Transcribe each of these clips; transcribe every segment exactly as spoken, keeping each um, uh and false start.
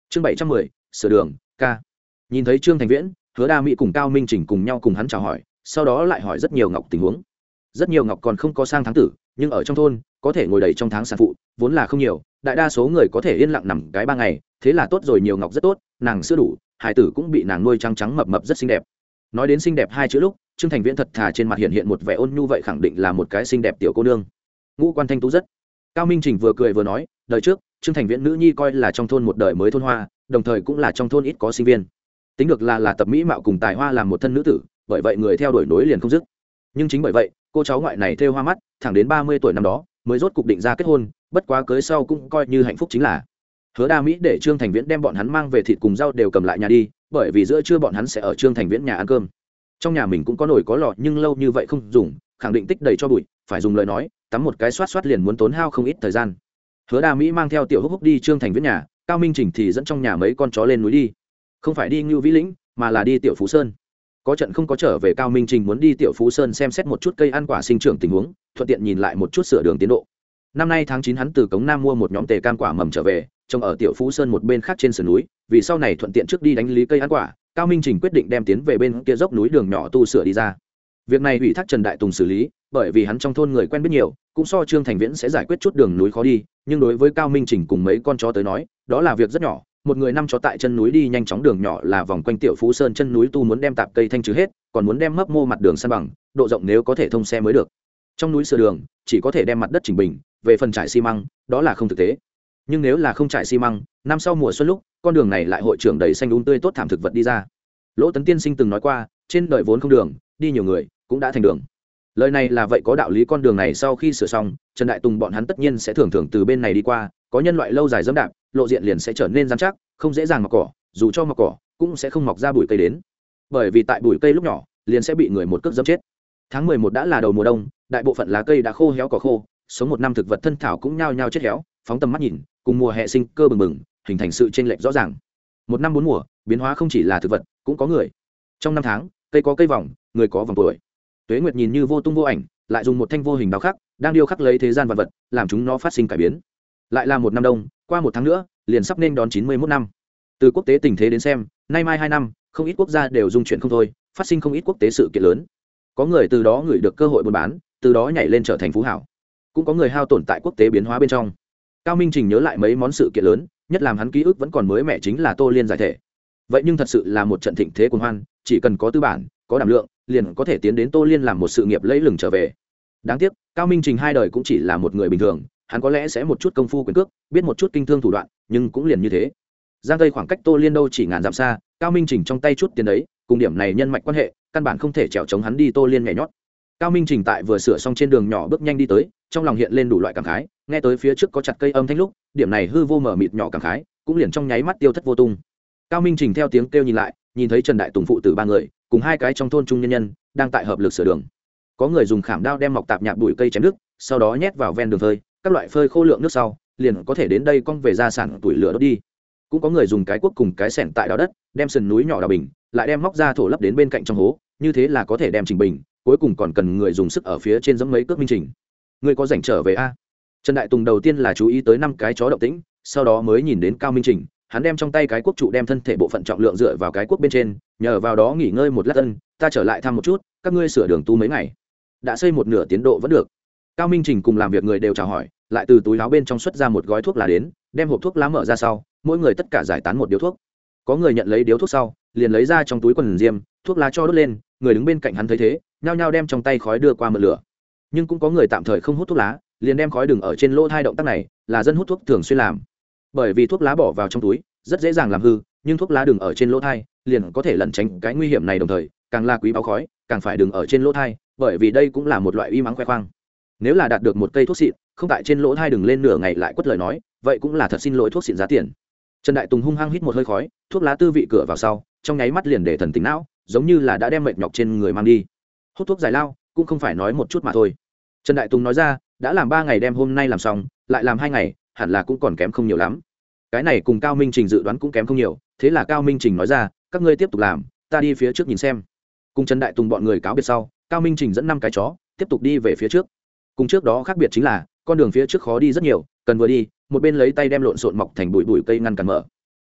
Chương bảy trăm mười, sửa đường, ca. Nhìn thấy Trương Thành Viễn, Hứa Đa Mỹ cùng Cao Minh Trình cùng nhau cùng hắn chào hỏi, sau đó lại hỏi rất nhiều Ngọc tình huống. Rất nhiều Ngọc còn không có sang tháng tử, nhưng ở trong thôn, có thể ngồi đầy trong tháng sản phụ, vốn là không nhiều, đại đa số người có thể yên lặng nằm cái ba ngày, thế là tốt rồi, nhiều Ngọc rất tốt, nàng sữa đủ, hải tử cũng bị nàng nuôi trắng trắng mập mập rất xinh đẹp. Nói đến xinh đẹp hai chữ lúc, Trương Thành Viễn thật thà trên mặt hiện hiện một vẻ ôn nhu, vậy khẳng định là một cái xinh đẹp tiểu cô nương. Ngũ quan thanh tú rất. Cao Minh Trình vừa cười vừa nói, đời trước, Trương Thành Viễn nữ nhi coi là trong thôn một đời mới thôn hoa, đồng thời cũng là trong thôn ít có sinh viên. Tính được là là tập mỹ mạo cùng tài hoa làm một thân nữ tử, bởi vậy người theo đuổi nối liền không dứt. Nhưng chính bởi vậy, cô cháu ngoại này thêu hoa mắt, thẳng đến ba mươi tuổi năm đó, mới rốt cục định ra kết hôn, bất quá cưới sau cũng coi như hạnh phúc chính là. Hứa Đa Mỹ để Trương Thành Viễn đem bọn hắn mang về thịt cùng rau đều cầm lại nhà đi, bởi vì giữa trưa bọn hắn sẽ ở Trương Thành Viễn nhà ăn cơm. Trong nhà mình cũng có nồi có lò, nhưng lâu như vậy không dùng, khẳng định tích đầy cho bụi, phải dùng lời nói, tắm một cái xoát xoát liền muốn tốn hao không ít thời gian. Hứa Đa Mỹ mang theo Tiểu Húc Húc đi Trương Thành Viễn nhà, Cao Minh Trình thì dẫn trong nhà mấy con chó lên núi đi. Không phải đi Ngưu Vĩ Lĩnh, mà là đi Tiểu Phú Sơn. Có trận không có trở về, Cao Minh Trình muốn đi Tiểu Phú Sơn xem xét một chút cây ăn quả sinh trưởng tình huống, thuận tiện nhìn lại một chút sửa đường tiến độ. Năm nay tháng chín hắn từ Cống Nam mua một nhóm tề cam quả mầm trở về, trồng ở Tiểu Phú Sơn một bên khác trên sườn núi, vì sau này thuận tiện trước đi đánh lý cây ăn quả, Cao Minh Trình quyết định đem tiến về bên kia dốc núi đường nhỏ tu sửa đi ra. Việc này ủy thác Trần Đại Tùng xử lý, bởi vì hắn trong thôn người quen biết nhiều, cũng so Trương Thành Viễn sẽ giải quyết chút đường núi khó đi, nhưng đối với Cao Minh Trình cùng mấy con chó tới nói, đó là việc rất nhỏ. Một người năm chó tại chân núi đi nhanh chóng đường nhỏ là vòng quanh Tiểu Phú Sơn chân núi tu, muốn đem tạp cây thanh trừ hết, còn muốn đem mấp mô mặt đường san bằng, độ rộng nếu có thể thông xe mới được. Trong núi sửa đường, chỉ có thể đem mặt đất chỉnh bình, về phần trải xi măng, đó là không thực tế. Nhưng nếu là không trải xi măng, năm sau mùa xuân lúc, con đường này lại hội trưởng đầy xanh um tươi tốt thảm thực vật đi ra. Lỗ Tấn tiên sinh từng nói qua, trên đời vốn không đường, đi nhiều người cũng đã thành đường. Lời này là vậy có đạo lý, con đường này sau khi sửa xong, Trần Đại Tùng bọn hắn tất nhiên sẽ thường thường từ bên này đi qua, có nhân loại lâu dài dẫm đạp, lộ diện liền sẽ trở nên rắn chắc, không dễ dàng mọc cỏ, dù cho mọc cỏ cũng sẽ không mọc ra bụi cây đến. Bởi vì tại bụi cây lúc nhỏ, liền sẽ bị người một cước dẫm chết. Tháng mười một đã là đầu mùa đông, đại bộ phận lá cây đã khô héo cỏ khô, sống một năm thực vật thân thảo cũng nhao nhao chết héo, phóng tầm mắt nhìn, cùng mùa hè sinh cơ bừng bừng, hình thành sự chênh lệch rõ ràng. Một năm bốn mùa, biến hóa không chỉ là thực vật, cũng có người. Trong năm tháng, cây có cây vòng, người có vòng tuổi. Tuế Nguyệt nhìn như vô tung vô ảnh, lại dùng một thanh vô hình đao khắc, đang điêu khắc lấy thế gian vật vật, làm chúng nó phát sinh cải biến. Lại là một năm đông, qua một tháng nữa, liền sắp nên đón chín mươi mốt năm. Từ quốc tế tình thế đến xem, nay mai hai năm, không ít quốc gia đều dung chuyển không thôi, phát sinh không ít quốc tế sự kiện lớn. Có người từ đó ngửi được cơ hội buôn bán, từ đó nhảy lên trở thành phú hảo. Cũng có người hao tổn tại quốc tế biến hóa bên trong. Cao Minh Trình nhớ lại mấy món sự kiện lớn, nhất làm hắn ký ức vẫn còn mới mẻ chính là Tô Liên giải thể. Vậy nhưng thật sự là một trận thịnh thế cuồng hoan, chỉ cần có tư bản, có đảm lượng, liền có thể tiến đến Tô Liên làm một sự nghiệp lẫy lừng trở về. Đáng tiếc, Cao Minh Trình hai đời cũng chỉ là một người bình thường, hắn có lẽ sẽ một chút công phu quyền cước, biết một chút kinh thương thủ đoạn, nhưng cũng liền như thế. Giang Tây khoảng cách Tô Liên đâu chỉ ngàn dặm xa, Cao Minh Trình trong tay chút tiền đấy, cùng điểm này nhân mạch quan hệ, căn bản không thể trèo chống hắn đi Tô Liên nhảy nhót. Cao Minh Trình tại vừa sửa xong trên đường nhỏ bước nhanh đi tới, trong lòng hiện lên đủ loại cảm khái, nghe tới phía trước có chặt cây âm thanh lúc, điểm này hư vô mở mịt nhỏ cảm khái, cũng liền trong nháy mắt tiêu thất vô tung. Cao Minh Trình theo tiếng kêu nhìn lại, nhìn thấy Trần Đại Tùng phụ tử ba người, cùng hai cái trong thôn trung nhân nhân, đang tại hợp lực sửa đường. Có người dùng khảm đao đem mọc tạp nhạp bụi cây chém đứt, sau đó nhét vào ven đường phơi, các loại phơi khô lượng nước sau, liền có thể đến đây cong về ra sản tuổi lửa đốt đi. Cũng có người dùng cái cuốc cùng cái xẻng tại đào đất, đem sườn núi nhỏ đào bình, lại đem móc ra thổ lấp đến bên cạnh trong hố, như thế là có thể đem chỉnh bình, cuối cùng còn cần người dùng sức ở phía trên giẫm mấy cước Minh Trình. Người có rảnh trở về a? Trần Đại Tùng đầu tiên là chú ý tới năm cái chó động tĩnh, sau đó mới nhìn đến Cao Minh Trình, hắn đem trong tay cái cuốc trụ đem thân thể bộ phận trọng lượng dựa vào cái cuốc bên trên, nhờ vào đó nghỉ ngơi một lát. Ân, ta trở lại thăm một chút, các ngươi sửa đường tu mấy ngày? Đã xây một nửa tiến độ vẫn được. Cao Minh Trình cùng làm việc người đều chào hỏi, lại từ túi áo bên trong xuất ra một gói thuốc lá đến, đem hộp thuốc lá mở ra sau, mỗi người tất cả giải tán một điếu thuốc. Có người nhận lấy điếu thuốc sau, liền lấy ra trong túi quần diêm, thuốc lá cho đốt lên, người đứng bên cạnh hắn thấy thế, nhao nhao đem trong tay khói đưa qua mượn lửa. Nhưng cũng có người tạm thời không hút thuốc lá, liền đem khói đừng ở trên lỗ thai, động tác này là dân hút thuốc thường xuyên làm. Bởi vì thuốc lá bỏ vào trong túi, rất dễ dàng làm hư, nhưng thuốc lá đừng ở trên lỗ thai, liền có thể lẩn tránh cái nguy hiểm này, đồng thời, càng là quý báu khói, càng phải đừng ở trên lỗ thai, bởi vì đây cũng là một loại uy mắng khoe khoang. Nếu là đạt được một cây thuốc xịn, không tại trên lỗ thai đừng lên nửa ngày lại quất lời nói, vậy cũng là thật xin lỗi thuốc xịn giá tiền. Trần Đại Tùng hung hăng hít một hơi khói, thuốc lá tư vị cửa vào sau, trong nháy mắt liền để thần tỉnh não, giống như là đã đem mệt nhọc trên người mang đi. Hút thuốc giải lao, cũng không phải nói một chút mà thôi. Trần Đại Tùng nói ra, đã làm ba ngày đem hôm nay làm xong, lại làm hai ngày, hẳn là cũng còn kém không nhiều lắm. Cái này cùng Cao Minh Trình dự đoán cũng kém không nhiều, thế là Cao Minh Trình nói ra, các ngươi tiếp tục làm, ta đi phía trước nhìn xem. Cùng Trần Đại Tùng bọn người cáo biệt sau, Cao Minh Trình dẫn năm cái chó tiếp tục đi về phía trước. Cùng trước đó khác biệt chính là, con đường phía trước khó đi rất nhiều, cần vừa đi, một bên lấy tay đem lộn xộn mọc thành bụi bụi cây ngăn cản mở.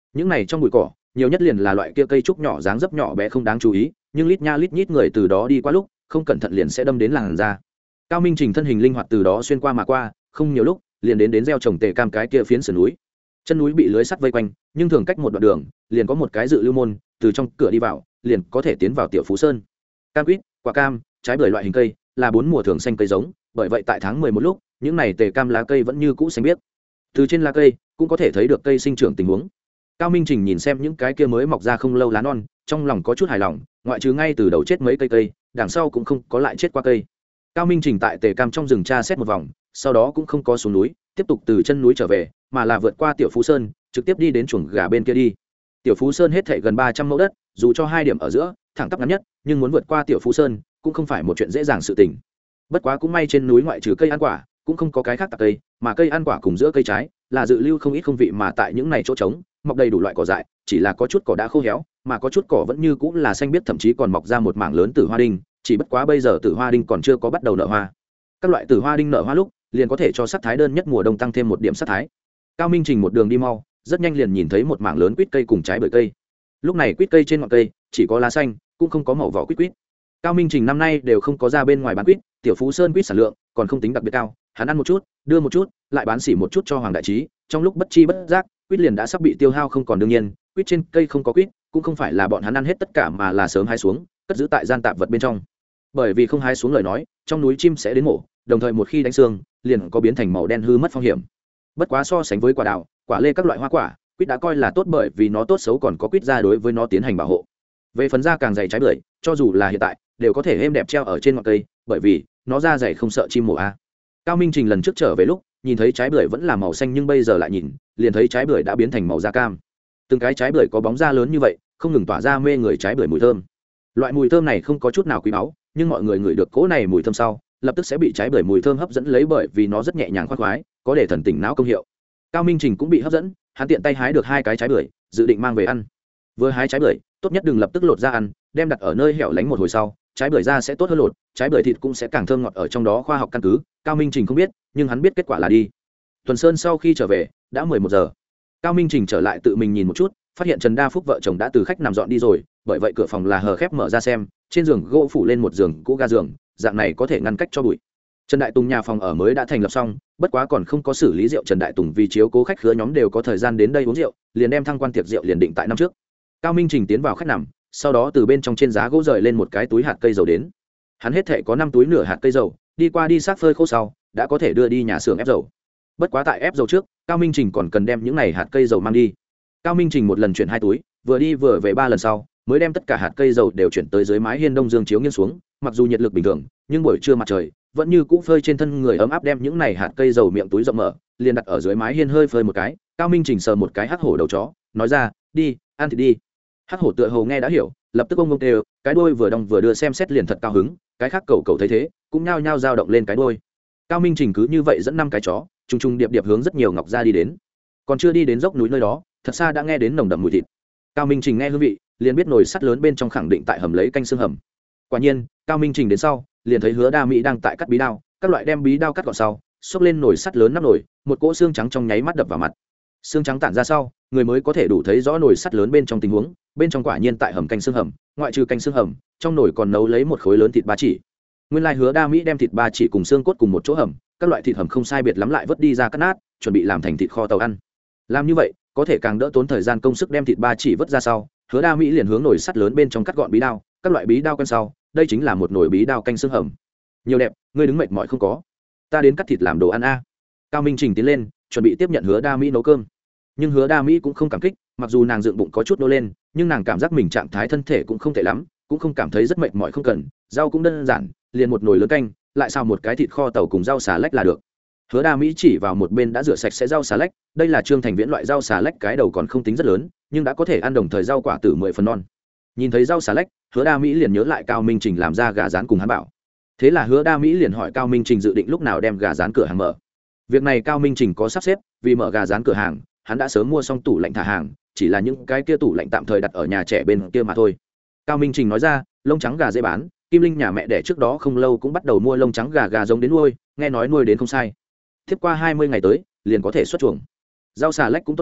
những này trong bụi cỏ nhiều nhất liền là loại kia cây trúc nhỏ dáng dấp nhỏ bé không đáng chú ý, nhưng lít nha lít nhít người từ đó đi qua lúc không cẩn thận liền sẽ đâm đến làn da. Cao Minh Trình thân hình linh hoạt từ đó xuyên qua mà qua, không nhiều lúc liền đến đến gieo trồng tề cam cái kia phiến sườn núi. Chân núi bị lưới sắt vây quanh, nhưng thường cách một đoạn đường liền có một cái dự lưu môn, từ trong cửa đi vào liền có thể tiến vào tiểu Phú Sơn. Cam quýt, quả cam, trái bưởi loại hình cây là bốn mùa thường xanh cây giống, bởi vậy tại tháng mười một lúc những này tề cam lá cây vẫn như cũ xanh biếc. Từ trên lá cây cũng có thể thấy được cây sinh trưởng tình huống. Cao Minh Trình nhìn xem những cái kia mới mọc ra không lâu lá non, trong lòng có chút hài lòng, ngoại trừ ngay từ đầu chết mấy cây cây, đằng sau cũng không có lại chết qua cây. Cao Minh Trình tại tề cam trong rừng tra xét một vòng, sau đó cũng không có xuống núi, tiếp tục từ chân núi trở về, mà là vượt qua tiểu Phú Sơn, trực tiếp đi đến chuồng gà bên kia đi. Tiểu Phú Sơn hết thảy gần ba trăm mẫu đất, dù cho hai điểm ở giữa thẳng tắp ngắn nhất, nhưng muốn vượt qua tiểu Phú Sơn cũng không phải một chuyện dễ dàng sự tình. Bất quá cũng may trên núi ngoại trừ cây ăn quả, cũng không có cái khác tạp cây, mà cây ăn quả cùng giữa cây trái là dự lưu không ít không vị, mà tại những này chỗ trống mọc đầy đủ loại cỏ dại, chỉ là có chút cỏ đã khô héo, mà có chút cỏ vẫn như cũng là xanh biếc, thậm chí còn mọc ra một mảng lớn tử hoa đinh, chỉ bất quá bây giờ tử hoa đinh còn chưa có bắt đầu nở hoa. Các loại tử hoa đinh nở hoa lúc liền có thể cho sắc thái đơn nhất mùa đông tăng thêm một điểm sắc thái. Cao Minh Trình một đường đi mau, rất nhanh liền nhìn thấy một mảng lớn quýt cây cùng trái bưởi cây. Lúc này quýt cây trên ngọn cây chỉ có lá xanh, cũng không có màu vỏ quýt quýt. Cao Minh Trình năm nay đều không có ra bên ngoài bán quýt, tiểu Phú Sơn quýt sản lượng còn không tính đặc biệt cao, hắn ăn một chút, đưa một chút, lại bán xỉ một chút cho Hoàng Đại Trí, trong lúc bất chi bất giác, quýt liền đã sắp bị tiêu hao không còn. Đương nhiên, quýt trên cây không có quýt, cũng không phải là bọn hắn ăn hết tất cả, mà là sớm hái xuống, cất giữ tại gian tạp vật bên trong. Bởi vì không hái xuống lời nói, trong núi chim sẽ đến mổ, đồng thời một khi đánh xương, liền có biến thành màu đen hư mất phong hiểm. Bất quá so sánh với quả đào, quả lê các loại hoa quả, quýt đã coi là tốt, bởi vì nó tốt xấu còn có quýt ra đối với nó tiến hành bảo hộ. Về phần da càng dày trái bưởi, cho dù là hiện tại đều có thể êm đẹp treo ở trên ngọn cây, bởi vì nó da dày không sợ chim mổ a. Cao Minh Trình lần trước trở về lúc nhìn thấy trái bưởi vẫn là màu xanh, nhưng bây giờ lại nhìn liền thấy trái bưởi đã biến thành màu da cam. Từng cái trái bưởi có bóng da lớn như vậy, không ngừng tỏa ra mê người trái bưởi mùi thơm. Loại mùi thơm này không có chút nào quý báu, nhưng mọi người ngửi được cỗ này mùi thơm sau lập tức sẽ bị trái bưởi mùi thơm hấp dẫn lấy, bởi vì nó rất nhẹ nhàng khoan khoái, có để thần tỉnh não công hiệu. Cao Minh Trình cũng bị hấp dẫn, hắn tiện tay hái được hai cái trái bưởi, dự định mang về ăn. Vừa hái trái bưởi, tốt nhất đừng lập tức lột ra ăn, đem đặt ở nơi hẻo lánh một hồi sau, trái bưởi ra sẽ tốt hơn lột, trái bưởi thịt cũng sẽ càng thơm ngọt. Ở trong đó khoa học căn cứ, Cao Minh Trình không biết, nhưng hắn biết kết quả là đi. Tuần Sơn sau khi trở về, đã mười một giờ. Cao Minh Trình trở lại tự mình nhìn một chút, phát hiện Trần Đa Phúc vợ chồng đã từ khách nằm dọn đi rồi, bởi vậy cửa phòng là hờ khép mở ra xem, trên giường gỗ phủ lên một giường cũ ga giường, dạng này có thể ngăn cách cho bụi. Trần Đại Tùng nhà phòng ở mới đã thành lập xong, bất quá còn không có xử lý rượu. Trần Đại Tùng vì chiếu cố khách khứa nhóm đều có thời gian đến đây uống rượu, liền đem thăng quan tiệc rượu liền định tại năm trước. Cao Minh Trình tiến vào khách nằm, sau đó từ bên trong trên giá gỗ rời lên một cái túi hạt cây dầu đến. Hắn hết thể có năm túi nửa hạt cây dầu, đi qua đi sát phơi khô sau, đã có thể đưa đi nhà xưởng ép dầu. Bất quá tại ép dầu trước, Cao Minh Trình còn cần đem những này hạt cây dầu mang đi. Cao Minh Trình một lần chuyển hai túi, vừa đi vừa về ba lần sau, mới đem tất cả hạt cây dầu đều chuyển tới dưới mái hiên đông dương chiếu nghiêng xuống. Mặc dù nhiệt lực bình thường, nhưng buổi trưa mặt trời vẫn như cũ phơi trên thân người ấm áp, đem những này hạt cây dầu miệng túi rộng mở, liền đặt ở dưới mái hiên hơi phơi một cái. Cao Minh Trình sờ một cái hắc hổ đầu chó, nói ra, đi ăn thịt đi. Hắc hổ tựa hồ nghe đã hiểu, lập tức ông ông kêu, cái đuôi vừa đong vừa đưa xem xét liền thật cao hứng. Cái khác cầu cầu thấy thế cũng nhao nhao dao động lên cái đuôi. Cao Minh Trình cứ như vậy dẫn năm cái chó trùng trùng điệp điệp hướng rất nhiều ngọc ra đi đến. Còn chưa đi đến dốc núi nơi đó, thật xa đã nghe đến nồng đậm mùi thịt. Cao Minh Trình nghe hương vị liền biết nồi sắt lớn bên trong khẳng định tại hầm lấy canh xương hầm. Quả nhiên, Cao Minh Trình đến sau liền thấy Hứa Đa Mỹ đang tại cắt bí đao, các loại đem bí đao cắt gọn sau xốc lên nồi sắt lớn nắp nồi, một cỗ xương trắng trong nháy mắt đập vào mặt. Xương trắng tản ra sau, người mới có thể đủ thấy rõ nồi sắt lớn bên trong tình huống. Bên trong quả nhiên tại hầm canh xương hầm, ngoại trừ canh xương hầm, trong nồi còn nấu lấy một khối lớn thịt ba chỉ. Nguyên lai Hứa Đa Mỹ đem thịt ba chỉ cùng xương cốt cùng một chỗ hầm, các loại thịt hầm không sai biệt lắm lại vớt đi ra cắt nát, chuẩn bị làm thành thịt kho tàu ăn. Làm như vậy có thể càng đỡ tốn thời gian công sức. Đem thịt ba chỉ vớt ra sau, Hứa Đa Mỹ liền hướng nồi sắt lớn bên trong cắt gọn bí đao, các loại bí đao canh sau, đây chính là một nồi bí đao canh xương hầm. Nhiều đẹp, ngươi đứng mệt mỏi không có? Ta đến cắt thịt làm đồ ăn a. Cao Minh Trình tiến lên, chuẩn bị tiếp nhận Hứa Đa Mỹ nấu cơm. Nhưng Hứa Đa Mỹ cũng không cảm kích, mặc dù nàng dựng bụng có chút nô lên, nhưng nàng cảm giác mình trạng thái thân thể cũng không tệ lắm, cũng không cảm thấy rất mệt mỏi. Không cần, rau cũng đơn giản, liền một nồi lớn canh, lại xào một cái thịt kho tàu cùng rau xà lách là được. Hứa Đa Mỹ chỉ vào một bên đã rửa sạch sẽ rau xà lách, đây là Trương Thành Viễn loại rau xà lách, cái đầu còn không tính rất lớn, nhưng đã có thể ăn đồng thời rau quả tử mười phần non. Nhìn thấy rau xà lách, Hứa Đa Mỹ liền nhớ lại Cao Minh Trình làm ra gà rán cùng hắn bảo. Thế là Hứa Đa Mỹ liền hỏi Cao Minh Trình dự định lúc nào đem gà rán cửa hàng mở. Việc này Cao Minh Trình có sắp xếp, vì mở gà rán cửa hàng, hắn đã sớm mua xong tủ lạnh thả hàng, chỉ là những cái kia tủ lạnh tạm thời đặt ở nhà trẻ bên kia mà thôi. Cao Minh Trình nói ra, lông trắng gà dễ bán, Kim Linh nhà mẹ đẻ trước đó không lâu cũng bắt đầu mua lông trắng gà gà giống đến nuôi, nghe nói nuôi đến không sai. Tiếp qua hai mươi ngày tới, liền có thể xuất chuồng. Rau xà lách cũng tốt mua,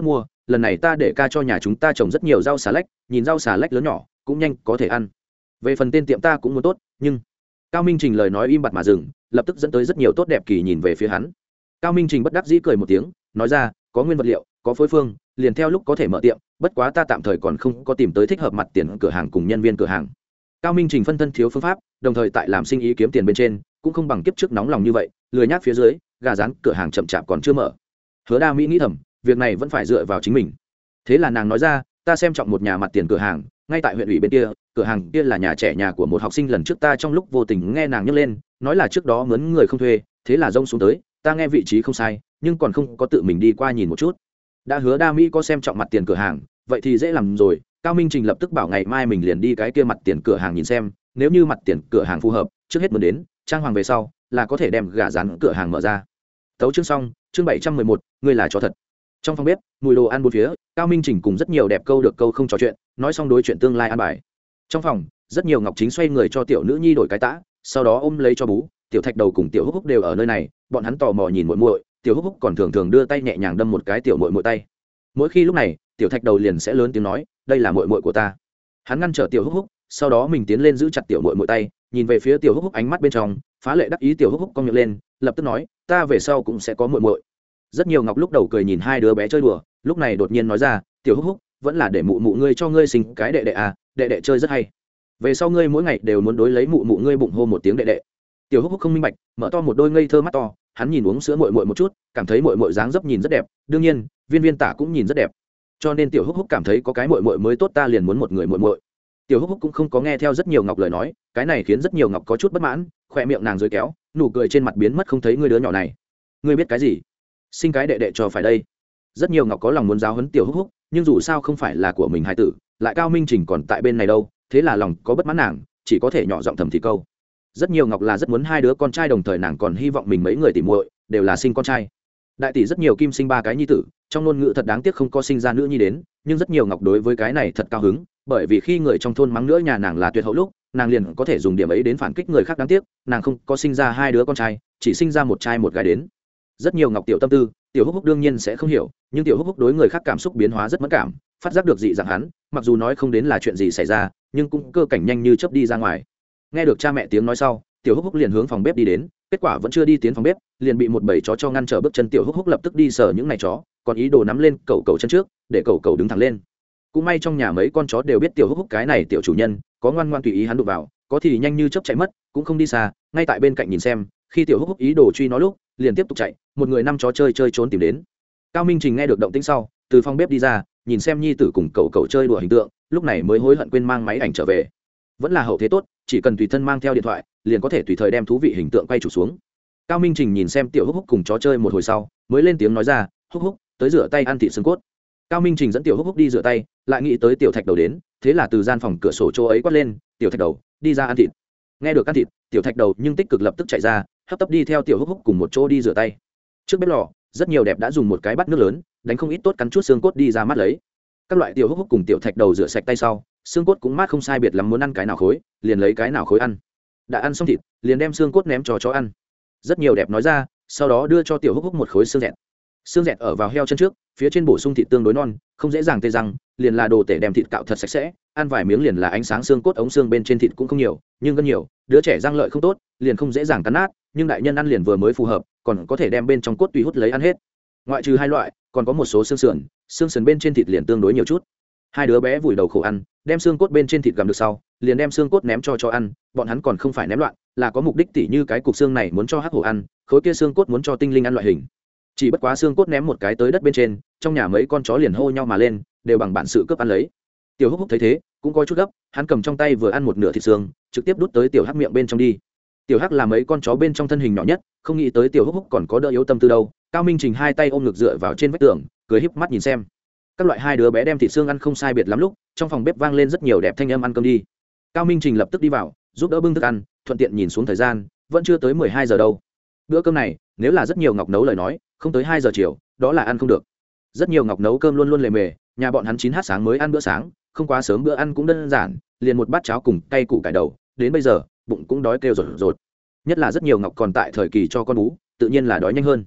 lần này ta để ca cho nhà chúng ta trồng rất nhiều rau xà lách, nhìn rau xà lách lớn nhỏ cũng nhanh có thể ăn. Về phần tên tiệm ta cũng muốn tốt, nhưng Cao Minh Trình lời nói im bặt mà dừng, lập tức dẫn tới rất nhiều tốt đẹp kỳ nhìn về phía hắn. Cao Minh Trình bất đắc dĩ cười một tiếng, nói ra, có nguyên vật liệu, có phối phương, liền theo lúc có thể mở tiệm, bất quá ta tạm thời còn không có tìm tới thích hợp mặt tiền cửa hàng cùng nhân viên cửa hàng. Cao Minh Trình phân thân thiếu phương pháp, đồng thời tại làm sinh ý kiếm tiền bên trên cũng không bằng kiếp trước nóng lòng như vậy, lười nhác phía dưới, gà rán cửa hàng chậm chạp còn chưa mở. Hứa Đa Mỹ nghĩ thầm, việc này vẫn phải dựa vào chính mình. Thế là nàng nói ra, ta xem trọng một nhà mặt tiền cửa hàng, ngay tại huyện ủy bên kia, cửa hàng kia là nhà trẻ nhà của một học sinh lần trước ta trong lúc vô tình nghe nàng nhắc lên, nói là trước đó mướn người không thuê, thế là rông xuống tới, ta nghe vị trí không sai, nhưng còn không có tự mình đi qua nhìn một chút. Đã Hứa Đa Mỹ có xem trọng mặt tiền cửa hàng, vậy thì dễ làm rồi. Cao Minh Trình lập tức bảo ngày mai mình liền đi cái kia mặt tiền cửa hàng nhìn xem, nếu như mặt tiền cửa hàng phù hợp, trước hết muốn đến, trang hoàng về sau, là có thể đem gà rán cửa hàng mở ra. Tấu chương xong, chương bảy trăm mười một, ngươi là chó thật. Trong phòng bếp, mùi đồ ăn bốn phía, Cao Minh Trình cùng rất nhiều đẹp câu được câu không trò chuyện, nói xong đối chuyện tương lai ăn bài. Trong phòng, rất nhiều Ngọc Chính xoay người cho tiểu nữ nhi đổi cái tã, sau đó ôm lấy cho bú, tiểu Thạch Đầu cùng tiểu Húc Húc đều ở nơi này, bọn hắn tò mò nhìn muội muội, tiểu Húc Húc còn thường thường đưa tay nhẹ nhàng đâm một cái tiểu muội muội tay. Mỗi khi lúc này, tiểu Thạch Đầu liền sẽ lớn tiếng nói, đây là muội muội của ta. Hắn ngăn trở tiểu Húc Húc, sau đó mình tiến lên giữ chặt tiểu muội muội tay, nhìn về phía tiểu Húc Húc ánh mắt bên trong phá lệ đắc ý. Tiểu Húc Húc cong miệng lên, lập tức nói, ta về sau cũng sẽ có muội muội. Rất nhiều Ngọc lúc đầu cười nhìn hai đứa bé chơi đùa, lúc này đột nhiên nói ra, tiểu Húc Húc, vẫn là để mụ mụ ngươi cho ngươi sinh cái đệ đệ à, đệ đệ chơi rất hay, về sau ngươi mỗi ngày đều muốn đối lấy mụ mụ ngươi bụng hô một tiếng đệ đệ. Tiểu Húc Húc không minh bạch, mở to một đôi ngây thơ mắt to, hắn nhìn uống sữa muội muội một chút, cảm thấy muội muội dáng dấp nhìn rất đẹp, đương nhiên Viên Viên tả cũng nhìn rất đẹp, cho nên tiểu Húc Húc cảm thấy có cái muội muội mới tốt, ta liền muốn một người muội muội. Tiểu Húc Húc cũng không có nghe theo rất nhiều Ngọc lời nói, cái này khiến rất nhiều Ngọc có chút bất mãn, khoe miệng nàng dưới kéo, nụ cười trên mặt biến mất không thấy. Ngươi đứa nhỏ này, ngươi biết cái gì, sinh cái đệ đệ cho phải đây. Rất nhiều Ngọc có lòng muốn giáo huấn tiểu Húc Húc, nhưng dù sao không phải là của mình hài tử, lại Cao Minh Trình còn tại bên này đâu, thế là lòng có bất mãn nàng chỉ có thể nhỏ giọng thầm thì câu. Rất nhiều Ngọc là rất muốn hai đứa con trai, đồng thời nàng còn hy vọng mình mấy người tỉ muội đều là sinh con trai. Đại tỷ rất nhiều Kim sinh ba cái nhi tử, trong ngôn ngữ thật đáng tiếc không có sinh ra nữ nhi đến, nhưng rất nhiều Ngọc đối với cái này thật cao hứng, bởi vì khi người trong thôn mắng nữa nhà nàng là tuyệt hậu lúc, nàng liền có thể dùng điểm ấy đến phản kích người khác. Đáng tiếc nàng không có sinh ra hai đứa con trai, chỉ sinh ra một trai một gái đến. Rất nhiều Ngọc tiểu tâm tư, tiểu Húc Húc đương nhiên sẽ không hiểu, nhưng tiểu Húc Húc đối người khác cảm xúc biến hóa rất mẫn cảm, phát giác được dị dạng hắn, mặc dù nói không đến là chuyện gì xảy ra, nhưng cũng cơ cảnh nhanh như chớp đi ra ngoài. Nghe được cha mẹ tiếng nói sau, tiểu Húc Húc liền hướng phòng bếp đi đến, kết quả vẫn chưa đi tiến phòng bếp, liền bị một bầy chó cho ngăn trở bước chân. Tiểu Húc Húc lập tức đi sờ những này chó, còn ý đồ nắm lên cẩu cẩu chân trước, để cẩu cẩu đứng thẳng lên. Cũng may trong nhà mấy con chó đều biết tiểu Húc Húc cái này tiểu chủ nhân, có ngoan ngoan tùy ý hắn đụng vào, có thì nhanh như chớp chạy mất, cũng không đi xa, ngay tại bên cạnh nhìn xem. Khi tiểu Húc Húc ý đồ truy nó lúc, liền tiếp tục chạy, một người năm chó chơi chơi trốn tìm đến. Cao Minh Trình nghe được động tĩnh sau, từ phòng bếp đi ra, nhìn xem nhi tử cùng cậu cậu chơi đùa hình tượng, lúc này mới hối hận quên mang máy ảnh trở về. Vẫn là hậu thế tốt, chỉ cần tùy thân mang theo điện thoại, liền có thể tùy thời đem thú vị hình tượng quay chụp xuống. Cao Minh Trình nhìn xem tiểu Húc Húc cùng chó chơi một hồi sau, mới lên tiếng nói ra, Húc Húc, tới rửa tay ăn thịt xương cốt. Cao Minh Trình dẫn tiểu Húc Húc đi rửa tay, lại nghĩ tới tiểu Thạch Đầu đến, thế là từ gian phòng cửa sổ chỗ ấy quát lên, tiểu Thạch Đầu, đi ra ăn thịt. Nghe được ăn thịt, tiểu Thạch Đầu nhưng tích cực lập tức chạy ra, hấp tấp đi theo tiểu Húc Húc cùng một chỗ đi rửa tay. Trước bếp lò, rất nhiều đẹp đã dùng một cái bát nước lớn, đánh không ít tốt cắn chút xương cốt đi ra mắt lấy. Các loại tiểu Húc Húc cùng tiểu Thạch Đầu rửa sạch tay sau, xương cốt cũng mát không sai biệt lắm, muốn ăn cái nào khối, liền lấy cái nào khối ăn. Đã ăn xong thịt, liền đem xương cốt ném cho chó ăn. Rất nhiều đẹp nói ra, sau đó đưa cho tiểu Húc Húc một khối xương dẹt. Xương dẹt ở vào heo chân trước, phía trên bổ sung thịt tương đối non, không dễ dàng tê răng, liền là đồ tể đem thịt cạo thật sạch sẽ, ăn vài miếng liền là ánh sáng xương cốt, ống xương bên trên thịt cũng không nhiều, nhưng gân nhiều, đứa trẻ răng lợi không tốt, liền không dễ dàng cắn nát, nhưng đại nhân ăn liền vừa mới phù hợp, còn có thể đem bên trong cốt tùy hút lấy ăn hết. Ngoại trừ hai loại, còn có một số xương sườn, xương sườn bên trên thịt liền tương đối nhiều chút. Hai đứa bé vùi đầu khổ ăn, đem xương cốt bên trên thịt gặm được sau, liền đem xương cốt ném cho cho ăn, bọn hắn còn không phải ném loạn, là có mục đích, tỉ như cái cục xương này muốn cho hắc hổ ăn, khối kia xương cốt muốn cho tinh linh ăn loại hình. Chỉ bất quá xương cốt ném một cái tới đất bên trên, trong nhà mấy con chó liền hô nhau mà lên, đều bằng bản sự cướp ăn lấy. Tiểu Húc Húc thấy thế, cũng có chút gấp, hắn cầm trong tay vừa ăn một nửa thịt xương, trực tiếp đút tới tiểu Hắc miệng bên trong đi. Tiểu Hắc là mấy con chó bên trong thân hình nhỏ nhất, không nghĩ tới tiểu Húc Húc còn có đỡ yếu tâm tư đâu. Cao Minh Trình hai tay ôm ngực dựa vào trên vách tường, cười híp mắt nhìn xem. Các loại hai đứa bé đem thịt xương ăn không sai biệt lắm lúc, trong phòng bếp vang lên rất nhiều đẹp thanh âm ăn cơm đi. Cao Minh Trình lập tức đi vào, giúp đỡ bưng thức ăn, thuận tiện nhìn xuống thời gian, vẫn chưa tới mười hai giờ đâu. Bữa cơm này, nếu là rất nhiều Ngọc nấu lời nói, không tới hai giờ chiều, đó là ăn không được. Rất nhiều Ngọc nấu cơm luôn luôn lề mề, nhà bọn hắn chín h sáng mới ăn bữa sáng, không quá sớm, bữa ăn cũng đơn giản, liền một bát cháo cùng cay củ cải đầu, đến bây giờ, bụng cũng đói kêu rột rột. Nhất là rất nhiều Ngọc còn tại thời kỳ cho con bú, tự nhiên là đói nhanh hơn.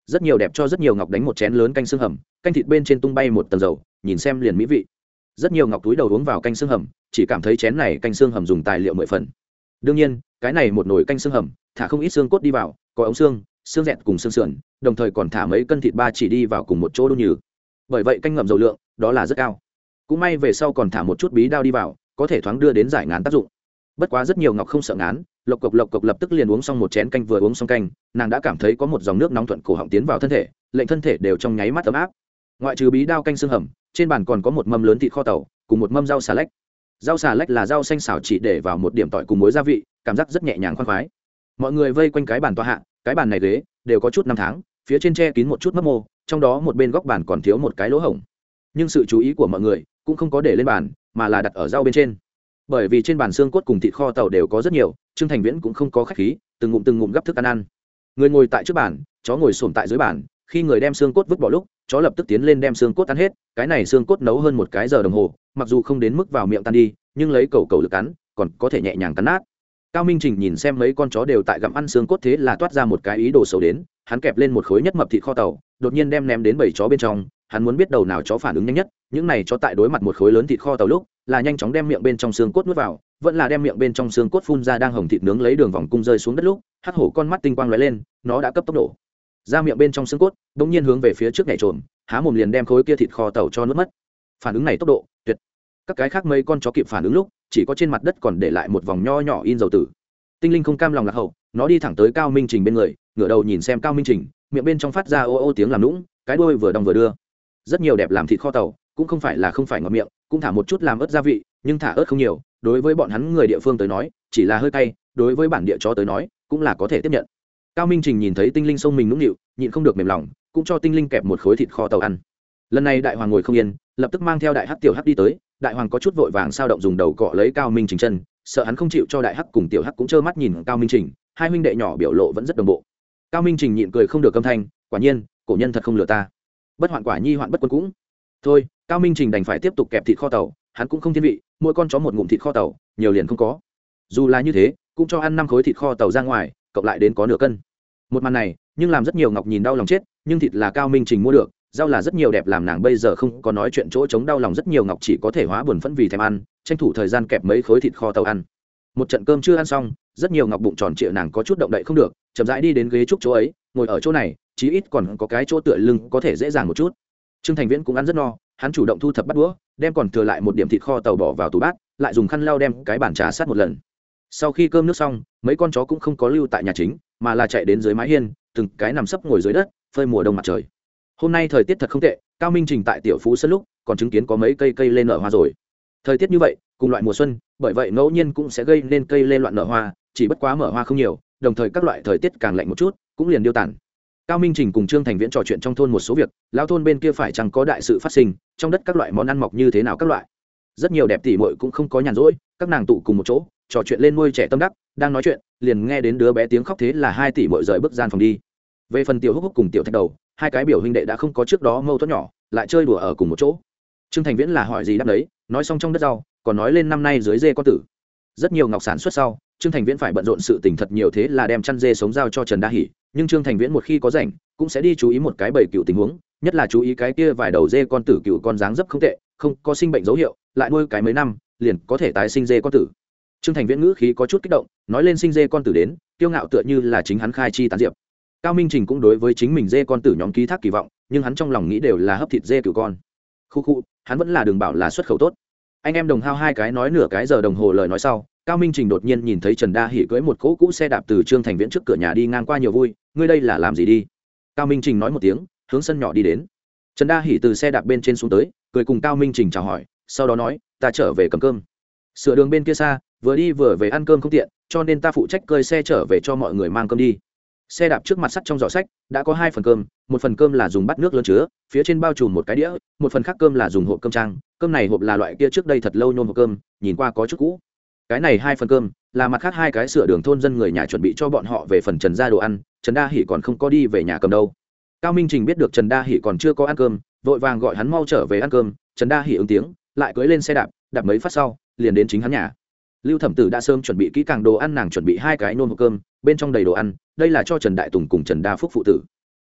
rất nhiều đẹp cho rất nhiều ngọc đánh một chén lớn canh xương hầm, canh thịt bên trên tung bay một tầng dầu, nhìn xem liền mỹ vị. Rất nhiều ngọc túi đầu uống vào canh xương hầm, chỉ cảm thấy chén này canh xương hầm dùng tài liệu mười phần. Đương nhiên cái này một nồi canh xương hầm thả không ít xương cốt đi vào, có ống xương, xương dẹt cùng xương sườn, đồng thời còn thả mấy cân thịt ba chỉ đi vào cùng một chỗ đun nhừ. Bởi vậy canh ngậm dầu lượng đó là rất cao. Cũng may về sau còn thả một chút bí đao đi vào, có thể thoáng đưa đến giải ngán tác dụng. Bất quá rất nhiều ngọc không sợ ngán, lộc cộc lộc cộc lập tức liền uống xong một chén canh, vừa uống xong canh nàng đã cảm thấy có một dòng nước nóng thuận cổ họng tiến vào thân thể, lệnh thân thể đều trong nháy mắt ấm áp. Ngoại trừ bí đao canh xương hầm, trên bàn còn có một mâm lớn thịt kho tàu cùng một mâm rau xà lách. Rau xà lách là rau xanh xào chỉ để vào một điểm tỏi cùng muối gia vị, cảm giác rất nhẹ nhàng khoan khoái. Mọi người vây quanh cái bàn tọa hạ, cái bàn này ghế đều có chút năm tháng, phía trên che kín một chút mấp mô, trong đó một bên góc bàn còn thiếu một cái lỗ hổng. Nhưng sự chú ý của mọi người cũng không có để lên bàn, mà là đặt ở rau bên trên. Bởi vì trên bàn xương cốt cùng thịt kho tàu đều có rất nhiều, Trương Thành Viễn cũng không có khách khí, từng ngụm từng ngụm gắp thức ăn ăn. Người ngồi tại trước bàn, chó ngồi xổm tại dưới bàn, khi người đem xương cốt vứt bỏ lúc, chó lập tức tiến lên đem xương cốt ăn hết. Cái này xương cốt nấu hơn một cái giờ đồng hồ, mặc dù không đến mức vào miệng tan đi, nhưng lấy cầu cầu lực cắn, còn có thể nhẹ nhàng cắn nát. Cao Minh Trình nhìn xem mấy con chó đều tại gặm ăn xương cốt, thế là toát ra một cái ý đồ xấu đến, hắn kẹp lên một khối nhất mập thịt kho tàu, đột nhiên đem ném đến bảy chó bên trong. Hắn muốn biết đầu nào chó phản ứng nhanh nhất, những này chó tại đối mặt một khối lớn thịt kho tàu lúc, là nhanh chóng đem miệng bên trong xương cốt nuốt vào, vẫn là đem miệng bên trong xương cốt phun ra đang hồng thịt nướng lấy đường vòng cung rơi xuống đất lúc, hắc hổ con mắt tinh quang lóe lên, nó đã cấp tốc độ ra miệng bên trong xương cốt, bỗng nhiên hướng về phía trước nhảy trồm, há mồm liền đem khối kia thịt kho tàu cho nuốt mất. Phản ứng này tốc độ tuyệt. Các cái khác mấy con chó kịp phản ứng lúc, chỉ có trên mặt đất còn để lại một vòng nho nhỏ in dầu tử. Tinh Linh không cam lòng lạc hậu, nó đi thẳng tới Cao Minh Trình bên người, ngửa đầu nhìn xem Cao Minh Trình, miệng bên trong phát ra ô ô tiếng làm nũng, cái đuôi vừa đong vừa đưa. Rất nhiều đẹp làm thịt kho tàu, cũng không phải là không phải ngọt miệng, cũng thả một chút làm ớt gia vị, nhưng thả ớt không nhiều, đối với bọn hắn người địa phương tới nói, chỉ là hơi cay, đối với bản địa chó tới nói, cũng là có thể tiếp nhận. Cao Minh Trình nhìn thấy Tinh Linh xông mình nũng nịu, nhịn không được mềm lòng, cũng cho Tinh Linh kẹp một khối thịt kho tàu ăn. Lần này đại hoàng ngồi không yên, lập tức mang theo đại hắc tiểu hắc đi tới, đại hoàng có chút vội vàng sao động dùng đầu cọ lấy Cao Minh Trình chân, sợ hắn không chịu cho đại hắc cùng tiểu hắc cũng trơ mắt nhìn Cao Minh Trình, hai huynh đệ nhỏ biểu lộ vẫn rất đồng bộ. Cao Minh Trình nhịn cười không được âm thanh, quả nhiên, cổ nhân thật không lừa ta. Bất hoạn quả nhi hoạn bất quân cũng. Thôi, Cao Minh Trình đành phải tiếp tục kẹp thịt kho tàu, hắn cũng không thiên vị, mỗi con chó một ngụm thịt kho tàu, nhiều liền không có. Dù là như thế, cũng cho ăn năm khối thịt kho tàu ra ngoài, cộng lại đến có nửa cân. Một màn này, nhưng làm rất nhiều ngọc nhìn đau lòng chết, nhưng thịt là Cao Minh Trình mua được, rau là rất nhiều đẹp làm nàng bây giờ không có nói chuyện chỗ chống đau lòng, rất nhiều ngọc chỉ có thể hóa buồn phẫn vì thèm ăn, tranh thủ thời gian kẹp mấy khối thịt kho tàu ăn. Một trận cơm chưa ăn xong, rất nhiều ngọc bụng tròn trịa, nàng có chút động đậy không được, chậm rãi đi đến ghế trúc chỗ ấy, ngồi ở chỗ này, chí ít còn có cái chỗ tựa lưng có thể dễ dàng một chút. Trương Thành Viễn cũng ăn rất no, hắn chủ động thu thập bát đũa, đem còn thừa lại một điểm thịt kho tàu bỏ vào tủ bát, lại dùng khăn lau đem cái bàn trà sát một lần. Sau khi cơm nước xong, mấy con chó cũng không có lưu tại nhà chính, mà là chạy đến dưới mái hiên, từng cái nằm sấp ngồi dưới đất, phơi mùa đông mặt trời. Hôm nay thời tiết thật không tệ, Cao Minh Trình tại tiểu phú sân lúc, còn chứng kiến có mấy cây cây lên nở hoa rồi. Thời tiết như vậy, cùng loại mùa xuân, bởi vậy ngẫu nhiên cũng sẽ gây nên cây lên loạn nở hoa, chỉ bất quá mở hoa không nhiều, đồng thời các loại thời tiết càng lạnh một chút, cũng liền điêu tàn. Cao Minh Trình cùng Trương Thành Viễn trò chuyện trong thôn một số việc, lão thôn bên kia phải chăng có đại sự phát sinh, trong đất các loại món ăn mọc như thế nào các loại. Rất nhiều đẹp tỷ muội cũng không có nhàn rỗi, các nàng tụ cùng một chỗ, trò chuyện lên nuôi trẻ tâm đắc, đang nói chuyện, liền nghe đến đứa bé tiếng khóc, thế là hai tỷ muội rời bước gian phòng đi. Về phần Tiểu Húc Húc cùng Tiểu Thạch Đầu, hai cái biểu huynh đệ đã không có trước đó mâu thuẫn nhỏ, lại chơi đùa ở cùng một chỗ. Trương Thành Viễn là hỏi gì đáp đấy, nói xong trong đất rau, còn nói lên năm nay dưới dê con tử. Rất nhiều ngọc sản xuất sau, Trương Thành Viễn phải bận rộn sự tình thật nhiều, thế là đem chăn dê sống giao cho Trần Đa Hỷ, nhưng Trương Thành Viễn một khi có rảnh, cũng sẽ đi chú ý một cái bầy cựu tình huống, nhất là chú ý cái kia vài đầu dê con tử cựu con dáng dấp không tệ, không có sinh bệnh dấu hiệu, lại nuôi cái mấy năm, liền có thể tái sinh dê con tử. Trương Thành Viễn ngữ khí có chút kích động, nói lên sinh dê con tử đến, kiêu ngạo tựa như là chính hắn khai chi tán diệp. Cao Minh Trình cũng đối với chính mình dê con tử nhóm ký thác kỳ vọng, nhưng hắn trong lòng nghĩ đều là hấp thịt dê cựu con. Khu khu, hắn vẫn là đường bảo là xuất khẩu tốt. Anh em đồng hao hai cái nói nửa cái giờ đồng hồ lời nói sau, Cao Minh Trình đột nhiên nhìn thấy Trần Đa Hỷ cưỡi một cỗ cũ xe đạp từ Trương Thành Viễn trước cửa nhà đi ngang qua, nhiều vui, ngươi đây là làm gì đi? Cao Minh Trình nói một tiếng, hướng sân nhỏ đi đến. Trần Đa Hỷ từ xe đạp bên trên xuống tới, cười cùng Cao Minh Trình chào hỏi, sau đó nói, ta trở về cầm cơm. Sửa đường bên kia xa, vừa đi vừa về ăn cơm không tiện, cho nên ta phụ trách cơi xe trở về cho mọi người mang cơm đi. Xe đạp trước mặt sắt trong giỏ sách đã có hai phần cơm, một phần cơm là dùng bát nước lớn chứa, phía trên bao trùm một cái đĩa, một phần khác cơm là dùng hộp cơm trang, cơm này hộp là loại kia trước đây thật lâu nhôm hộp cơm, nhìn qua có chút cũ. Cái này hai phần cơm là mặt khác hai cái sửa đường thôn dân người nhà chuẩn bị cho bọn họ về phần Trần gia đồ ăn, Trần Đa Hỷ còn không có đi về nhà cầm đâu. Cao Minh Trình biết được Trần Đa Hỷ còn chưa có ăn cơm, vội vàng gọi hắn mau trở về ăn cơm. Trần Đa Hỷ ứng tiếng, lại cưỡi lên xe đạp, đạp mấy phát sau, liền đến chính hắn nhà. Lưu Thẩm Tử đã sớm chuẩn bị kỹ càng đồ ăn, nàng chuẩn bị hai cái nôn hộp cơm, bên trong đầy đồ ăn, đây là cho Trần Đại Tùng cùng Trần Đa Phúc phụ tử.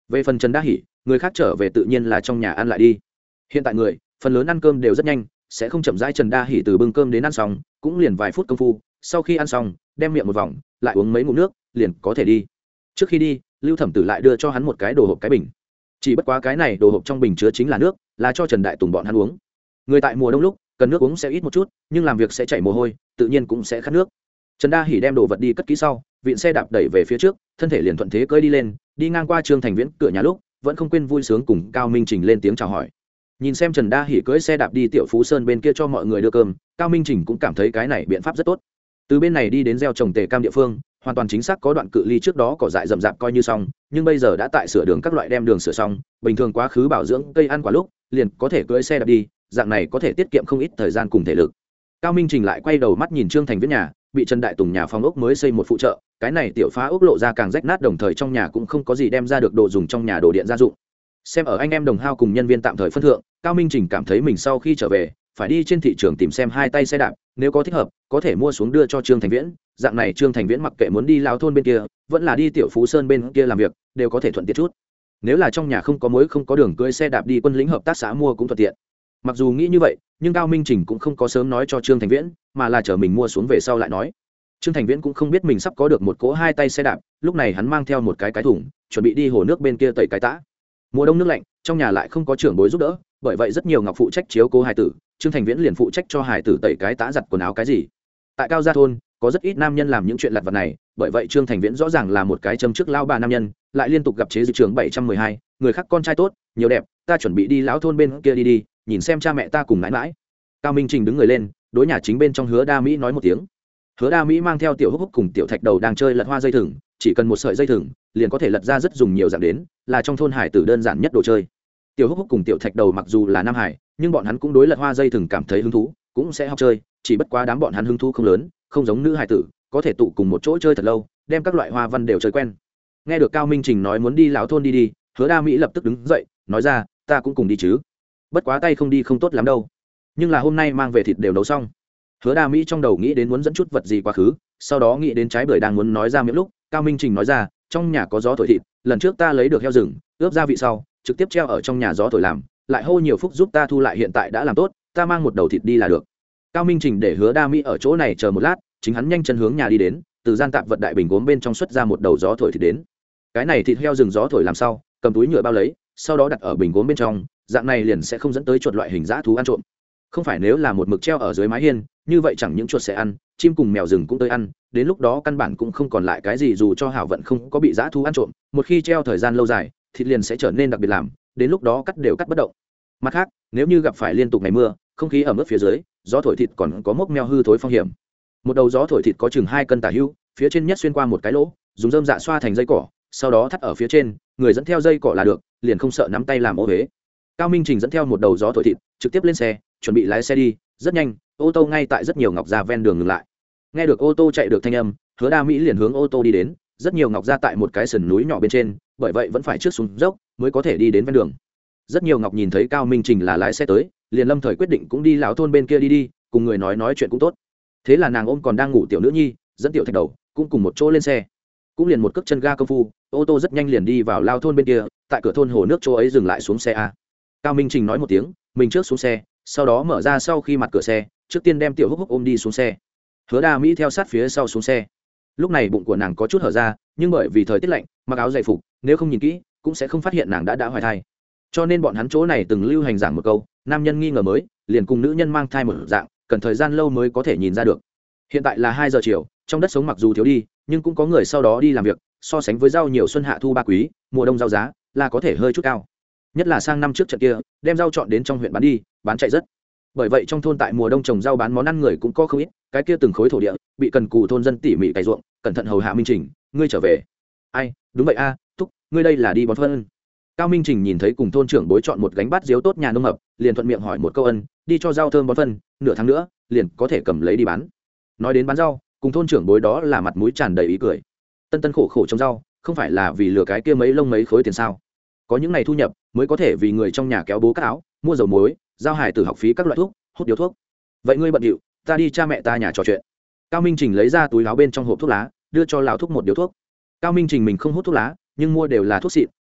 Về phần Trần Đa Hỷ, người khác trở về tự nhiên là trong nhà ăn lại đi. Hiện tại người phần lớn ăn cơm đều rất nhanh, sẽ không chậm rãi. Trần Đa Hỷ từ bưng cơm đến ăn xong cũng liền vài phút công phu, sau khi ăn xong đem miệng một vòng, lại uống mấy ngụm nước liền có thể đi. Trước khi đi, Lưu Thẩm Tử lại đưa cho hắn một cái đồ hộp cái bình, chỉ bất quá cái này đồ hộp trong bình chứa chính là nước, là cho Trần Đại Tùng bọn hắn uống. Người tại mùa đông lúc cần nước uống sẽ ít một chút, nhưng làm việc sẽ chảy mồ hôi, tự nhiên cũng sẽ khát nước. Trần Đa Hỷ đem đồ vật đi cất kỹ sau, vịn xe đạp đẩy về phía trước, thân thể liền thuận thế cơi đi lên, đi ngang qua Trương Thành Viễn cửa nhà lúc vẫn không quên vui sướng cùng Cao Minh Trình lên tiếng chào hỏi. Nhìn xem Trần Đa Hỷ cưỡi xe đạp đi Tiểu Phú Sơn bên kia cho mọi người đưa cơm, Cao Minh Trình cũng cảm thấy cái này biện pháp rất tốt. Từ bên này đi đến gieo trồng tề cam địa phương, hoàn toàn chính xác có đoạn cự ly trước đó cỏ dại rậm rạp coi như xong, nhưng bây giờ đã tại sửa đường các loại đem đường sửa xong, bình thường quá khứ bảo dưỡng cây ăn quả lúc liền có thể cưỡi xe đạp đi, dạng này có thể tiết kiệm không ít thời gian cùng thể lực. Cao Minh Trình lại quay đầu mắt nhìn Trương Thành Viễn nhà, bị Trần Đại Tùng nhà phòng ốc mới xây một phụ trợ, cái này tiểu phá ốc lộ ra càng rách nát, đồng thời trong nhà cũng không có gì đem ra được đồ dùng trong nhà đồ điện gia dụng. Xem ở anh em đồng hao cùng nhân viên tạm thời phân thượng, Cao Minh Trình cảm thấy mình sau khi trở về phải đi trên thị trường tìm xem hai tay xe đạp, nếu có thích hợp có thể mua xuống đưa cho Trương Thành Viễn, dạng này Trương Thành Viễn mặc kệ muốn đi Lão thôn bên kia vẫn là đi Tiểu Phú Sơn bên kia làm việc đều có thể thuận tiện chút. Nếu là trong nhà không có mối không có đường cưỡi xe đạp đi Quân lĩnh hợp tác xã mua cũng thuận tiện. Mặc dù nghĩ như vậy, nhưng Cao Minh Trình cũng không có sớm nói cho Trương Thành Viễn, mà là chờ mình mua xuống về sau lại nói. Trương Thành Viễn cũng không biết mình sắp có được một cỗ hai tay xe đạp, lúc này hắn mang theo một cái cái thùng, chuẩn bị đi hồ nước bên kia tẩy cái tã. Mùa đông nước lạnh, trong nhà lại không có trưởng bối giúp đỡ, bởi vậy rất nhiều ngọc phụ trách chiếu cố hài tử, Trương Thành Viễn liền phụ trách cho hài tử tẩy cái tã, giặt quần áo cái gì. Tại Cao Gia thôn, có rất ít nam nhân làm những chuyện lặt vặt này, bởi vậy Trương Thành Viễn rõ ràng là một cái châm trước lao bà nam nhân, lại liên tục gặp chế dịch trường bảy trăm mười hai, người khác con trai tốt, nhiều đẹp, ta chuẩn bị đi lão thôn bên kia đi đi, nhìn xem cha mẹ ta cùng nãi nãi. Cao Minh Trình đứng người lên, đối nhà chính bên trong Hứa Đa Mỹ nói một tiếng. Hứa Đa Mỹ mang theo Tiểu Húc Húc cùng Tiểu Thạch Đầu đang chơi lật hoa dây thừng, chỉ cần một sợi dây thừng liền có thể lật ra rất dùng nhiều dạng đến, là trong thôn hải tử đơn giản nhất đồ chơi. Tiểu Húc Húc cùng Tiểu Thạch Đầu mặc dù là nam hải, nhưng bọn hắn cũng đối lật hoa dây thừng cảm thấy hứng thú, cũng sẽ học chơi, chỉ bất quá đám bọn hắn hứng thú không lớn, không giống nữ hải tử, có thể tụ cùng một chỗ chơi thật lâu, đem các loại hoa văn đều chơi quen. Nghe được Cao Minh Trình nói muốn đi lão thôn đi đi, Hứa Đa Mỹ lập tức đứng dậy, nói ra, ta cũng cùng đi chứ. Bất quá tay không đi không tốt lắm đâu. Nhưng là hôm nay mang về thịt đều nấu xong. Hứa Đa Mỹ trong đầu nghĩ đến muốn dẫn chút vật gì quá khứ, sau đó nghĩ đến trái bưởi đang muốn nói ra miệng lúc, Cao Minh Trình nói ra, trong nhà có gió thổi thịt, lần trước ta lấy được heo rừng, ướp gia vị sau, trực tiếp treo ở trong nhà gió thổi làm, lại hô nhiều phúc giúp ta thu lại, hiện tại đã làm tốt, ta mang một đầu thịt đi là được. Cao Minh Trình để Hứa Đa Mỹ ở chỗ này chờ một lát, chính hắn nhanh chân hướng nhà đi đến, từ gian tạp vật đại bình gốm bên trong xuất ra một đầu gió thổi thịt đến. Cái này thịt heo rừng gió thổi làm sau, cầm túi nhựa bao lấy, sau đó đặt ở bình gốm bên trong, dạng này liền sẽ không dẫn tới chuột loại hình dã thú ăn trộm. Không phải nếu là một mực treo ở dưới mái hiên, như vậy chẳng những chuột sẽ ăn, chim cùng mèo rừng cũng tới ăn, đến lúc đó căn bản cũng không còn lại cái gì, dù cho hảo vận không có bị dã thú ăn trộm, một khi treo thời gian lâu dài, thịt liền sẽ trở nên đặc biệt làm, đến lúc đó cắt đều cắt bất động. Mặt khác, nếu như gặp phải liên tục ngày mưa, không khí ẩm ướt phía dưới, gió thổi thịt còn có mốc meo hư thối phong hiểm. Một đầu gió thổi thịt có chừng hai cân tả hữu, phía trên nhất xuyên qua một cái lỗ, dùng rơm dạ xoa thành dây cỏ, sau đó thắt ở phía trên, người dẫn theo dây cỏ là được, liền không sợ nắm tay làm ô huế. Cao Minh Trình dẫn theo một đầu gió thổi thịt, trực tiếp lên xe, chuẩn bị lái xe đi, rất nhanh, ô tô ngay tại rất nhiều ngọc gia ven đường ngừng lại. Nghe được ô tô chạy được thanh âm, Hứa Đa Mỹ liền hướng ô tô đi đến, rất nhiều ngọc gia tại một cái sườn núi nhỏ bên trên, bởi vậy vẫn phải trước xuống dốc mới có thể đi đến ven đường. Rất nhiều ngọc nhìn thấy Cao Minh Trình là lái xe tới, liền lâm thời quyết định cũng đi lão thôn bên kia đi đi, cùng người nói nói chuyện cũng tốt. Thế là nàng ôm còn đang ngủ tiểu nữ nhi, dẫn Tiểu Thạch Đầu cũng cùng một chỗ lên xe. Cũng liền một cước chân ga công phu, ô tô rất nhanh liền đi vào lao thôn bên kia, tại cửa thôn hồ nước chỗ ấy dừng lại xuống xe a. Cao Minh Trình nói một tiếng, mình trước xuống xe, sau đó mở ra sau khi mặt cửa xe, trước tiên đem Tiểu Húc Húc ôm đi xuống xe. Hứa Đa Mỹ theo sát phía sau xuống xe. Lúc này bụng của nàng có chút hở ra, nhưng bởi vì thời tiết lạnh, mặc áo dày phục, nếu không nhìn kỹ, cũng sẽ không phát hiện nàng đã đã hoài thai. Cho nên bọn hắn chỗ này từng lưu hành giảng một câu, nam nhân nghi ngờ mới, liền cùng nữ nhân mang thai một dạng, cần thời gian lâu mới có thể nhìn ra được. Hiện tại là hai giờ chiều, trong đất sống mặc dù thiếu đi, nhưng cũng có người sau đó đi làm việc, so sánh với rau nhiều xuân hạ thu ba quý, mùa đông rau giá là có thể hơi chút cao. Nhất là sang năm trước trận kia, đem rau chọn đến trong huyện bán đi, bán chạy rất. Bởi vậy trong thôn tại mùa đông trồng rau bán món ăn người cũng có không ít, cái kia từng khối thổ địa bị cần cù thôn dân tỉ mỉ cày ruộng, cẩn thận hầu hạ Minh Trình, ngươi trở về. Ai, đúng vậy a, à, thúc, ngươi đây là đi bón phân. Cao Minh Trình nhìn thấy cùng thôn trưởng bối chọn một gánh bát diếu tốt nhà nông mập, liền thuận miệng hỏi một câu ân, đi cho rau thơm bón phân, nửa tháng nữa liền có thể cầm lấy đi bán. Nói đến bán rau, cùng thôn trưởng bối đó là mặt mũi tràn đầy ý cười. Tân tân khổ khổ trồng rau, không phải là vì lừa cái kia mấy lông mấy khối tiền sao? Có những này thu nhập, mới có thể vì người trong nhà kéo bố cắt áo, mua dầu muối, giao hài tử học phí các loại thuốc, hút điếu thuốc. Vậy ngươi bận điệu, ta đi cha mẹ ta nhà trò chuyện. Cao Minh Trình lấy ra túi áo bên trong hộp thuốc lá, đưa cho lão thúc một điếu thuốc. Cao Minh Trình mình không hút thuốc lá, nhưng mua đều là thuốc xịn,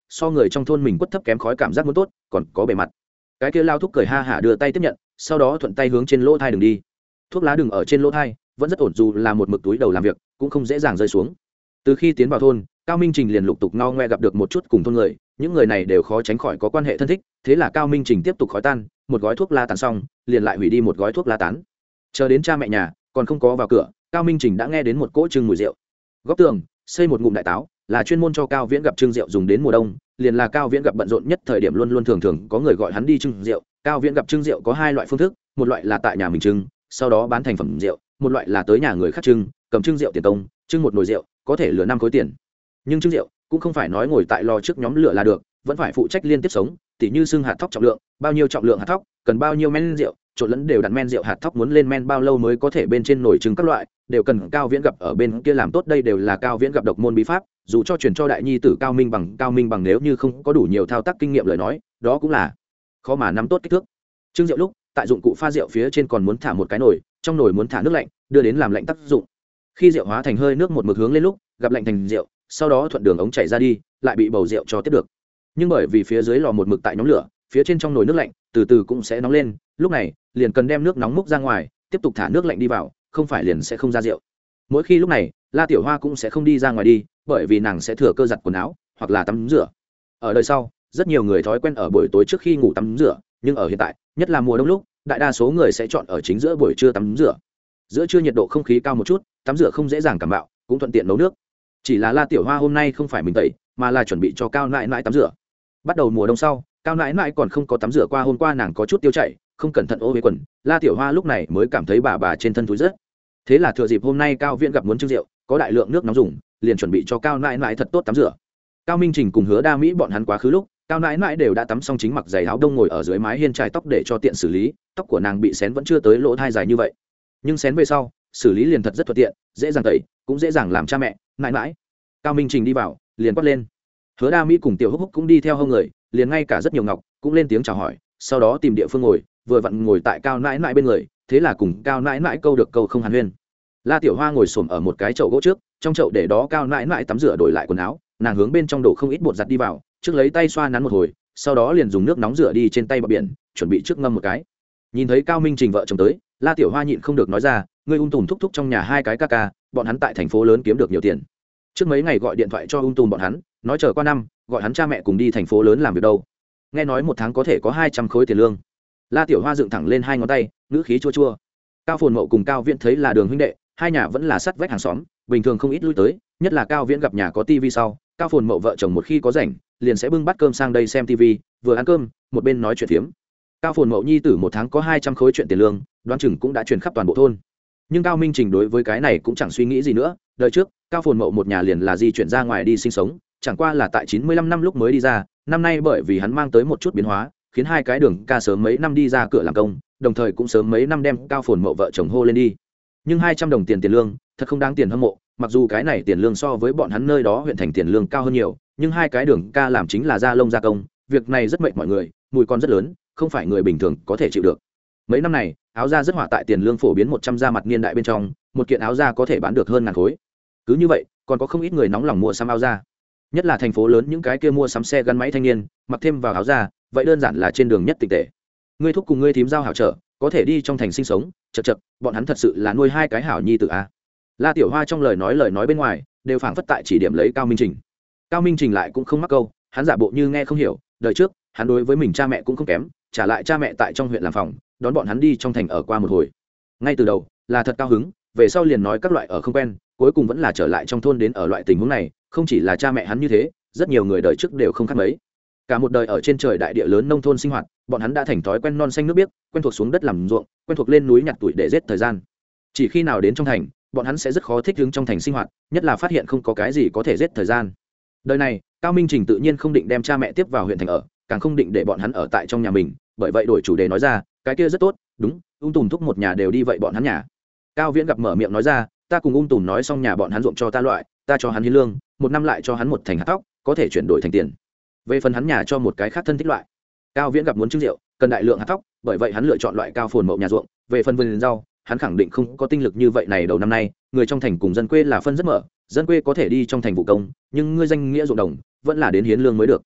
so người trong thôn mình quất thấp kém khói cảm giác muốn tốt còn có bề mặt. Cái kia lao thúc cười ha hả đưa tay tiếp nhận, sau đó thuận tay hướng trên lỗ thai đường đi. Thuốc lá đừng ở trên lỗ thai vẫn rất ổn, dù là một mực túi đầu làm việc cũng không dễ dàng rơi xuống. Từ khi tiến vào thôn, Cao Minh Trình liền lục tục ngao ngoe gặp được một chút cùng thôn người, những người này đều khó tránh khỏi có quan hệ thân thích, thế là Cao Minh Trình tiếp tục khói tan, một gói thuốc lá tàn xong liền lại hủy đi một gói thuốc lá tán. Chờ đến cha mẹ nhà còn không có vào cửa, Cao Minh Trình đã nghe đến một cỗ trưng mùi rượu. Góc tường xây một ngụm đại táo, là chuyên môn cho Cao Viễn gặp trưng rượu dùng đến mùa đông, liền là Cao Viễn gặp bận rộn nhất thời điểm luôn luôn thường thường có người gọi hắn đi trưng rượu. Cao Viễn gặp trưng rượu có hai loại phương thức, một loại là tại nhà mình trưng, sau đó bán thành phẩm rượu, một loại là tới nhà người khác trưng, cầm trưng rượu tiền công, trưng một nồi rượu có thể lừa năm khối tiền. Nhưng trưng rượu cũng không phải nói ngồi tại lò trước nhóm lửa là được, vẫn phải phụ trách liên tiếp sống, tỉ như xưng hạt thóc trọng lượng, bao nhiêu trọng lượng hạt thóc, cần bao nhiêu men rượu, trộn lẫn đều đặt men rượu hạt thóc muốn lên men bao lâu mới có thể bên trên nồi trứng các loại, đều cần Cao Viễn gặp ở bên kia làm tốt. Đây đều là Cao Viễn gặp độc môn bí pháp, dù cho truyền cho đại nhi tử Cao Minh bằng, Cao Minh bằng nếu như không có đủ nhiều thao tác kinh nghiệm lời nói, đó cũng là khó mà nắm tốt kích thước. Trưng rượu lúc, tại dụng cụ pha rượu phía trên còn muốn thả một cái nồi, trong nồi muốn thả nước lạnh, đưa đến làm lạnh tác dụng. Khi rượu hóa thành hơi nước một mực hướng lên lúc, gặp lạnh thành rượu, sau đó thuận đường ống chảy ra đi, lại bị bầu rượu cho tiếp được. Nhưng bởi vì phía dưới lò một mực tại nhóm lửa, phía trên trong nồi nước lạnh từ từ cũng sẽ nóng lên, lúc này liền cần đem nước nóng múc ra ngoài, tiếp tục thả nước lạnh đi vào, không phải liền sẽ không ra rượu. Mỗi khi lúc này, La Tiểu Hoa cũng sẽ không đi ra ngoài đi, bởi vì nàng sẽ thừa cơ giặt quần áo hoặc là tắm rửa. Ở đời sau, rất nhiều người thói quen ở buổi tối trước khi ngủ tắm rửa, nhưng ở hiện tại, nhất là mùa đông lúc, đại đa số người sẽ chọn ở chính giữa buổi trưa tắm rửa. Giữa trưa nhiệt độ không khí cao một chút, tắm rửa không dễ dàng cảm bạo, cũng thuận tiện nấu nước. Chỉ là La Tiểu Hoa hôm nay không phải mình tẩy, mà là chuẩn bị cho Cao nãi nãi tắm rửa. Bắt đầu mùa đông sau, Cao nãi nãi còn không có tắm rửa qua, hôm qua nàng có chút tiêu chảy, không cẩn thận ô huế quần, La Tiểu Hoa lúc này mới cảm thấy bà bà trên thân thúi rất. Thế là thừa dịp hôm nay Cao Viễn gặp muốn trưng rượu, có đại lượng nước nóng dùng, liền chuẩn bị cho Cao nãi nãi thật tốt tắm rửa. Cao Minh Trình cùng Hứa Đa Mỹ bọn hắn quá khứ lúc, Cao nãi nãi đều đã tắm xong, chính mặc giày áo đông ngồi ở dưới mái hiên chải tóc để cho tiện xử lý, tóc của nàng bị xén vẫn chưa tới lỗ thai dài như vậy, nhưng xén về sau xử lý liền thật rất thuận tiện, dễ dàng tẩy, cũng dễ dàng làm cha mẹ nãi nãi. Cao Minh Trình đi vào liền quát lên. Hứa Đa Mỹ cùng Tiểu Húc Húc cũng đi theo hông người, liền ngay cả rất nhiều ngọc cũng lên tiếng chào hỏi, sau đó tìm địa phương ngồi, vừa vặn ngồi tại Cao nãi nãi bên người, thế là cùng Cao nãi nãi câu được câu không hàn huyên. La Tiểu Hoa ngồi xổm ở một cái chậu gỗ trước, trong chậu để đó Cao nãi nãi tắm rửa đổi lại quần áo, nàng hướng bên trong đổ không ít bột giặt đi vào, trước lấy tay xoa nắn một hồi, sau đó liền dùng nước nóng rửa đi trên tay bờ biển, chuẩn bị trước ngâm một cái. Nhìn thấy Cao Minh Trình vợ chồng tới, La Tiểu Hoa nhịn không được nói ra, ngươi ung tùm thúc thúc trong nhà hai cái ca ca, bọn hắn tại thành phố lớn kiếm được nhiều tiền. Trước mấy ngày gọi điện thoại cho ung tùm bọn hắn, nói chờ qua năm gọi hắn cha mẹ cùng đi thành phố lớn làm việc đâu. Nghe nói một tháng có thể có hai trăm khối tiền lương. La Tiểu Hoa dựng thẳng lên hai ngón tay, ngữ khí chua chua. Cao Phồn Mậu cùng Cao Viễn thấy là đường huynh đệ, hai nhà vẫn là sắt vách hàng xóm, bình thường không ít lui tới, nhất là Cao Viễn gặp nhà có tivi sau, Cao Phồn Mậu vợ chồng một khi có rảnh, liền sẽ bưng bát cơm sang đây xem tivi, vừa ăn cơm, một bên nói chuyện phiếm. Cao Phồn Mậu nhi tử một tháng có hai trăm khối chuyện tiền lương, đoán chừng cũng đã truyền khắp toàn bộ thôn. Nhưng Cao Minh Trình đối với cái này cũng chẳng suy nghĩ gì nữa, đời trước, Cao Phồn Mậu một nhà liền là di chuyển ra ngoài đi sinh sống, chẳng qua là tại chín mươi lăm năm lúc mới đi ra, năm nay bởi vì hắn mang tới một chút biến hóa, khiến hai cái đường ca sớm mấy năm đi ra cửa làm công, đồng thời cũng sớm mấy năm đem Cao Phồn Mậu vợ chồng hô lên đi. Nhưng hai trăm đồng tiền tiền lương, thật không đáng tiền hâm mộ, mặc dù cái này tiền lương so với bọn hắn nơi đó huyện thành tiền lương cao hơn nhiều, nhưng hai cái đường ca làm chính là gia lông gia công, việc này rất mệt mọi người, mùi con rất lớn, không phải người bình thường có thể chịu được. Mấy năm này, áo da rất hỏa tại tiền lương phổ biến một trăm da mặt niên đại bên trong, một kiện áo da có thể bán được hơn ngàn khối. Cứ như vậy, còn có không ít người nóng lòng mua sắm áo da. Nhất là thành phố lớn những cái kia mua sắm xe gắn máy thanh niên, mặc thêm vào áo da, vậy đơn giản là trên đường nhất tịch tệ. Ngươi thúc cùng ngươi thím giao hảo trở, có thể đi trong thành sinh sống, chật chật, bọn hắn thật sự là nuôi hai cái hảo nhi tử a. La Tiểu Hoa trong lời nói lời nói bên ngoài, đều phảng phất tại chỉ điểm lấy Cao Minh Trình. Cao Minh Trình lại cũng không mắc câu, hắn giả bộ như nghe không hiểu, đời trước, hắn đối với mình cha mẹ cũng không kém, trả lại cha mẹ tại trong huyện làm phòng, đón bọn hắn đi trong thành ở qua một hồi. Ngay từ đầu, là thật cao hứng, về sau liền nói các loại ở không quen, cuối cùng vẫn là trở lại trong thôn đến ở loại tình huống này, không chỉ là cha mẹ hắn như thế, rất nhiều người đời trước đều không khác mấy. Cả một đời ở trên trời đại địa lớn nông thôn sinh hoạt, bọn hắn đã thành thói quen non xanh nước biếc, quen thuộc xuống đất làm ruộng, quen thuộc lên núi nhặt tuổi để giết thời gian. Chỉ khi nào đến trong thành, bọn hắn sẽ rất khó thích ứng trong thành sinh hoạt, nhất là phát hiện không có cái gì có thể giết thời gian. Đời này, Cao Minh Trình tự nhiên không định đem cha mẹ tiếp vào huyện thành ở, càng không định để bọn hắn ở tại trong nhà mình, bởi vậy đổi chủ đề nói ra, cái kia rất tốt, đúng, ung tùm thúc một nhà đều đi vậy bọn hắn nhà. Cao Viễn gặp mở miệng nói ra, ta cùng ung tùm nói xong nhà bọn hắn ruộng cho ta loại, ta cho hắn hiến lương, một năm lại cho hắn một thành hạt tóc, có thể chuyển đổi thành tiền. Về phần hắn nhà cho một cái khác thân thích loại. Cao Viễn gặp muốn trưng rượu, cần đại lượng hạt tóc, bởi vậy hắn lựa chọn loại Cao Phồn Mậu nhà ruộng. Về phần vườn rau, hắn khẳng định không có tinh lực như vậy này đầu năm nay, người trong thành cùng dân quê là phân rất mở, dân quê có thể đi trong thành vụ công, nhưng ngươi danh nghĩa ruộng đồng vẫn là đến hiến lương mới được.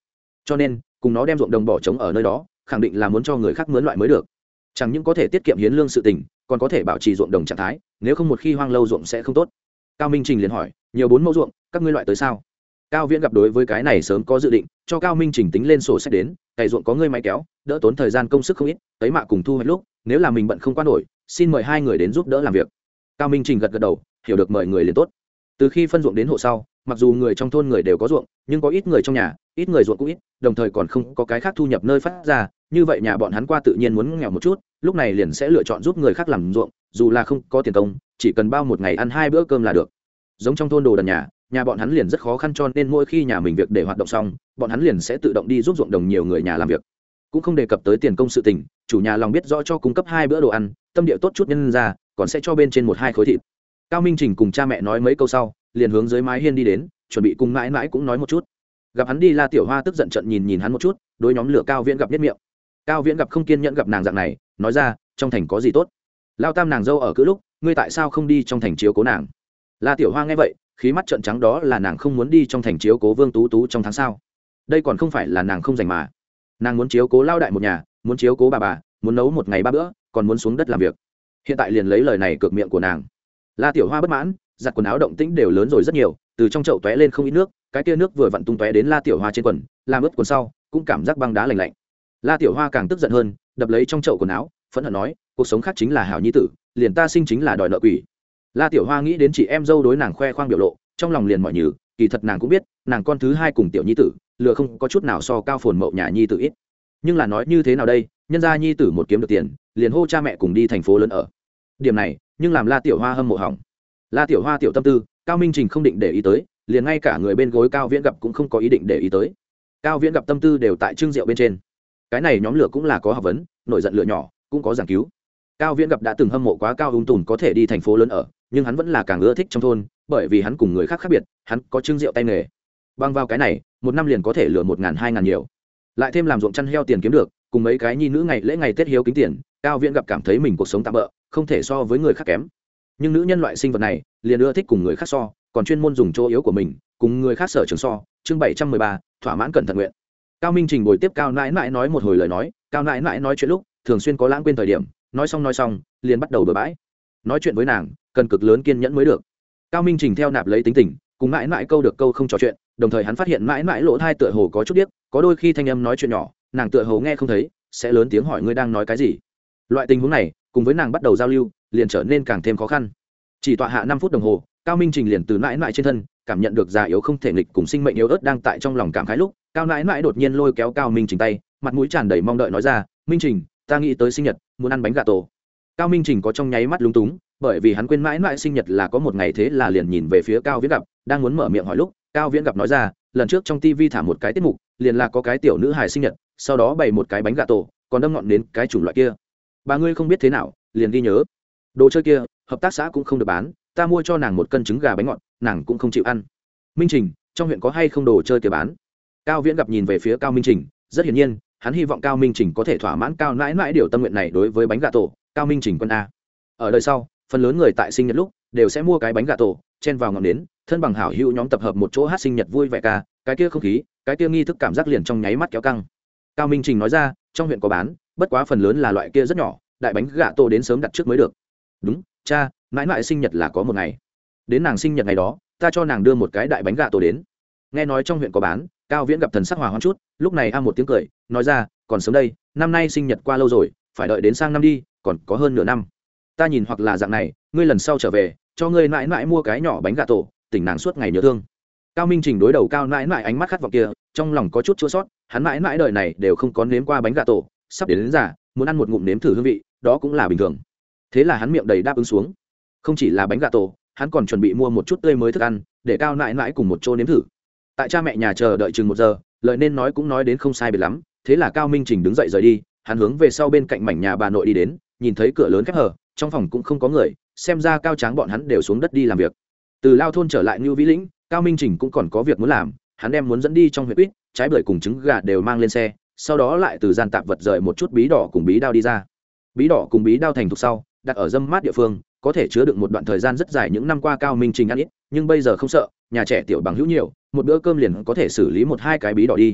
cho nên cùng nó đem ruộng đồng bỏ trống ở nơi đó khẳng định là muốn cho người khác mướn loại mới được. Chẳng những có thể tiết kiệm hiến lương sự tình, còn có thể bảo trì ruộng đồng trạng thái, nếu không một khi hoang lâu ruộng sẽ không tốt. Cao Minh Trình liền hỏi, nhiều bốn mẫu ruộng, các ngươi loại tới sao? Cao Viễn gặp đối với cái này sớm có dự định, cho Cao Minh Trình tính lên sổ sách đến, cày ruộng có ngươi máy kéo, đỡ tốn thời gian công sức không ít, tới mạ cùng thu hoạch lúc, nếu là mình bận không qua nổi, xin mời hai người đến giúp đỡ làm việc. Cao Minh Trình gật gật đầu, hiểu được mời người liền tốt. Từ khi phân ruộng đến hộ sau, mặc dù người trong thôn người đều có ruộng, nhưng có ít người trong nhà, ít người ruộng cũng ít, đồng thời còn không có cái khác thu nhập nơi phát ra, như vậy nhà bọn hắn qua tự nhiên muốn nghèo một chút, lúc này liền sẽ lựa chọn giúp người khác làm ruộng, dù là không có tiền công, chỉ cần bao một ngày ăn hai bữa cơm là được. Giống trong thôn đồ đần nhà, nhà bọn hắn liền rất khó khăn, cho nên mỗi khi nhà mình việc để hoạt động xong, bọn hắn liền sẽ tự động đi giúp ruộng đồng nhiều người nhà làm việc. Cũng không đề cập tới tiền công sự tình, chủ nhà lòng biết rõ cho cung cấp hai bữa đồ ăn, tâm địa tốt chút nhân ra, còn sẽ cho bên trên một hai khối thịt. Cao Minh Trình cùng cha mẹ nói mấy câu sau, liền hướng dưới mái hiên đi đến, chuẩn bị cùng mãi mãi cũng nói một chút. Gặp hắn đi, La Tiểu Hoa tức giận trận nhìn nhìn hắn một chút, đối nhóm lửa Cao Viễn gặp nhất miệng. Cao Viễn gặp không kiên nhẫn gặp nàng dạng này, nói ra, trong thành có gì tốt? Lao tam nàng dâu ở cứ lúc, ngươi tại sao không đi trong thành chiếu cố nàng? La Tiểu Hoa nghe vậy, khí mắt trợn trắng, đó là nàng không muốn đi trong thành chiếu cố Vương Tú Tú trong tháng sao? Đây còn không phải là nàng không dành mà. Nàng muốn chiếu cố Lao đại một nhà, muốn chiếu cố bà bà, muốn nấu một ngày ba bữa, còn muốn xuống đất làm việc. Hiện tại liền lấy lời này cược miệng của nàng. La Tiểu Hoa bất mãn, giặt quần áo động tĩnh đều lớn rồi rất nhiều, từ trong chậu tóe lên không ít nước, cái kia nước vừa vặn tung tóe đến La Tiểu Hoa trên quần, làm ướt quần sau, cũng cảm giác băng đá lạnh lạnh. La Tiểu Hoa càng tức giận hơn, đập lấy trong chậu quần áo, phẫn hận nói, cuộc sống khác chính là hảo nhi tử, liền ta sinh chính là đòi nợ quỷ. La Tiểu Hoa nghĩ đến chị em dâu đối nàng khoe khoang biểu lộ, trong lòng liền mỏi nhừ, kỳ thật nàng cũng biết, nàng con thứ hai cùng tiểu nhi tử, lừa không có chút nào so cao phồn mậu nhà nhi tử ít. Nhưng là nói như thế nào đây, nhân gia nhi tử một kiếm được tiền, liền hô cha mẹ cùng đi thành phố lớn ở. Điểm này, nhưng làm La Tiểu Hoa hâm mộ hỏng. La Tiểu Hoa tiểu tâm tư, Cao Minh Trình không định để ý tới, liền ngay cả người bên gối Cao Viễn gặp cũng không có ý định để ý tới. Cao Viễn gặp tâm tư đều tại trưng rượu bên trên. Cái này nhóm lửa cũng là có học vấn, nổi giận lửa nhỏ, cũng có giảng cứu. Cao Viễn gặp đã từng hâm mộ quá Cao Ung Tùn có thể đi thành phố lớn ở, nhưng hắn vẫn là càng ưa thích trong thôn, bởi vì hắn cùng người khác khác biệt, hắn có trưng rượu tay nghề. Bằng vào cái này, một năm liền có thể lừa một ngàn hai ngàn nhiều. Lại thêm làm ruộng chăn heo tiền kiếm được, cùng mấy cái nhi nữ ngày lễ ngày Tết hiếu kính tiền, Cao Viễn gặp cảm thấy mình cuộc sống tạm bợ, không thể so với người khác kém. Nhưng nữ nhân loại sinh vật này, liền ưa thích cùng người khác so, còn chuyên môn dùng chỗ yếu của mình, cùng người khác sở trường so. Chương bảy trăm mười ba, thỏa mãn cẩn thận nguyện. Cao Minh Trình bồi tiếp Cao nãi nãi nói một hồi lời nói, Cao nãi nãi nói chuyện lúc, thường xuyên có lãng quên thời điểm, nói xong nói xong, liền bắt đầu bừa bãi. Nói chuyện với nàng, cần cực lớn kiên nhẫn mới được. Cao Minh Trình theo nạp lấy tính tình, cùng nãi nãi câu được câu không trò chuyện, đồng thời hắn phát hiện nãi nãi lỗ tai tựa hồ có chút điếc, có đôi khi thanh âm nói chuyện nhỏ, nàng tựa hồ nghe không thấy, sẽ lớn tiếng hỏi ngươi đang nói cái gì. Loại tình huống này, cùng với nàng bắt đầu giao lưu, liền trở nên càng thêm khó khăn. Chỉ tọa hạ năm phút đồng hồ, Cao Minh Trình liền từ nãi nãi trên thân cảm nhận được già yếu không thể nghịch cùng sinh mệnh yếu ớt đang tại trong lòng cảm khái lúc, Cao nãi nãi đột nhiên lôi kéo Cao Minh Trình tay, mặt mũi tràn đầy mong đợi nói ra, Minh Trình, ta nghĩ tới sinh nhật, muốn ăn bánh gà tổ. Cao Minh Trình có trong nháy mắt lúng túng, bởi vì hắn quên mãi mãi sinh nhật là có một ngày, thế là liền nhìn về phía Cao Viễn gặp, đang muốn mở miệng hỏi lúc, Cao Viễn gặp nói ra, lần trước trong tivi thả một cái tiết mục, liền là có cái tiểu nữ hài sinh nhật, sau đó bày một cái bánh gà tổ, còn đâm ngọn đến cái chủng loại kia. Bà ngươi không biết thế nào, liền ghi nhớ. Đồ chơi kia, hợp tác xã cũng không được bán, ta mua cho nàng một cân trứng gà bánh ngọt, nàng cũng không chịu ăn. Minh Trình, trong huyện có hay không đồ chơi kia bán? Cao Viễn gặp nhìn về phía Cao Minh Trình, rất hiển nhiên, hắn hy vọng Cao Minh Trình có thể thỏa mãn Cao nãi nãi điều tâm nguyện này đối với bánh gà tổ. Cao Minh Trình quân a. Ở đời sau, phần lớn người tại sinh nhật lúc đều sẽ mua cái bánh gà tổ, chen vào ngọn nến, thân bằng hảo hữu nhóm tập hợp một chỗ hát sinh nhật vui vẻ ca, cái kia không khí, cái kia nghi thức cảm giác liền trong nháy mắt kéo căng. Cao Minh Trình nói ra, trong huyện có bán, bất quá phần lớn là loại kia rất nhỏ, đại bánh gà tổ đến sớm đặt trước mới được. Đúng, cha, mãi mãi sinh nhật là có một ngày, đến nàng sinh nhật ngày đó, ta cho nàng đưa một cái đại bánh gà tổ đến. Nghe nói trong huyện có bán, Cao Viễn gặp thần sắc hòa hoãn chút, lúc này a một tiếng cười, nói ra, còn sớm đây, năm nay sinh nhật qua lâu rồi, phải đợi đến sang năm đi, còn có hơn nửa năm. Ta nhìn hoặc là dạng này, ngươi lần sau trở về, cho ngươi mãi mãi mua cái nhỏ bánh gà tổ, tỉnh nàng suốt ngày nhớ thương. Cao Minh Trình đối đầu Cao mãi mãi ánh mắt khát vọng kia, trong lòng có chút chua sót, hắn mãi mãi đời này đều không có nếm qua bánh gà tổ, sắp đến, đến già, muốn ăn một ngụm nếm thử hương vị, đó cũng là bình thường. Thế là hắn miệng đầy đáp ứng xuống. Không chỉ là bánh gà tổ, hắn còn chuẩn bị mua một chút tươi mới thức ăn, để Cao mãi mãi cùng một chỗ nếm thử. Tại cha mẹ nhà chờ đợi chừng một giờ, lời nên nói cũng nói đến không sai biệt lắm, thế là Cao Minh Trình đứng dậy rời đi, hắn hướng về sau bên cạnh mảnh nhà bà nội đi đến, nhìn thấy cửa lớn khép hờ, trong phòng cũng không có người, xem ra Cao Tráng bọn hắn đều xuống đất đi làm việc. Từ Lao thôn trở lại Ngưu Vĩ Lĩnh, Cao Minh Trình cũng còn có việc muốn làm, hắn đem muốn dẫn đi trong huyện quýt, trái bưởi cùng trứng gà đều mang lên xe, sau đó lại từ gian tạp vật rời một chút bí đỏ cùng bí đao đi ra. Bí đỏ cùng bí đao thành thục sau, đặt ở dâm mát địa phương, có thể chứa đựng một đoạn thời gian rất dài. Những năm qua Cao Minh Trình ăn ít, nhưng bây giờ không sợ, nhà trẻ tiểu bằng hữu nhiều, một bữa cơm liền có thể xử lý một hai cái bí đỏ đi.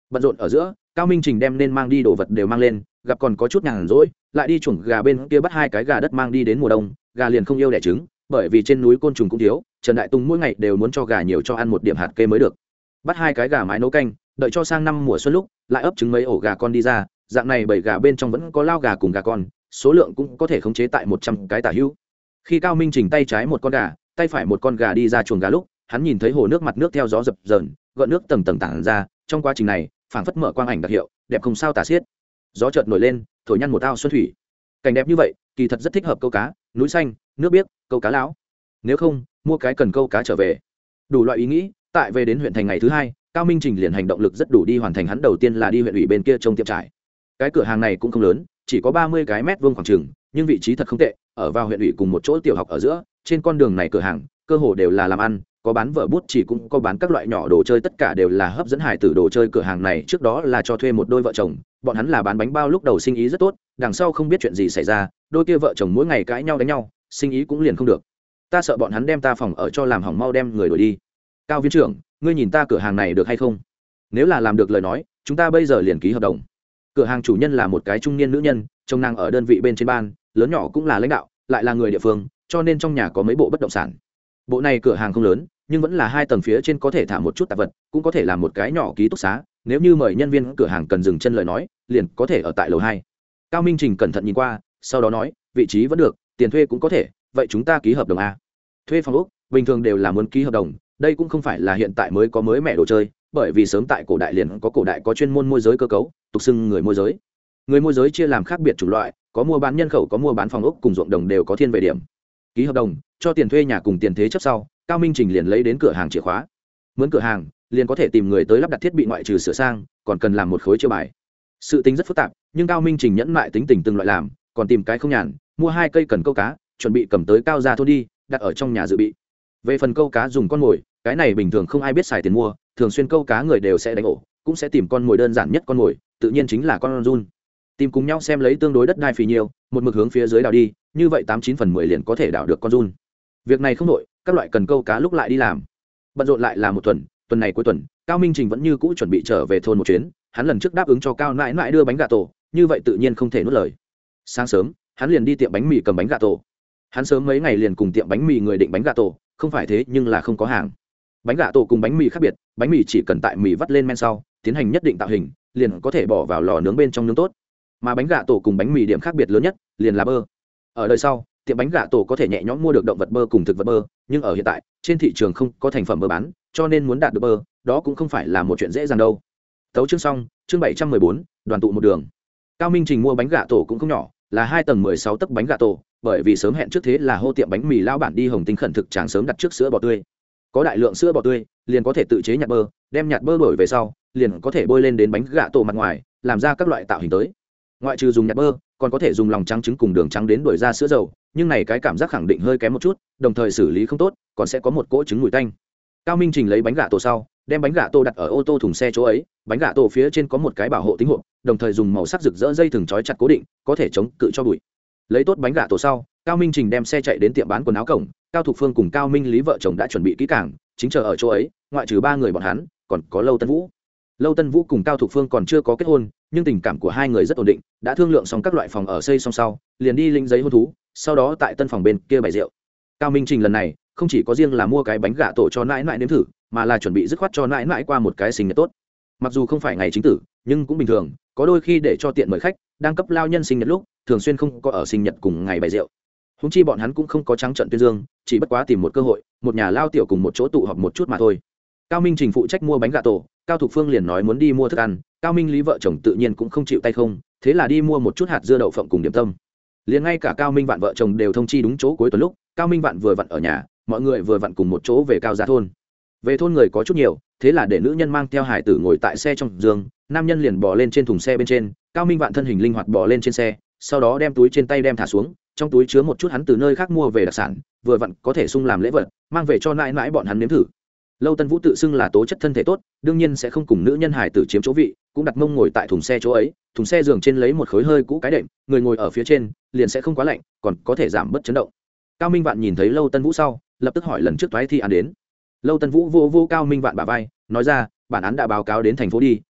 Bận rộn ở giữa, Cao Minh Trình đem nên mang đi đồ vật đều mang lên, gặp còn có chút nhàn rỗi, lại đi chuồng gà bên kia bắt hai cái gà đất mang đi đến mùa đông, gà liền không yêu đẻ trứng, bởi vì trên núi côn trùng cũng thiếu, Trần Đại Tùng mỗi ngày đều muốn cho gà nhiều cho ăn một điểm hạt kê mới được. Bắt hai cái gà mái nấu canh, đợi cho sang năm mùa xuân lúc, lại ấp trứng mấy ổ gà con đi ra, dạng này bảy gà bên trong vẫn có lao gà cùng gà con, số lượng cũng có thể khống chế tại một trăm cái tả hữu. Khi Cao Minh Trình tay trái một con gà, tay phải một con gà đi ra chuồng gà lúc, hắn nhìn thấy hồ nước mặt nước theo gió dập dờn, gợn nước tầng tầng tản ra, trong quá trình này, phảng phất mở quang ảnh đặc hiệu, đẹp không sao tả xiết. Gió chợt nổi lên, thổi nhăn một ao xuân thủy. Cảnh đẹp như vậy, kỳ thật rất thích hợp câu cá, núi xanh, nước biếc, câu cá lão. Nếu không, mua cái cần câu cá trở về. Đủ loại ý nghĩ, tại về đến huyện thành ngày thứ hai, Cao Minh Trình liền hành động lực rất đủ đi hoàn thành hắn đầu tiên là đi huyện ủy bên kia trông tiệm trải. Cái cửa hàng này cũng không lớn, chỉ có ba mươi cái mét vuông khoảng chừng, nhưng vị trí thật không tệ, ở vào huyện ủy cùng một chỗ tiểu học ở giữa, trên con đường này cửa hàng, cơ hồ đều là làm ăn, có bán vở bút chỉ cũng có bán các loại nhỏ đồ chơi, tất cả đều là hấp dẫn hải tử đồ chơi. Cửa hàng này trước đó là cho thuê một đôi vợ chồng, bọn hắn là bán bánh bao, lúc đầu sinh ý rất tốt, đằng sau không biết chuyện gì xảy ra, đôi kia vợ chồng mỗi ngày cãi nhau đánh nhau, sinh ý cũng liền không được. Ta sợ bọn hắn đem ta phòng ở cho làm hỏng, mau đem người đuổi đi. Cao viên trưởng, ngươi nhìn ta cửa hàng này được hay không? Nếu là làm được lời nói, chúng ta bây giờ liền ký hợp đồng. Cửa hàng chủ nhân là một cái trung niên nữ nhân, trông nàng ở đơn vị bên trên ban, lớn nhỏ cũng là lãnh đạo, lại là người địa phương, cho nên trong nhà có mấy bộ bất động sản. Bộ này cửa hàng không lớn, nhưng vẫn là hai tầng, phía trên có thể thả một chút tạp vật, cũng có thể làm một cái nhỏ ký túc xá, nếu như mời nhân viên cửa hàng cần dừng chân lời nói, liền có thể ở tại lầu hai. Cao Minh Trình cẩn thận nhìn qua, sau đó nói, vị trí vẫn được, tiền thuê cũng có thể, vậy chúng ta ký hợp đồng a. Thuê phòng ốc bình thường đều là muốn ký hợp đồng, đây cũng không phải là hiện tại mới có mới mẻ đồ chơi, bởi vì sớm tại cổ đại liền có cổ đại có chuyên môn môi giới cơ cấu, tục xưng người môi giới. Người môi giới chia làm khác biệt chủng loại, có mua bán nhân khẩu, có mua bán phòng ốc cùng ruộng đồng, đều có thiên về điểm. Ký hợp đồng, cho tiền thuê nhà cùng tiền thế chấp sau, Cao Minh Trình liền lấy đến cửa hàng chìa khóa. Mướn cửa hàng, liền có thể tìm người tới lắp đặt thiết bị, ngoại trừ sửa sang, còn cần làm một khối chiêu bài. Sự tính rất phức tạp, nhưng Cao Minh Trình nhẫn mại tính tình từng loại làm, còn tìm cái không nhàn, mua hai cây cần câu cá, chuẩn bị cầm tới Cao gia thôn đi, đặt ở trong nhà dự bị. Về phần câu cá dùng con mồi, cái này bình thường không ai biết xài tiền mua, thường xuyên câu cá người đều sẽ đánh ổ, cũng sẽ tìm con mồi đơn giản nhất con mồi, tự nhiên chính là con giun. Tìm cùng nhau xem lấy tương đối đất đai phì nhiều, một mực hướng phía dưới đào đi, như vậy tám chín phần mười liền có thể đào được con giun. Việc này không đổi, các loại cần câu cá lúc lại đi làm. Bận rộn lại là một tuần, tuần này cuối tuần, Cao Minh Trình vẫn như cũ chuẩn bị trở về thôn một chuyến, hắn lần trước đáp ứng cho Cao nãi nãi đưa bánh gà tổ, như vậy tự nhiên không thể nuốt lời. Sáng sớm, hắn liền đi tiệm bánh mì cầm bánh gà tổ. Hắn sớm mấy ngày liền cùng tiệm bánh mì người định bánh gà tổ, không phải thế nhưng là không có hàng. Bánh gà tổ cùng bánh mì khác biệt, bánh mì chỉ cần tại mì vắt lên men sau, tiến hành nhất định tạo hình, liền có thể bỏ vào lò nướng bên trong nướng tốt. Mà bánh gà tổ cùng bánh mì điểm khác biệt lớn nhất, liền là bơ. Ở đời sau, tiệm bánh gà tổ có thể nhẹ nhõm mua được động vật bơ cùng thực vật bơ, nhưng ở hiện tại, trên thị trường không có thành phẩm bơ bán, cho nên muốn đạt được bơ, đó cũng không phải là một chuyện dễ dàng đâu. Tấu chương xong, chương bảy trăm mười bốn, đoàn tụ một đường. Cao Minh Trình mua bánh gà tổ cũng không nhỏ, là hai tầng mười sáu tấc bánh gà tổ, bởi vì sớm hẹn trước thế là hô tiệm bánh mì lão bản đi Hồng Tinh khẩn thực tràng sớm đặt trước sữa bò tươi. Có đại lượng sữa bò tươi, liền có thể tự chế nhạt bơ, đem nhạt bơ đổi về sau, liền có thể bôi lên đến bánh gà tổ mặt ngoài, làm ra các loại tạo hình tới. Ngoại trừ dùng nhạt bơ, còn có thể dùng lòng trắng trứng cùng đường trắng đến đổi ra sữa dầu, nhưng này cái cảm giác khẳng định hơi kém một chút, đồng thời xử lý không tốt, còn sẽ có một cỗ trứng mùi tanh. Cao Minh Trình lấy bánh gà tổ sau, đem bánh gà tổ đặt ở ô tô thùng xe chỗ ấy, bánh gà tổ phía trên có một cái bảo hộ tính hộp, đồng thời dùng màu sắc rực rỡ dây thừng trói chặt cố định, có thể chống cự cho bụi. Lấy tốt bánh gà tổ sau, Cao Minh Trình đem xe chạy đến tiệm bán quần áo cổng, Cao Thục Phương cùng Cao Minh Lý vợ chồng đã chuẩn bị kỹ càng, chính chờ ở chỗ ấy, ngoại trừ ba người bọn hắn, còn có Lâu Tân Vũ. Lâu Tân Vũ cùng Cao Thục Phương còn chưa có kết hôn, nhưng tình cảm của hai người rất ổn định, đã thương lượng xong các loại phòng ở xây xong sau, liền đi lĩnh giấy hôn thú, sau đó tại tân phòng bên kia bày rượu. Cao Minh Trình lần này không chỉ có riêng là mua cái bánh gà tổ cho nãi nãi nếm thử, mà là chuẩn bị dứt khoát cho nãi nãi qua một cái sinh nhật tốt. Mặc dù không phải ngày chính tử, nhưng cũng bình thường, có đôi khi để cho tiện mời khách, đang cấp lao nhân sinh nhật lúc, thường xuyên không có ở sinh nhật cùng ngày bày rượu. Huống chi bọn hắn cũng không có trắng trận tuyên dương, chỉ bất quá tìm một cơ hội, một nhà lao tiểu cùng một chỗ tụ họp một chút mà thôi. Cao Minh Trình phụ trách mua bánh gà tổ, Cao Thục Phương liền nói muốn đi mua thức ăn, Cao Minh Lý vợ chồng tự nhiên cũng không chịu tay không, thế là đi mua một chút hạt dưa đậu phộng cùng điểm tâm. Liền ngay cả Cao Minh Vạn vợ chồng đều thông chi đúng chỗ cuối tuần lúc, Cao Minh Vạn vừa vặn ở nhà, mọi người vừa vặn cùng một chỗ về Cao gia thôn. Về thôn người có chút nhiều, thế là để nữ nhân mang theo hải tử ngồi tại xe trong giường, nam nhân liền bò lên trên thùng xe bên trên, Cao Minh Vạn thân hình linh hoạt bò lên trên xe, sau đó đem túi trên tay đem thả xuống, trong túi chứa một chút hắn từ nơi khác mua về đặc sản, vừa vặn có thể sung làm lễ vật, mang về cho nãi nãi bọn hắn nếm thử. Lâu Tân Vũ tự xưng là tố chất thân thể tốt, đương nhiên sẽ không cùng nữ nhân hải tử chiếm chỗ vị, cũng đặt mông ngồi tại thùng xe chỗ ấy, thùng xe giường trên lấy một khối hơi cũ cái đệm, người ngồi ở phía trên, liền sẽ không quá lạnh, còn có thể giảm bớt chấn động. Cao Minh Vạn nhìn thấy Lâu Tân Vũ sau, lập tức hỏi lần trước toái thi án đến. Lâu Tân Vũ vô vô Cao Minh Vạn bả vai, nói ra, bản án đã báo cáo đến thành phố đi,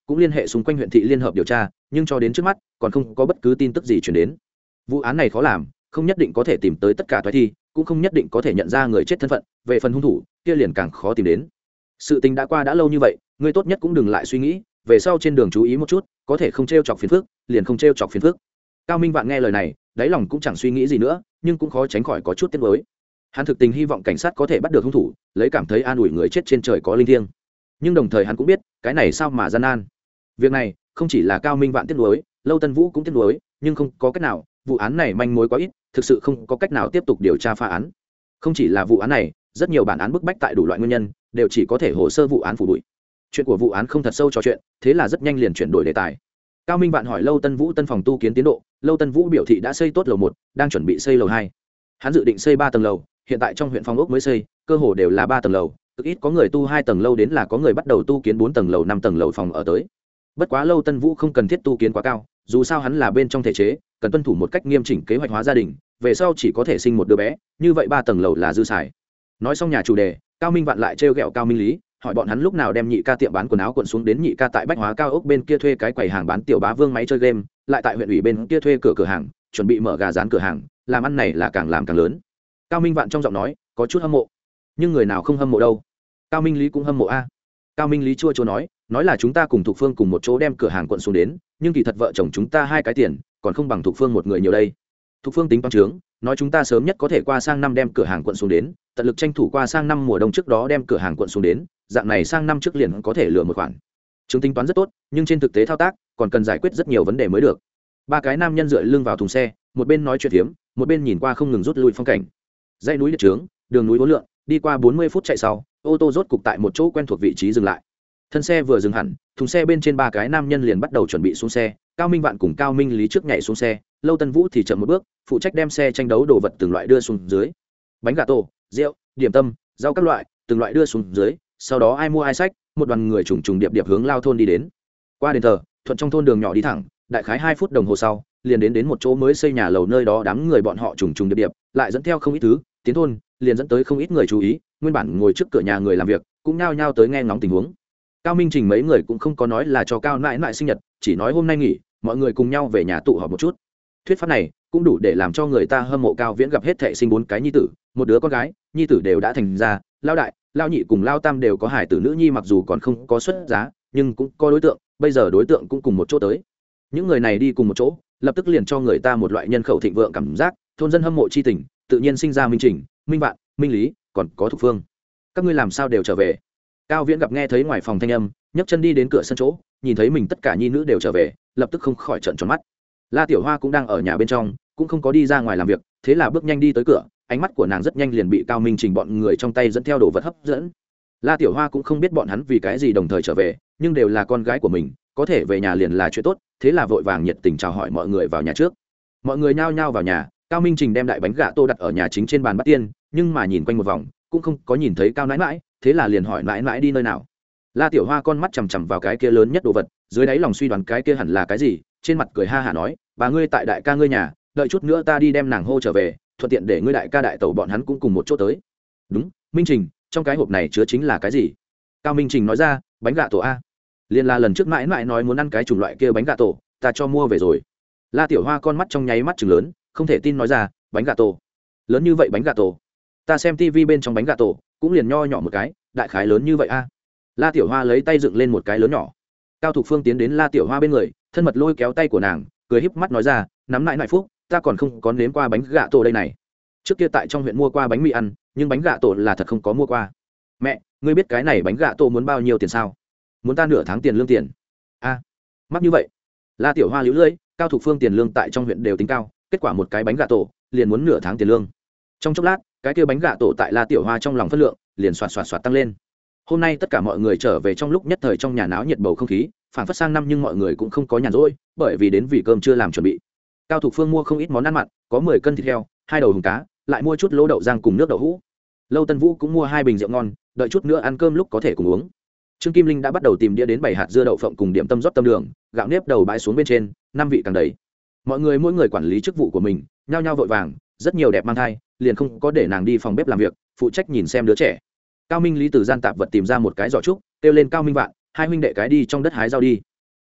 cũng liên hệ xung quanh huyện thị liên hợp điều tra, nhưng cho đến trước mắt còn không có bất cứ tin tức gì chuyển đến. Vụ án này khó làm, không nhất định có thể tìm tới tất cả thoái thi, cũng không nhất định có thể nhận ra người chết thân phận, về phần hung thủ kia liền càng khó tìm đến. Sự tình đã qua đã lâu như vậy, ngươi tốt nhất cũng đừng lại suy nghĩ, về sau trên đường chú ý một chút, có thể không t r e o chọc phiền phức liền không t r e o chọc phiền phức. Cao Minh Vạn nghe lời này, đáy lòng cũng chẳng suy nghĩ gì nữa, nhưng cũng khó tránh khỏi có chút tiếc nuối. Hắn thực tình hy vọng cảnh sát có thể bắt được hung thủ, lấy cảm thấy an ủi người chết trên trời có linh thiêng, nhưng đồng thời hắn cũng biết cái này sao mà gian nan. Việc này không chỉ là Cao Minh Vạn tiếc nuối, Lâu Tân Vũ cũng tiếc nuối, nhưng không có cách nào, vụ án này manh mối quá ít, thực sự không có cách nào tiếp tục điều tra phá án. Không chỉ là vụ án này, rất nhiều bản án bức bách tại đủ loại nguyên nhân đều chỉ có thể hồ sơ vụ án phủ bụi. Chuyện của vụ án không thật sâu trò chuyện, thế là rất nhanh liền chuyển đổi đề tài. Cao Minh Vạn hỏi Lâu Tân Vũ tân phòng tu kiến tiến độ, Lâu Tân Vũ biểu thị đã xây tốt lầu một, đang chuẩn bị xây lầu hai. Hắn dự định xây ba tầng lầu, hiện tại trong huyện phòng ốc mới xây, cơ hồ đều là ba tầng lầu, cực ít có người tu hai tầng lâu, đến là có người bắt đầu tu kiến bốn tầng lầu, năm tầng lầu phòng ở tới. Bất quá Lâu Tân Vũ không cần thiết tu kiến quá cao, dù sao hắn là bên trong thể chế, cần tuân thủ một cách nghiêm chỉnh kế hoạch hóa gia đình, về sau chỉ có thể sinh một đứa bé, như vậy ba tầng lầu là dư xài. Nói xong nhà chủ đề, Cao Minh Vạn lại trêu ghẹo Cao Minh Lý, hỏi bọn hắn lúc nào đem nhị ca tiệm bán quần áo quận xuống đến nhị ca tại bách hóa cao ốc bên kia thuê cái quầy hàng bán tiểu bá vương máy chơi game, lại tại huyện ủy bên kia thuê cửa cửa hàng, chuẩn bị mở gà rán cửa hàng, làm ăn này là càng làm càng lớn. Cao Minh Vạn trong giọng nói có chút hâm mộ, nhưng người nào không hâm mộ đâu. Cao Minh Lý cũng hâm mộ a. Cao Minh Lý chua chua nói, nói là chúng ta cùng Thục Phương cùng một chỗ đem cửa hàng quận xuống đến, nhưng kỳ thật vợ chồng chúng ta hai cái tiền còn không bằng Thục Phương một người nhiều đây. Thục Phương tính toán trướng, nói chúng ta sớm nhất có thể qua sang năm đem cửa hàng quận xuống đến, tận lực tranh thủ qua sang năm mùa đông trước đó đem cửa hàng quận xuống đến, dạng này sang năm trước liền có thể lừa một khoản. Chứng tính toán rất tốt, nhưng trên thực tế thao tác còn cần giải quyết rất nhiều vấn đề mới được. Ba cái nam nhân dựa lưng vào thùng xe, một bên nói chuyện phiếm, một bên nhìn qua không ngừng rút lui phong cảnh. Dãy núi liệt trướng, đường núi uốn lượn, đi qua bốn mươi phút chạy sau, ô tô rốt cục tại một chỗ quen thuộc vị trí dừng lại. Thân xe vừa dừng hẳn, thùng xe bên trên ba cái nam nhân liền bắt đầu chuẩn bị xuống xe. Cao Minh Vạn cùng Cao Minh Lý trước nhảy xuống xe, Lâu Tân Vũ thì chậm một bước, phụ trách đem xe tranh đấu đồ vật từng loại đưa xuống dưới. Bánh gà tổ, rượu, điểm tâm, rau các loại, từng loại đưa xuống dưới, sau đó ai mua ai xách, một đoàn người trùng trùng điệp điệp hướng Lao thôn đi đến. Qua đền thờ, thuận trong thôn đường nhỏ đi thẳng, đại khái hai phút đồng hồ sau, liền đến đến một chỗ mới xây nhà lầu, nơi đó đám người bọn họ trùng trùng điệp điệp, lại dẫn theo không ít thứ, tiến thôn, liền dẫn tới không ít người chú ý, nguyên bản ngồi trước cửa nhà người làm việc, cũng nhao nhao tới nghe ngóng tình huống. Cao Minh Trình mấy người cũng không có nói là cho Cao nãi nãi sinh nhật, chỉ nói hôm nay nghỉ, mọi người cùng nhau về nhà tụ họp một chút. Thuyết pháp này cũng đủ để làm cho người ta hâm mộ Cao Viễn gặp hết thệ sinh bốn cái nhi tử, một đứa con gái, nhi tử đều đã thành ra, lao đại, lao nhị cùng lao tam đều có hải tử nữ nhi, mặc dù còn không có xuất giá, nhưng cũng có đối tượng, bây giờ đối tượng cũng cùng một chỗ tới. Những người này đi cùng một chỗ, lập tức liền cho người ta một loại nhân khẩu thịnh vượng cảm giác, thôn dân hâm mộ chi tình, tự nhiên sinh ra Minh Trình, Minh Vạn, Minh Lý, còn có Thục Phương. Các ngươi làm sao đều trở về? Cao Viễn gặp nghe thấy ngoài phòng thanh âm, nhấc chân đi đến cửa sân chỗ, nhìn thấy mình tất cả nhi nữ đều trở về, lập tức không khỏi trợn tròn mắt. La Tiểu Hoa cũng đang ở nhà bên trong, cũng không có đi ra ngoài làm việc, thế là bước nhanh đi tới cửa, ánh mắt của nàng rất nhanh liền bị Cao Minh Trình bọn người trong tay dẫn theo đồ vật hấp dẫn. La Tiểu Hoa cũng không biết bọn hắn vì cái gì đồng thời trở về, nhưng đều là con gái của mình, có thể về nhà liền là chuyện tốt, thế là vội vàng nhiệt tình chào hỏi mọi người vào nhà trước. Mọi người nhao nhao vào nhà, Cao Minh Trình đem đại bánh gà tô đặt ở nhà chính trên bàn bát tiên, nhưng mà nhìn quanh một vòng, cũng không có nhìn thấy Cao nãi nãi, thế là liền hỏi nãi nãi đi nơi nào. La Tiểu Hoa con mắt chằm chằm vào cái kia lớn nhất đồ vật, dưới đáy lòng suy đoán cái kia hẳn là cái gì, trên mặt cười ha hả nói, bà ngươi tại đại ca ngươi nhà, đợi chút nữa ta đi đem nàng hô trở về, thuận tiện để ngươi đại ca đại tẩu bọn hắn cũng cùng một chỗ tới. Đúng, Minh Trình, trong cái hộp này chứa chính là cái gì? Cao Minh Trình nói ra, bánh gà tổ a. Liên là lần trước mãi mãi nói muốn ăn cái chủng loại kia bánh gà tổ, ta cho mua về rồi. La Tiểu Hoa con mắt trong nháy mắt trừng lớn, không thể tin nói ra, bánh gà tổ, lớn như vậy bánh gà tổ? Ta xem tivi bên trong bánh gà tổ, cũng liền nho nhỏ một cái, đại khái lớn như vậy a. La Tiểu Hoa lấy tay dựng lên một cái lớn nhỏ. Cao Thục Phương tiến đến La Tiểu Hoa bên người, thân mật lôi kéo tay của nàng, cười híp mắt nói ra, nắm lại nại phúc, ta còn không có nếm qua bánh gà tổ đây này. Trước kia tại trong huyện mua qua bánh mì ăn, nhưng bánh gà tổ là thật không có mua qua. Mẹ, ngươi biết cái này bánh gà tổ muốn bao nhiêu tiền sao? Muốn ta nửa tháng tiền lương tiền. A, à, mắc như vậy. La Tiểu Hoa liễu lưỡi, Cao Thục Phương tiền lương tại trong huyện đều tính cao, kết quả một cái bánh gà tổ liền muốn nửa tháng tiền lương. Trong chốc lát, cái kia bánh gà tổ tại La Tiểu Hoa trong lòng phân lượng liền xoạt xoạt xoạt tăng lên. Hôm nay tất cả mọi người trở về trong lúc nhất thời trong nhà náo nhiệt bầu không khí, phản phất sang năm nhưng mọi người cũng không có nhàn rỗi, bởi vì đến vì cơm chưa làm chuẩn bị. Cao Thục Phương mua không ít món ăn mặn, có mười cân thịt heo, hai đầu hùng cá, lại mua chút lỗ đậu rang cùng nước đậu hũ. Lâu Tân Vũ cũng mua hai bình rượu ngon, đợi chút nữa ăn cơm lúc có thể cùng uống. Trương Kim Linh đã bắt đầu tìm đĩa đến bảy hạt dưa đậu phộng cùng điểm tâm rót tâm đường, gạo nếp đầu bãi xuống bên trên, năm vị càng đầy. Mọi người mỗi người quản lý chức vụ của mình, nhao nhao vội vàng, rất nhiều đẹp mang thai, liền không có để nàng đi phòng bếp làm việc, phụ trách nhìn xem đứa trẻ. Cao Minh Lý từ gian tạp vật tìm ra một cái giỏ trúc, kêu lên Cao Minh Vạn, hai huynh đệ cái đi trong đất hái rau đi.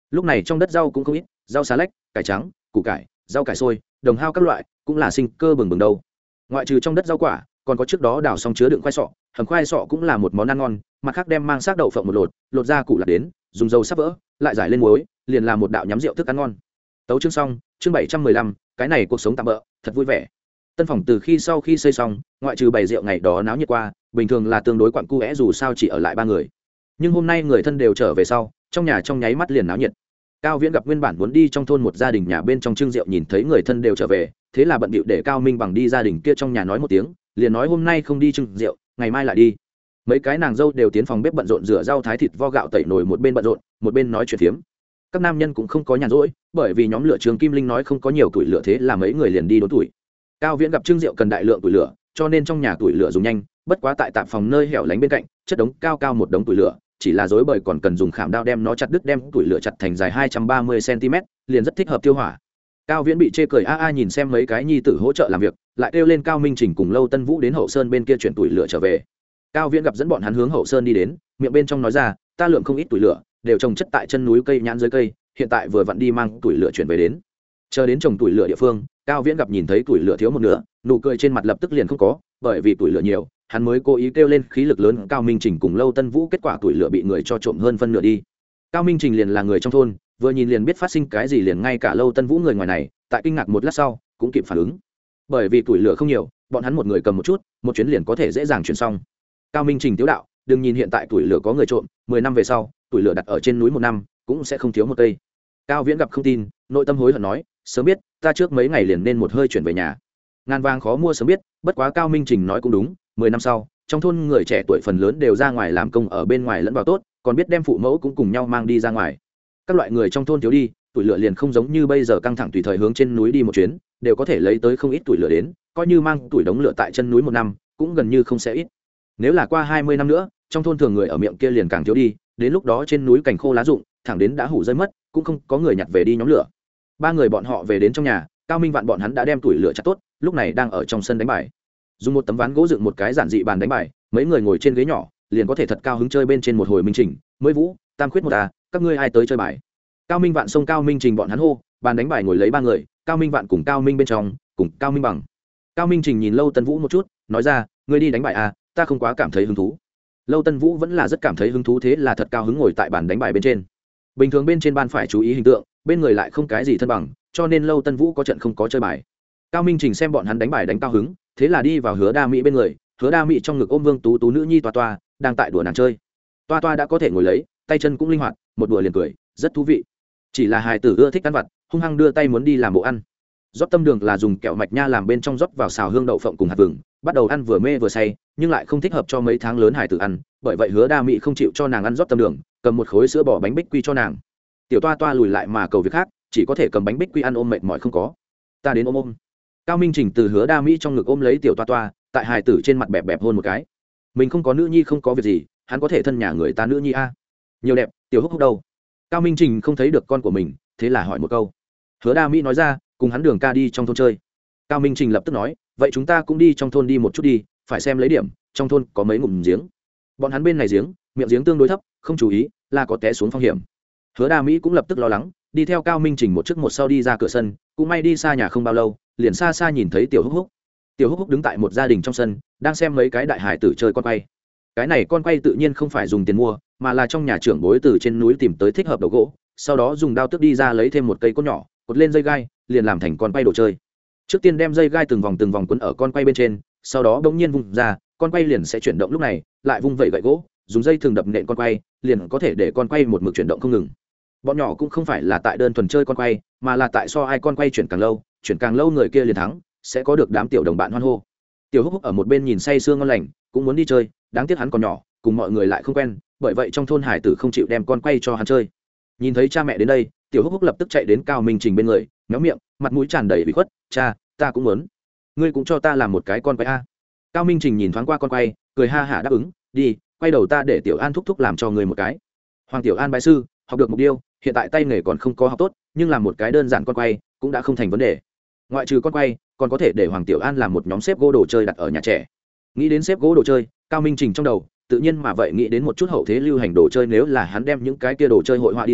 lúc này trong đất rau cũng không ít, rau xà lách, cải trắng, củ cải, rau cải sôi, đồng hao các loại cũng là sinh cơ bừng bừng đâu. Ngoại trừ trong đất rau quả, còn có trước đó đào xong chứa đựng khoai sọ, hầm khoai sọ cũng là một món ăn ngon, mặt khác đem mang xác đậu phộng một lột, lột ra củ lạc đến, dùng dầu sắp vỡ, lại giải lên muối, liền là một đạo nhắm rượu thức ăn ngon. Tấu chương xong, chương bảy trăm mười lăm, cái này cuộc sống tạm bỡ, thật vui vẻ. Tân phòng từ khi sau khi xây xong, ngoại trừ bày rượu ngày đó náo nhiệt qua, bình thường là tương đối quặn cu é dù sao chỉ ở lại ba người. Nhưng hôm nay người thân đều trở về sau, trong nhà trong nháy mắt liền náo nhiệt. Cao Viễn gặp nguyên bản muốn đi trong thôn một gia đình nhà bên trong trưng rượu, nhìn thấy người thân đều trở về, thế là bận bịu để Cao Minh bằng đi gia đình kia trong nhà nói một tiếng, liền nói hôm nay không đi trưng rượu, ngày mai lại đi. Mấy cái nàng dâu đều tiến phòng bếp bận rộn rửa rau thái thịt vo gạo tẩy nồi, một bên bận rộn một bên nói chuyện phiếm. Các nam nhân cũng không có nhàn rỗi, bởi vì nhóm lửa Trường Kim Linh nói không có nhiều tuổi lửa, thế là mấy người liền đi đốn tuổi. Cao Viễn gặp trưng rượu cần đại lượng tuổi lửa, cho nên trong nhà tuổi lửa dùng nhanh, bất quá tại tạm phòng nơi hẻo lánh bên cạnh, chất đống cao cao một đống tuổi lửa, chỉ là rối bời còn cần dùng khảm đao đem nó chặt đứt, đem tuổi lửa chặt thành dài hai trăm ba mươi xăng-ti-mét, liền rất thích hợp tiêu hỏa. Cao Viễn bị chê cười a a nhìn xem mấy cái nhi tử hỗ trợ làm việc, lại kêu lên Cao Minh Trình cùng Lâu Tân Vũ đến Hậu Sơn bên kia chuyển tuổi lửa trở về. Cao Viễn gặp dẫn bọn hắn hướng Hậu Sơn đi đến, miệng bên trong nói ra, ta lượng không ít tuổi lửa, đều trồng chất tại chân núi cây nhãn dưới cây, hiện tại vừa vặn đi mang tuổi lửa chuyển về đến. Chờ đến trồng tuổi lửa địa phương, Cao Viễn gặp nhìn thấy tuổi lửa thiếu một nửa, nụ cười trên mặt lập tức liền không có, bởi vì tuổi lửa nhiều, hắn mới cố ý kêu lên khí lực lớn Cao Minh Trình cùng Lâu Tân Vũ, kết quả tuổi lửa bị người cho trộm hơn phân nửa đi. Cao Minh Trình liền là người trong thôn, vừa nhìn liền biết phát sinh cái gì, liền ngay cả Lâu Tân Vũ người ngoài này, tại kinh ngạc một lát sau, cũng kịp phản ứng. Bởi vì tuổi lửa không nhiều, bọn hắn một người cầm một chút, một chuyến liền có thể dễ dàng chuyển xong. Cao Minh Trình tiếu đạo, đừng nhìn hiện tại tuổi lửa có người trộm, mười năm về sau, tuổi lửa đặt ở trên núi một năm, cũng sẽ không thiếu một cây. Cao Viễn gặp không tin, nội tâm hối hận nói, sớm biết, ta trước mấy ngày liền nên một hơi chuyển về nhà. Ngàn vàng khó mua sớm biết, bất quá Cao Minh Trình nói cũng đúng, mười năm sau, trong thôn người trẻ tuổi phần lớn đều ra ngoài làm công, ở bên ngoài lẫn vào tốt, còn biết đem phụ mẫu cũng cùng nhau mang đi ra ngoài. Các loại người trong thôn thiếu đi, tuổi lửa liền không giống như bây giờ căng thẳng tùy thời hướng trên núi đi một chuyến, đều có thể lấy tới không ít tuổi lửa đến, coi như mang tuổi đống lửa tại chân núi một năm, cũng gần như không sẽ ít. Nếu là qua hai mươi năm nữa, trong thôn thường người ở miệng kia liền càng thiếu đi, đến lúc đó trên núi cành khô lá rụng, thẳng đến đã hủ rơi mất, cũng không có người nhặt về đi nhóm lửa. Ba người bọn họ về đến trong nhà, Cao Minh Vạn bọn hắn đã đem tuổi lửa chặt tốt, lúc này đang ở trong sân đánh bài. Dùng một tấm ván gỗ dựng một cái giản dị bàn đánh bài, mấy người ngồi trên ghế nhỏ, liền có thể thật cao hứng chơi bên trên một hồi. Minh Trình, mới Vũ, Tam Khuyết một à, các ngươi ai tới chơi bài? Cao Minh Vạn xông Cao Minh Trình bọn hắn hô, bàn đánh bài ngồi lấy ba người, Cao Minh Vạn cùng Cao Minh bên trong, cùng Cao Minh bằng. Cao Minh Trình nhìn Lâu Tân Vũ một chút, nói ra, ngươi đi đánh bài à, ta không quá cảm thấy hứng thú. Lâu Tân Vũ vẫn là rất cảm thấy hứng thú, thế là thật cao hứng ngồi tại bàn đánh bài bên trên. Bình thường bên trên ban phải chú ý hình tượng, bên người lại không cái gì thân bằng, cho nên Lâu Tân Vũ có trận không có chơi bài. Cao Minh Trình xem bọn hắn đánh bài đánh cao hứng, thế là đi vào Hứa Đa Mỹ bên người, Hứa Đa Mỹ trong ngực ôm Vương Tú Tú nữ nhi Toa Toa, đang tại đùa nàng chơi. Toa Toa đã có thể ngồi lấy, tay chân cũng linh hoạt, một đùa liền cười, rất thú vị. Chỉ là hài tử ưa thích ăn vặt, hung hăng đưa tay muốn đi làm bộ ăn. Rót tâm đường là dùng kẹo mạch nha làm bên trong, rót vào xào hương đậu phộng cùng hạt vừng, bắt đầu ăn vừa mê vừa say, nhưng lại không thích hợp cho mấy tháng lớn hài tử ăn, bởi vậy Hứa Đa Mỹ không chịu cho nàng ăn rót tâm đường, cầm một khối sữa bò bánh bích quy cho nàng. Tiểu Toa Toa lùi lại mà cầu việc khác, chỉ có thể cầm bánh bích quy ăn, ôm mệt mỏi không có. Ta đến ôm ôm. Cao Minh Trình từ Hứa Đa Mỹ trong ngực ôm lấy Tiểu Toa Toa, tại hài tử trên mặt bẹp bẹp hôn một cái. Mình không có nữ nhi không có việc gì, hắn có thể thân nhà người ta nữ nhi a. Nhiều đẹp, Tiểu Húc Húc đâu? Cao Minh Trình không thấy được con của mình, thế là hỏi một câu. Hứa Đa Mỹ nói ra, cùng hắn Đường ca đi trong thôn chơi. Cao Minh Trình lập tức nói, vậy chúng ta cũng đi trong thôn đi một chút đi, phải xem lấy điểm, trong thôn có mấy ngụm giếng. Bọn hắn bên này giếng, miệng giếng tương đối thấp, không chú ý là có té xuống phong hiểm. Hứa Đa Mỹ cũng lập tức lo lắng, đi theo Cao Minh Trình một trước một sau đi ra cửa sân, cũng may đi xa nhà không bao lâu, liền xa xa nhìn thấy Tiểu Húc Húc. Tiểu Húc Húc đứng tại một gia đình trong sân, đang xem mấy cái đại hải tử chơi con quay. Cái này con quay tự nhiên không phải dùng tiền mua, mà là trong nhà trưởng bối từ trên núi tìm tới thích hợp đầu gỗ, sau đó dùng đao tước đi ra lấy thêm một cây cốt nhỏ, cột lên dây gai, liền làm thành con quay đồ chơi. Trước tiên đem dây gai từng vòng từng vòng quấn ở con quay bên trên, sau đó bỗng nhiên vung ra, con quay liền sẽ chuyển động, lúc này lại vung vẩy gậy gỗ, dùng dây thường đập nện con quay, liền có thể để con quay một mực chuyển động không ngừng. Bọn nhỏ cũng không phải là tại đơn thuần chơi con quay, mà là tại so ai con quay chuyển càng lâu, chuyển càng lâu người kia liền thắng, sẽ có được đám tiểu đồng bạn hoan hô. Tiểu Húc Húc ở một bên nhìn say sưa ngon lành, cũng muốn đi chơi, đáng tiếc hắn còn nhỏ, cùng mọi người lại không quen, bởi vậy trong thôn hải tử không chịu đem con quay cho hắn chơi. Nhìn thấy cha mẹ đến đây, Tiểu Húc Húc lập tức chạy đến Cao Minh Trình bên người, méo miệng, mặt mũi tràn đầy ủy khuất, cha, ta cũng muốn, ngươi cũng cho ta làm một cái con quay a. Cao Minh Trình nhìn thoáng qua con quay, cười ha hả đáp ứng, đi, quay đầu ta để Tiểu An thúc thúc làm cho ngươi một cái. Hoàng Tiểu An bái sư, học được mục điêu, hiện tại tay nghề còn không có học tốt, nhưng làm một cái đơn giản con quay cũng đã không thành vấn đề. Ngoại trừ con quay, còn có thể để Hoàng Tiểu An làm một nhóm xếp gỗ đồ chơi đặt ở nhà trẻ. Nghĩ đến xếp gỗ đồ chơi, Cao Minh Trình trong đầu tự nhiên mà vậy nghĩ đến một chút hậu thế lưu hành đồ chơi, nếu là hắn đem những cái kia đồ chơi hội họa đi ra,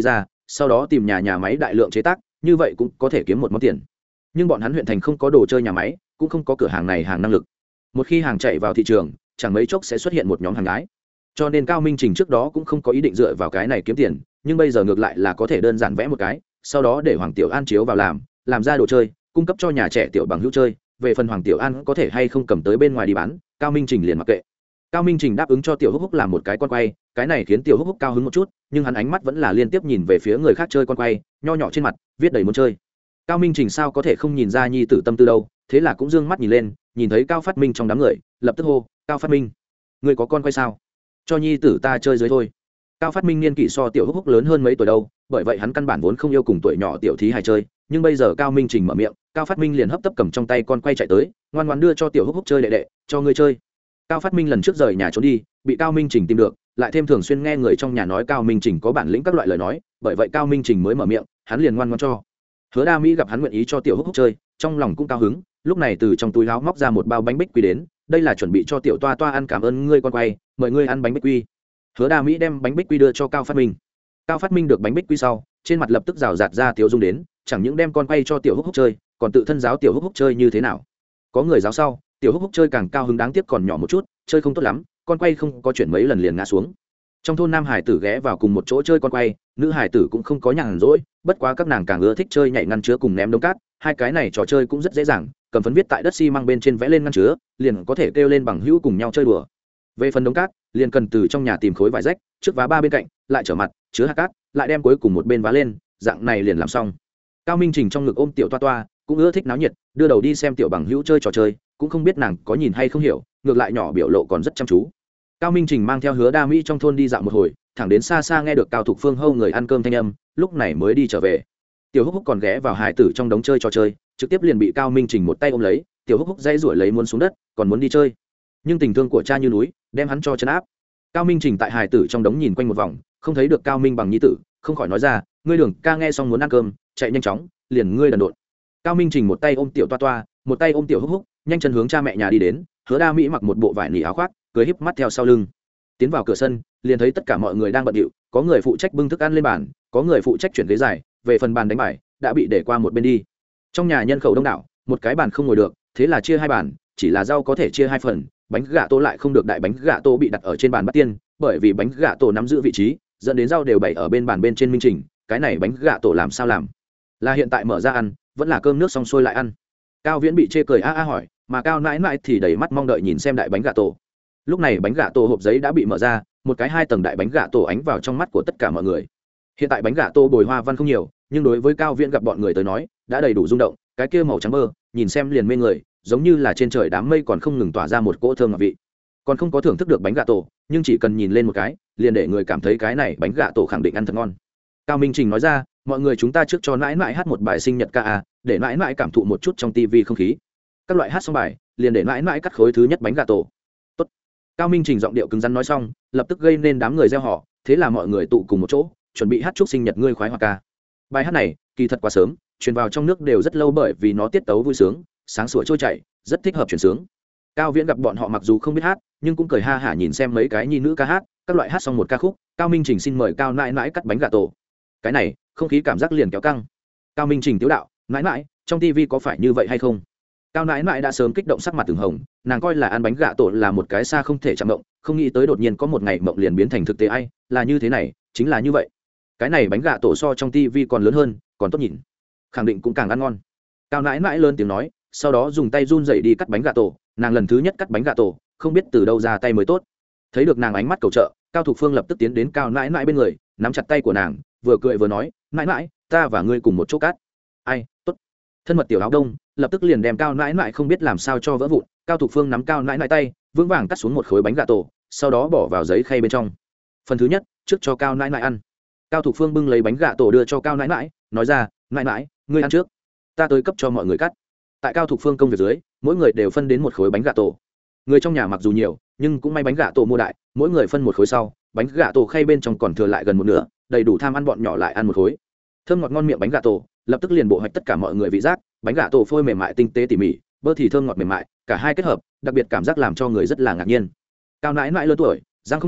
sau đó tìm nhà nhà máy đại lượng chế tác, như vậy cũng có thể kiếm một món tiền. Nhưng bọn hắn huyện thành không có đồ chơi nhà máy, cũng không có cửa hàng này hàng năng lực. Một khi hàng chạy vào thị trường, chẳng mấy chốc sẽ xuất hiện một nhóm hàng gái. Cho nên Cao Minh Trình trước đó cũng không có ý định dựa vào cái này kiếm tiền, nhưng bây giờ ngược lại là có thể đơn giản vẽ một cái, sau đó để Hoàng Tiểu An chiếu vào làm, làm ra đồ chơi, cung cấp cho nhà trẻ tiểu bằng hữu chơi. Về phần Hoàng Tiểu An có thể hay không cầm tới bên ngoài đi bán, Cao Minh Trình liền mặc kệ. Cao Minh Trình đáp ứng cho Tiểu Húc Húc làm một cái con quay, cái này khiến Tiểu Húc Húc cao hứng một chút, nhưng hắn ánh mắt vẫn là liên tiếp nhìn về phía người khác chơi con quay, nho nhỏ trên mặt viết đầy muốn chơi. Cao Minh Trình sao có thể không nhìn ra nhi tử tâm tư đâu, thế là cũng dương mắt nhìn lên, nhìn thấy Cao Phát Minh trong đám người, lập tức hô, "Cao Phát Minh, ngươi có con quay sao? Cho nhi tử ta chơi dưới thôi." Cao Phát Minh niên kỷ so Tiểu Húc Húc lớn hơn mấy tuổi đâu, bởi vậy hắn căn bản vốn không yêu cùng tuổi nhỏ tiểu thí hài chơi, nhưng bây giờ Cao Minh Trình mở miệng, Cao Phát Minh liền hấp tấp cầm trong tay con quay chạy tới, ngoan ngoãn đưa cho Tiểu Húc Húc chơi, "Đệ đệ, cho ngươi chơi." Cao Phát Minh lần trước rời nhà trốn đi, bị Cao Minh Trình tìm được, lại thêm thường xuyên nghe người trong nhà nói Cao Minh Trình có bản lĩnh các loại lời nói, bởi vậy Cao Minh Trình mới mở miệng, hắn liền ngoan ngoãn cho. Hứa Đa Mỹ gặp hắn nguyện ý cho Tiểu Húc Húc chơi, trong lòng cũng cao hứng, lúc này từ trong túi áo móc ra một bao bánh bích quy đến, đây là chuẩn bị cho Tiểu Toa Toa ăn, cảm ơn ngươi con quay, mời ngươi ăn bánh bích quy. Hứa Đa Mỹ đem bánh bích quy đưa cho Cao Phát Minh. Cao Phát Minh được bánh bích quy sau, trên mặt lập tức rào rạt ra tiểu dung đến, chẳng những đem con quay cho Tiểu Húc Húc chơi, còn tự thân giáo Tiểu Húc Húc chơi như thế nào. Có người giáo sau, Tiểu Húc Húc chơi càng cao hứng, đáng tiếc còn nhỏ một chút, chơi không tốt lắm, con quay không có chuyển mấy lần liền ngã xuống. Trong thôn nam hải tử ghé vào cùng một chỗ chơi con quay, nữ hải tử cũng không có nhàn rỗi, bất quá các nàng càng ưa thích chơi nhảy ngăn chứa cùng ném đống cát, hai cái này trò chơi cũng rất dễ dàng, cầm phấn viết tại đất xi măng bên trên vẽ lên ngăn chứa, liền có thể kêu lên bằng hữu cùng nhau chơi đùa. Về phần đống cát, liền cần từ trong nhà tìm khối vải rách, trước vá ba bên cạnh, lại trở mặt, chứa hạt cát, lại đem cuối cùng một bên vá lên, dạng này liền làm xong. Cao Minh Trình trong ngực ôm Tiểu Toa Toa, cũng ưa thích náo nhiệt, đưa đầu đi xem tiểu bằng hữu chơi trò chơi, cũng không biết nàng có nhìn hay không hiểu, ngược lại nhỏ biểu lộ còn rất chăm chú. Cao Minh Trình mang theo Hứa Đa Mỹ trong thôn đi dạo một hồi, thẳng đến xa xa nghe được Cao Thục Phương hâu người ăn cơm thanh âm, lúc này mới đi trở về. Tiểu Húc Húc còn ghé vào hài tử trong đống chơi trò chơi, trực tiếp liền bị Cao Minh Trình một tay ôm lấy, Tiểu Húc Húc dây rủi lấy muốn xuống đất, còn muốn đi chơi, nhưng tình thương của cha như núi, đem hắn cho trấn áp. Cao Minh Trình tại hài tử trong đống nhìn quanh một vòng, không thấy được Cao Minh bằng nhi tử, không khỏi nói ra, ngươi Đường ca nghe xong muốn ăn cơm, chạy nhanh chóng, liền ngươi đần độn. Cao Minh Trình một tay ôm Tiểu Toa Toa, một tay ôm Tiểu Húc Húc, nhanh chân hướng cha mẹ nhà đi đến. Hứa Đa Mỹ mặc một bộ vải nỉ áo khoác, cười híp mắt theo sau lưng. Tiến vào cửa sân, liền thấy tất cả mọi người đang bận rộn, có người phụ trách bưng thức ăn lên bàn, có người phụ trách chuyển ghế dài, về phần bàn đánh bài đã bị để qua một bên đi. Trong nhà nhân khẩu đông đảo, một cái bàn không ngồi được, thế là chia hai bàn, chỉ là rau có thể chia hai phần, bánh gà tô lại không được, đại bánh gà tô bị đặt ở trên bàn bắt tiên, bởi vì bánh gà tô nắm giữ vị trí, dẫn đến rau đều bày ở bên bàn bên trên. Minh Trình, cái này bánh gà tổ làm sao làm? Là hiện tại mở ra ăn, vẫn là cơm nước xong xuôi lại ăn? Cao Viễn bị chê cười a a hỏi, mà Cao nãi nãi thì đầy mắt mong đợi nhìn xem đại bánh gà tổ. Lúc này bánh gà tổ hộp giấy đã bị mở ra, một cái hai tầng đại bánh gà tổ ánh vào trong mắt của tất cả mọi người. Hiện tại bánh gà tổ bồi hoa văn không nhiều, nhưng đối với Cao Viễn gặp bọn người tới nói đã đầy đủ rung động, cái kia màu trắng bơ nhìn xem liền mê người, giống như là trên trời đám mây còn không ngừng tỏa ra một cỗ thơm ngọt vị. Còn không có thưởng thức được bánh gà tổ, nhưng chỉ cần nhìn lên một cái liền để người cảm thấy cái này bánh gà tổ khẳng định ăn thật ngon. Cao Minh Trình nói ra, mọi người chúng ta trước cho nãi nãi hát một bài sinh nhật ca à, để nãi nãi cảm thụ một chút trong tivi không khí. Các loại hát xong bài, liền để nãi nãi cắt khối thứ nhất bánh gà tổ. Tốt. Cao Minh Trình giọng điệu cứng rắn nói xong, lập tức gây nên đám người reo hò, thế là mọi người tụ cùng một chỗ, chuẩn bị hát chúc sinh nhật ngươi khoái hoạt ca. Bài hát này kỳ thật quá sớm, truyền vào trong nước đều rất lâu, bởi vì nó tiết tấu vui sướng, sáng sủa trôi chảy, rất thích hợp truyền sướng. Cao Viễn gặp bọn họ mặc dù không biết hát, nhưng cũng cười ha hả nhìn xem mấy cái nhi nữ ca hát, các loại hát xong một ca khúc, Cao Minh Trình xin mời Cao nãi nãi cắt bánh gà tổ. Cái này không khí cảm giác liền kéo căng. Cao Minh Trình tiếu đạo, nãi nãi, trong tivi có phải như vậy hay không? Cao nãi nãi đã sớm kích động, sắc mặt từng hồng, nàng coi là ăn bánh gà tổ là một cái xa không thể chạm mộng, không nghĩ tới đột nhiên có một ngày mộng liền biến thành thực tế. Ai là như thế này, chính là như vậy. Cái này bánh gà tổ so trong tivi còn lớn hơn, còn tốt nhìn, khẳng định cũng càng ăn ngon. Cao nãi nãi lớn tiếng nói, sau đó dùng tay run dậy đi cắt bánh gà tổ. Nàng lần thứ nhất cắt bánh gà tổ, không biết từ đâu ra tay mới tốt. Thấy được nàng ánh mắt cầu trợ, Cao Thục Phương lập tức tiến đến Cao nãi nãi bên người, nắm chặt tay của nàng, vừa cười vừa nói, nãi nãi, ta và ngươi cùng một chỗ cắt. Ai, tốt. Thân mật tiểu áo đông lập tức liền đem Cao nãi nãi không biết làm sao cho vỡ vụn. Cao Thục Phương nắm Cao nãi nãi tay, vững vàng cắt xuống một khối bánh gà tổ, sau đó bỏ vào giấy khay bên trong. Phần thứ nhất, trước cho Cao nãi nãi ăn. Cao Thục Phương bưng lấy bánh gà tổ đưa cho Cao nãi nãi, nói ra, nãi nãi, ngươi ăn trước, ta tới cấp cho mọi người cắt. Tại Cao Thục Phương công việc dưới, mỗi người đều phân đến một khối bánh gà tổ. Người trong nhà mặc dù nhiều, nhưng cũng may bánh gà tổ mua đại, mỗi người phân một khối sau, bánh gà tổ khay bên trong còn thừa lại gần một nửa, đầy đủ tham ăn bọn nhỏ lại ăn một khối. Thơm ngọt ngon miệng bánh gà tổ, lập tức liền bộ hoạch tất cả mọi người vị giác, bánh gà tổ phôi mềm mại tinh tế tỉ mỉ, bơ thì thơm ngọt mềm mại, cả hai kết hợp, đặc biệt cảm giác làm cho người rất là ngạc nhiên. Cao nãi nãi lớn tuổi, răng không được,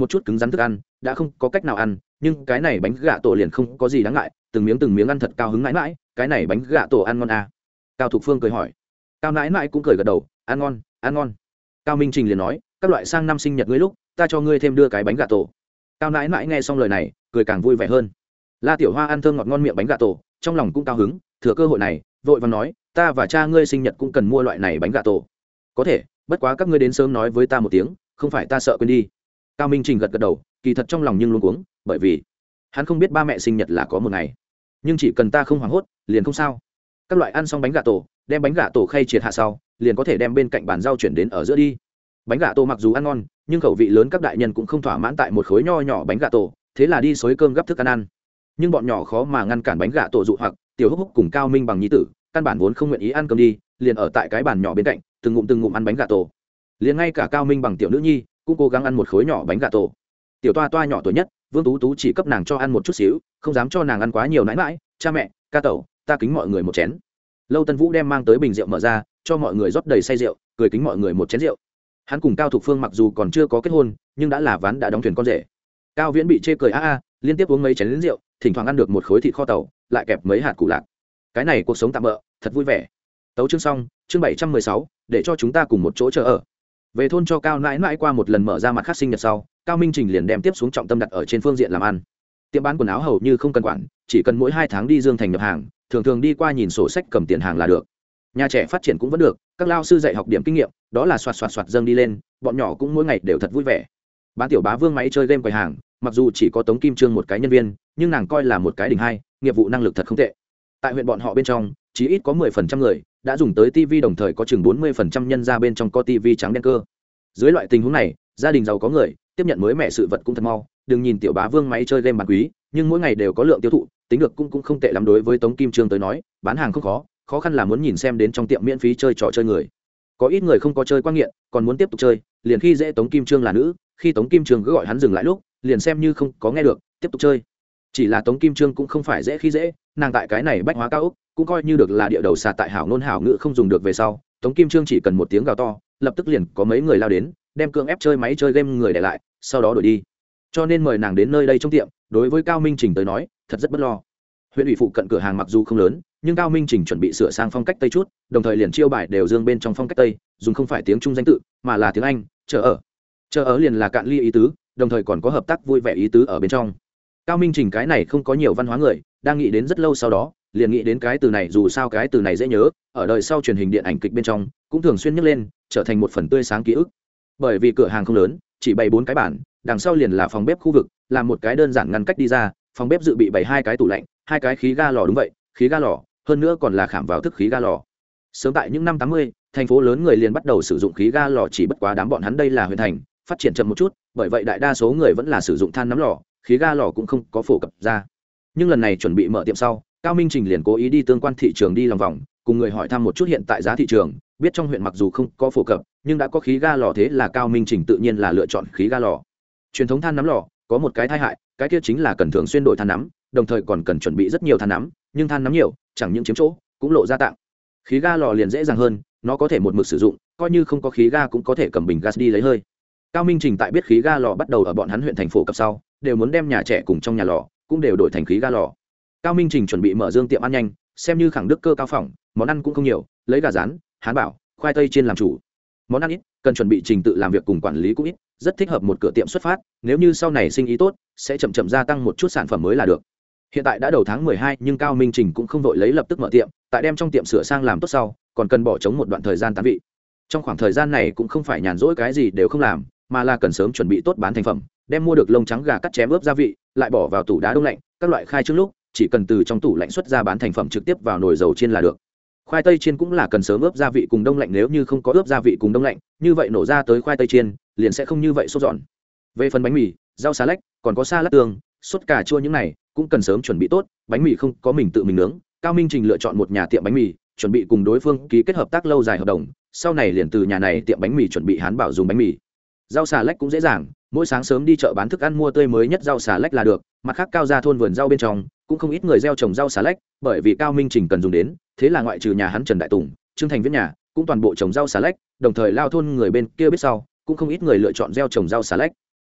một chút cứng rắn thức ăn đã không có cách nào ăn, nhưng cái này bánh gà tổ liền không có gì đáng ngại, từng miếng từng miếng ăn thật cao hứng mãi mãi. Cái này bánh gà tổ ăn ngon à? Cao Thục Phương cười hỏi. Cao nãi mãi cũng cười gật đầu, ăn ngon, ăn ngon. Cao Minh Trình liền nói, các loại sang năm sinh nhật ngươi lúc, ta cho ngươi thêm đưa cái bánh gà tổ. Cao nãi mãi nghe xong lời này, cười càng vui vẻ hơn. La Tiểu Hoa ăn thơm ngọt ngon miệng bánh gà tổ, trong lòng cũng cao hứng, thừa cơ hội này, vội vàng nói, ta và cha ngươi sinh nhật cũng cần mua loại này bánh gà tổ. Có thể, bất quá các ngươi đến sớm nói với ta một tiếng, không phải ta sợ quên đi. Cao Minh Trình gật gật đầu, kỳ thật trong lòng nhưng luống cuống, bởi vì hắn không biết ba mẹ sinh nhật là có một ngày, nhưng chỉ cần ta không hoảng hốt, liền không sao. Các loại ăn xong bánh gà tổ, đem bánh gà tổ khay triệt hạ sau, liền có thể đem bên cạnh bàn rau chuyển đến ở giữa đi. Bánh gà tổ mặc dù ăn ngon, nhưng khẩu vị lớn các đại nhân cũng không thỏa mãn tại một khối nho nhỏ bánh gà tổ, thế là đi xối cơm gấp thức ăn ăn. Nhưng bọn nhỏ khó mà ngăn cản bánh gà tổ dụ hoặc, Tiểu Húc Húc cùng Cao Minh bằng nhi tử, căn bản vốn không nguyện ý ăn cơm đi, liền ở tại cái bàn nhỏ bên cạnh, từng ngụm từng ngụm ăn bánh gà tổ. Liền ngay cả Cao Minh bằng tiểu nữ nhi, cũng cố gắng ăn một khối nhỏ bánh gà tổ. Tiểu Toa Toa nhỏ tuổi nhất, Vương Tú Tú chỉ cấp nàng cho ăn một chút xíu, không dám cho nàng ăn quá nhiều nãi nãi. Cha mẹ, ca tẩu, ta kính mọi người một chén. Lâu Tân Vũ đem mang tới bình rượu mở ra, cho mọi người rót đầy say rượu, cười kính mọi người một chén rượu. Hắn cùng Cao Thục Phương mặc dù còn chưa có kết hôn, nhưng đã là ván đã đóng thuyền con rể. Cao Viễn bị chê cười a a, liên tiếp uống mấy chén lớn rượu, thỉnh thoảng ăn được một khối thịt kho tàu, lại kẹp mấy hạt củ lạc. Cái này cuộc sống tạm bợ, thật vui vẻ. Tấu chương xong, chương bảy trăm mười sáu, để cho chúng ta cùng một chỗ chờ ở. Về thôn cho Cao nãi nãi qua một lần mở ra mặt khác sinh nhật sau, Cao Minh Trình liền đem tiếp xuống trọng tâm đặt ở trên phương diện làm ăn. Tiệm bán quần áo hầu như không cần quản, chỉ cần mỗi hai tháng đi Dương Thành nhập hàng, thường thường đi qua nhìn sổ sách cầm tiền hàng là được. Nhà trẻ phát triển cũng vẫn được, các lao sư dạy học điểm kinh nghiệm, đó là xoạt xoạt xoạt dâng đi lên, bọn nhỏ cũng mỗi ngày đều thật vui vẻ. Bán tiểu bá Vương máy chơi game quầy hàng, mặc dù chỉ có Tống Kim Trương một cái nhân viên, nhưng nàng coi là một cái đỉnh hai, nghiệp vụ năng lực thật không tệ. Tại huyện bọn họ bên trong, chỉ ít có mười phần trăm người đã dùng tới ti vi, đồng thời có chừng bốn mươi phần trăm nhân ra bên trong có ti vi trắng đen cơ. Dưới loại tình huống này, gia đình giàu có người tiếp nhận mới mẹ sự vật cũng thật mau. Đừng nhìn tiểu bá Vương máy chơi game bán quý, nhưng mỗi ngày đều có lượng tiêu thụ, tính được cũng cũng không tệ lắm. Đối với Tống Kim Trương tới nói, bán hàng không khó, khó khăn là muốn nhìn xem đến trong tiệm miễn phí chơi trò chơi người. Có ít người không có chơi quan nghiện, còn muốn tiếp tục chơi, liền khi dễ Tống Kim Trương là nữ, khi Tống Kim Trương cứ gọi hắn dừng lại lúc, liền xem như không có nghe được, tiếp tục chơi. Chỉ là Tống Kim Trương cũng không phải dễ khi dễ, nàng tại cái này bách hóa cao ốc cũng coi như được là địa đầu xà, tại hảo ngôn hảo ngữ không dùng được về sau, Tống Kim Trương chỉ cần một tiếng gào to, lập tức liền có mấy người lao đến, đem cưỡng ép chơi máy chơi game người để lại, sau đó đuổi đi. Cho nên mời nàng đến nơi đây trong tiệm, đối với Cao Minh Trình tới nói, thật rất bất lo. Huyện ủy phụ cận cửa hàng mặc dù không lớn, nhưng Cao Minh Trình chuẩn bị sửa sang phong cách Tây chút, đồng thời liền chiêu bài đều dương bên trong phong cách Tây, dùng không phải tiếng Trung danh tự, mà là tiếng Anh, chờ ở. Chờ ở liền là cạn ly ý tứ, đồng thời còn có hợp tác vui vẻ ý tứ ở bên trong. Cao Minh Trình cái này không có nhiều văn hóa người, đang nghĩ đến rất lâu sau đó, liền nghĩ đến cái từ này, dù sao cái từ này dễ nhớ, ở đời sau truyền hình điện ảnh kịch bên trong cũng thường xuyên nhắc lên, trở thành một phần tươi sáng ký ức. Bởi vì cửa hàng không lớn, chỉ bày bốn cái bàn, đằng sau liền là phòng bếp khu vực, làm một cái đơn giản ngăn cách đi ra, phòng bếp dự bị bày hai cái tủ lạnh, hai cái khí ga lò, đúng vậy, khí ga lò, hơn nữa còn là khảm vào thức khí ga lò. Sớm tại những năm tám mươi, thành phố lớn người liền bắt đầu sử dụng khí ga lò, chỉ bất quá đám bọn hắn đây là huyện thành, phát triển chậm một chút, bởi vậy đại đa số người vẫn là sử dụng than nắm lò, khí ga lò cũng không có phổ cập ra. Nhưng lần này chuẩn bị mở tiệm sau, Cao Minh Trình liền cố ý đi tương quan thị trường đi lòng vòng, cùng người hỏi thăm một chút hiện tại giá thị trường, biết trong huyện mặc dù không có phổ cập, nhưng đã có khí ga lò, thế là Cao Minh Trình tự nhiên là lựa chọn khí ga lò. Truyền thống than nắm lò có một cái tai hại, cái kia chính là cần thường xuyên đổi than nắm, đồng thời còn cần chuẩn bị rất nhiều than nắm, nhưng than nắm nhiều, chẳng những chiếm chỗ, cũng lộ ra tạng. Khí ga lò liền dễ dàng hơn, nó có thể một mực sử dụng, coi như không có khí ga cũng có thể cầm bình gas đi lấy hơi. Cao Minh Trình tại biết khí ga lò bắt đầu ở bọn hắn huyện thành phố cập sau, đều muốn đem nhà trẻ cùng trong nhà lò cũng đều đổi thành khí ga lò. Cao Minh Trình chuẩn bị mở dương tiệm ăn nhanh, xem như khẳng đức cơ cao phỏng, món ăn cũng không nhiều, lấy gà rán, hán bảo, khoai tây chiên làm chủ. Món ăn ít, cần chuẩn bị trình tự làm việc cùng quản lý cũng ít, rất thích hợp một cửa tiệm xuất phát, nếu như sau này sinh ý tốt, sẽ chậm chậm gia tăng một chút sản phẩm mới là được. Hiện tại đã đầu tháng mười hai, nhưng Cao Minh Trình cũng không vội lấy lập tức mở tiệm, tại đem trong tiệm sửa sang làm tốt sau, còn cần bỏ trống một đoạn thời gian tán vị. Trong khoảng thời gian này cũng không phải nhàn rỗi cái gì đều không làm, mà là cần sớm chuẩn bị tốt bán thành phẩm, đem mua được lông trắng gà cắt chém ướp gia vị, lại bỏ vào tủ đá đông lạnh, các loại khai trương lúc, chỉ cần từ trong tủ lạnh xuất ra bán thành phẩm trực tiếp vào nồi dầu chiên là được. Khoai tây chiên cũng là cần sớm ướp gia vị cùng đông lạnh, nếu như không có ướp gia vị cùng đông lạnh, như vậy nổ ra tới khoai tây chiên liền sẽ không như vậy sốt giòn. Về phần bánh mì, rau xà lách, còn có sa lát tương, sốt cà chua những này cũng cần sớm chuẩn bị tốt. Bánh mì không có mình tự mình nướng, Cao Minh Trình lựa chọn một nhà tiệm bánh mì, chuẩn bị cùng đối phương ký kết hợp tác lâu dài hợp đồng, sau này liền từ nhà này tiệm bánh mì chuẩn bị hán bảo dùng bánh mì. Rau xà lách cũng dễ dàng, mỗi sáng sớm đi chợ bán thức ăn mua tươi mới nhất rau xà lách là được. Mặt khác Cao gia thôn vườn rau bên trong cũng không ít người gieo trồng rau xà lách, bởi vì Cao Minh Trình cần dùng đến, thế là ngoại trừ nhà hắn Trần Đại Tùng, Trương Thành Viễn nhà cũng toàn bộ trồng rau xà lách, đồng thời lao thôn người bên kia biết sau, cũng không ít người lựa chọn gieo trồng rau xà lách.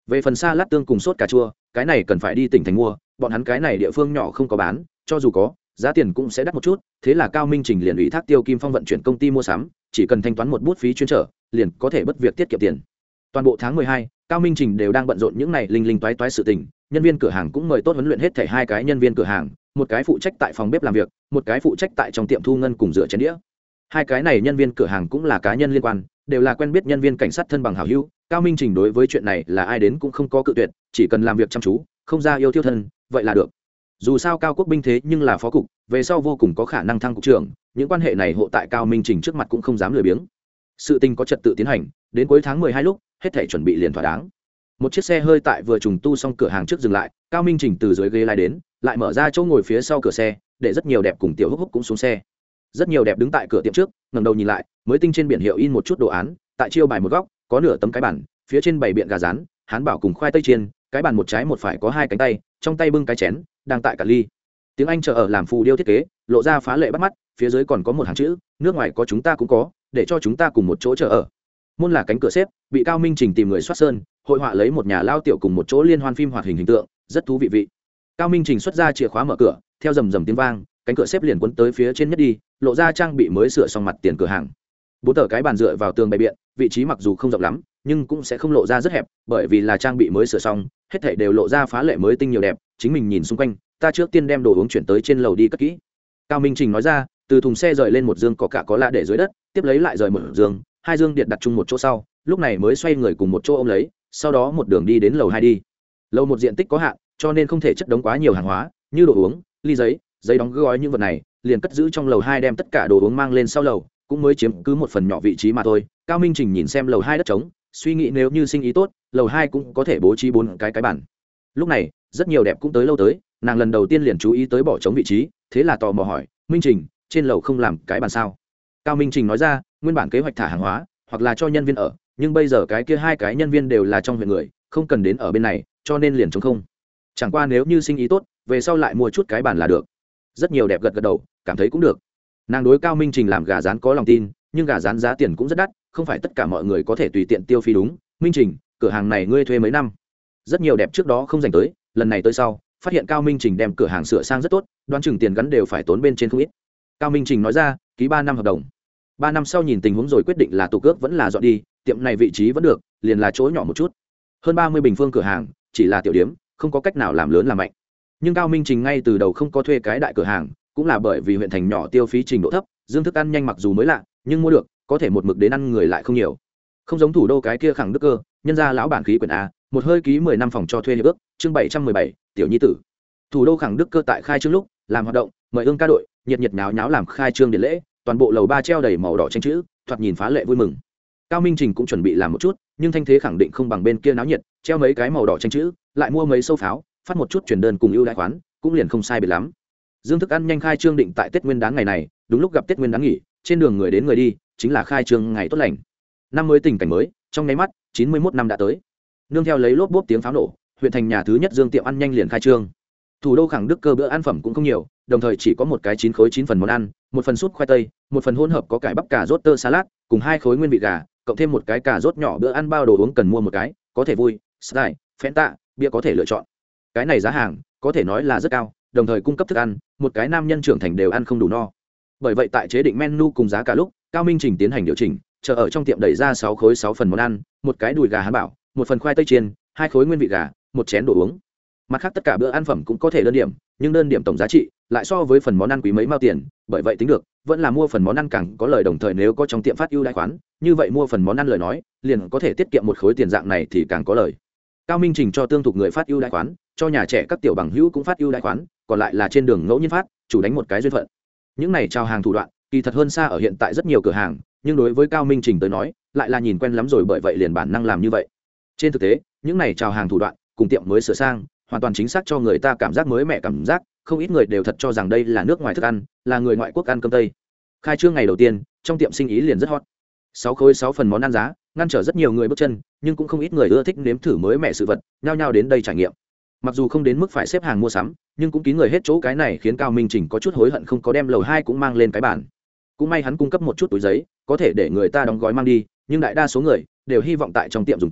Về phần xa lát tương cùng sốt cà chua, cái này cần phải đi tỉnh thành mua, bọn hắn cái này địa phương nhỏ không có bán, cho dù có giá tiền cũng sẽ đắt một chút. Thế là Cao Minh Trình liền ủy thác Tiêu Kim Phong vận chuyển công ty mua sắm, chỉ cần thanh toán một bút phí chuyên trở liền có thể bất việc tiết kiệm tiền. Toàn bộ tháng mười hai, Cao Minh Trình đều đang bận rộn những này linh linh toái toái sự tình, nhân viên cửa hàng cũng mời tốt huấn luyện hết thảy hai cái nhân viên cửa hàng, một cái phụ trách tại phòng bếp làm việc, một cái phụ trách tại trong tiệm thu ngân cùng rửa chén đĩa. Hai cái này nhân viên cửa hàng cũng là cá nhân liên quan, đều là quen biết nhân viên cảnh sát thân bằng hảo hữu. Cao Minh Trình đối với chuyện này là ai đến cũng không có cự tuyệt, chỉ cần làm việc chăm chú, không ra yêu thiêu thân, vậy là được. Dù sao Cao Quốc Binh thế nhưng là phó cục, về sau vô cùng có khả năng thăng cục trưởng, những quan hệ này hộ tại Cao Minh Trình trước mặt cũng không dám lười biếng. Sự tình có trật tự tiến hành, đến cuối tháng mười hai lúc, hết thảy chuẩn bị liền thỏa đáng. Một chiếc xe hơi tại vừa trùng tu xong cửa hàng trước dừng lại, Cao Minh Trình từ dưới ghế lái đến, lại mở ra chỗ ngồi phía sau cửa xe, để rất nhiều đẹp cùng Tiểu Húc Húc cũng xuống xe. Rất nhiều đẹp đứng tại cửa tiệm trước, ngẩng đầu nhìn lại, mới tinh trên biển hiệu in một chút đồ án, tại chiêu bài một góc, có nửa tấm cái bản, phía trên bày biện gà rán, hán bảo cùng khoai tây chiên, cái bàn một trái một phải có hai cánh tay, trong tay bưng cái chén, đang tại cả ly. Tiếng Anh chờ ở làm phù điêu thiết kế, lộ ra phá lệ bắt mắt, phía dưới còn có một hàng chữ, nước ngoài có chúng ta cũng có, để cho chúng ta cùng một chỗ chờ ở. Môn là cánh cửa xếp, bị Cao Minh Trình tìm người soát sơn, hội họa lấy một nhà lao tiểu cùng một chỗ liên hoan phim hoạt hình hình tượng, rất thú vị vị. Cao Minh Trình xuất ra chìa khóa mở cửa, theo rầm rầm tiếng vang, cánh cửa xếp liền quấn tới phía trên nhất đi, lộ ra trang bị mới sửa xong mặt tiền cửa hàng. Bốn tờ cái bàn dựa vào tường bày biện, vị trí mặc dù không rộng lắm, nhưng cũng sẽ không lộ ra rất hẹp, bởi vì là trang bị mới sửa xong, hết thảy đều lộ ra phá lệ mới tinh nhiều đẹp. Chính mình nhìn xung quanh, ta trước tiên đem đồ uống chuyển tới trên lầu đi cất kỹ. Cao Minh Trình nói ra, từ thùng xe rời lên một dương có cả có lạ để dưới đất, tiếp lấy lại rời một dương, hai dương điện đặt chung một chỗ sau, lúc này mới xoay người cùng một chỗ ôm lấy, sau đó một đường đi đến lầu hai đi. Lầu một diện tích có hạn, cho nên không thể chất đống quá nhiều hàng hóa, như đồ uống, ly giấy, giấy đóng gói những vật này, liền cất giữ trong lầu hai, đem tất cả đồ uống mang lên sau lầu, cũng mới chiếm cứ một phần nhỏ vị trí mà thôi. Cao Minh Trình nhìn xem lầu hai đất trống, suy nghĩ nếu như sinh ý tốt, lầu hai cũng có thể bố trí bốn cái cái bản. Lúc này, rất nhiều đẹp cũng tới lâu tới, nàng lần đầu tiên liền chú ý tới bỏ trống vị trí, thế là tò mò hỏi, Minh Trình, trên lầu không làm cái bàn sao? Cao Minh Trình nói ra, nguyên bản kế hoạch thả hàng hóa, hoặc là cho nhân viên ở, nhưng bây giờ cái kia hai cái nhân viên đều là trong huyện người, không cần đến ở bên này, cho nên liền trống không. Chẳng qua nếu như sinh ý tốt, về sau lại mua chút cái bàn là được. Rất nhiều đẹp gật gật đầu, cảm thấy cũng được. Nàng đối Cao Minh Trình làm gà rán có lòng tin, nhưng gà rán giá tiền cũng rất đắt, không phải tất cả mọi người có thể tùy tiện tiêu phí đúng. Minh Trình, cửa hàng này ngươi thuê mấy năm? Rất nhiều đẹp trước đó không dành tới, lần này tới sau, phát hiện Cao Minh Trình đem cửa hàng sửa sang rất tốt, đoán chừng tiền gắn đều phải tốn bên trên không ít. Cao Minh Trình nói ra, ký ba năm hợp đồng. Ba năm sau nhìn tình huống rồi quyết định là tụ cước vẫn là dọn đi, tiệm này vị trí vẫn được, liền là chỗ nhỏ một chút. Hơn ba mươi bình phương cửa hàng, chỉ là tiểu điếm, không có cách nào làm lớn làm mạnh. Nhưng Cao Minh Trình ngay từ đầu không có thuê cái đại cửa hàng, cũng là bởi vì huyện thành nhỏ tiêu phí trình độ thấp, dương thức ăn nhanh mặc dù mới lạ, nhưng mua được, có thể một mực đến ăn người lại không nhiều. Không giống thủ đô cái kia khẳng đức cơ, nhân ra lão bản khí quyển a, một hơi ký mười năm phòng cho thuê hiệp ước, chương bảy trăm mười bảy, tiểu nhi tử. Thủ đô khẳng đức cơ tại khai trương lúc, làm hoạt động, mời ương ca đội, nhiệt nhiệt nháo nháo làm khai trương điện lễ, toàn bộ lầu ba treo đầy màu đỏ tranh chữ, thoạt nhìn phá lệ vui mừng. Cao Minh Trình cũng chuẩn bị làm một chút, nhưng thanh thế khẳng định không bằng bên kia náo nhiệt, treo mấy cái màu đỏ tranh chữ, lại mua mấy sâu pháo, phát một chút truyền đơn cùng ưu đãi khoán, cũng liền không sai biệt lắm. Dương thức ăn nhanh khai trương định tại Tết Nguyên đán ngày này, đúng lúc gặp Tết Nguyên đán nghỉ, trên đường người đến người đi, chính là khai trương ngày tốt lành. Năm mới tình cảnh mới, trong nháy mắt, chín mươi mốt năm đã tới. Nương theo lấy lốp bốp tiếng pháo nổ, huyện thành nhà thứ nhất Dương tiệm ăn nhanh liền khai trương. Thủ đô khẳng đức cơ bữa ăn phẩm cũng không nhiều, đồng thời chỉ có một cái chín khối chín phần món ăn, một phần súp khoai tây, một phần hỗn hợp có cải bắp cà rốt tơ salad, cùng hai khối nguyên vị gà, cộng thêm một cái cà rốt nhỏ. Bữa ăn bao đồ uống cần mua một cái, có thể vui, style, Fanta, bia có thể lựa chọn. Cái này giá hàng có thể nói là rất cao, đồng thời cung cấp thức ăn, một cái nam nhân trưởng thành đều ăn không đủ no. Bởi vậy tại chế định menu cùng giá cả lúc, Cao Minh Trình tiến hành điều chỉnh, chờ ở trong tiệm đẩy ra sáu khối sáu phần món ăn, một cái đùi gà hán bảo, một phần khoai tây chiên, hai khối nguyên vị gà, một chén đồ uống. Mặt khác tất cả bữa ăn phẩm cũng có thể đơn điểm, nhưng đơn điểm tổng giá trị lại so với phần món ăn quý mấy mao tiền, bởi vậy tính được, vẫn là mua phần món ăn càng có lời. Đồng thời nếu có trong tiệm phát ưu đãi khoán, như vậy mua phần món ăn lời nói, liền có thể tiết kiệm một khối tiền, dạng này thì càng có lời. Cao Minh Trình cho tương thuộc người phát ưu đãi khoán, cho nhà trẻ các tiểu bằng hữu cũng phát ưu đãi khoán, còn lại là trên đường ngẫu nhiên phát, chủ đánh một cái duyên phận. Những này chào hàng thủ đoạn, kỳ thật hơn xa ở hiện tại rất nhiều cửa hàng, nhưng đối với Cao Minh Trình tới nói, lại là nhìn quen lắm rồi, bởi vậy liền bản năng làm như vậy. Trên thực tế, những này chào hàng thủ đoạn cùng tiệm mới sửa sang, hoàn toàn chính xác cho người ta cảm giác mới mẻ cảm giác, không ít người đều thật cho rằng đây là nước ngoài thức ăn, là người ngoại quốc ăn cơm tây. Khai trương ngày đầu tiên, trong tiệm sinh ý liền rất hot. Sáu khối sáu phần món ăn giá, ngăn trở rất nhiều người bước chân, nhưng cũng không ít người ưa thích nếm thử mới mẻ sự vật, nhao nhao đến đây trải nghiệm. Mặc dù không đến mức phải xếp hàng mua sắm, nhưng cũng kín người hết chỗ, cái này khiến Cao Minh Trình có chút hối hận không có đem lầu hai cũng mang lên cái bàn. Cũng may hắn cung cấp một chút túi giấy, có thể để người ta đóng gói mang đi, nhưng đại đa số người đều hy vọng tại trong tiệm dùng cơm,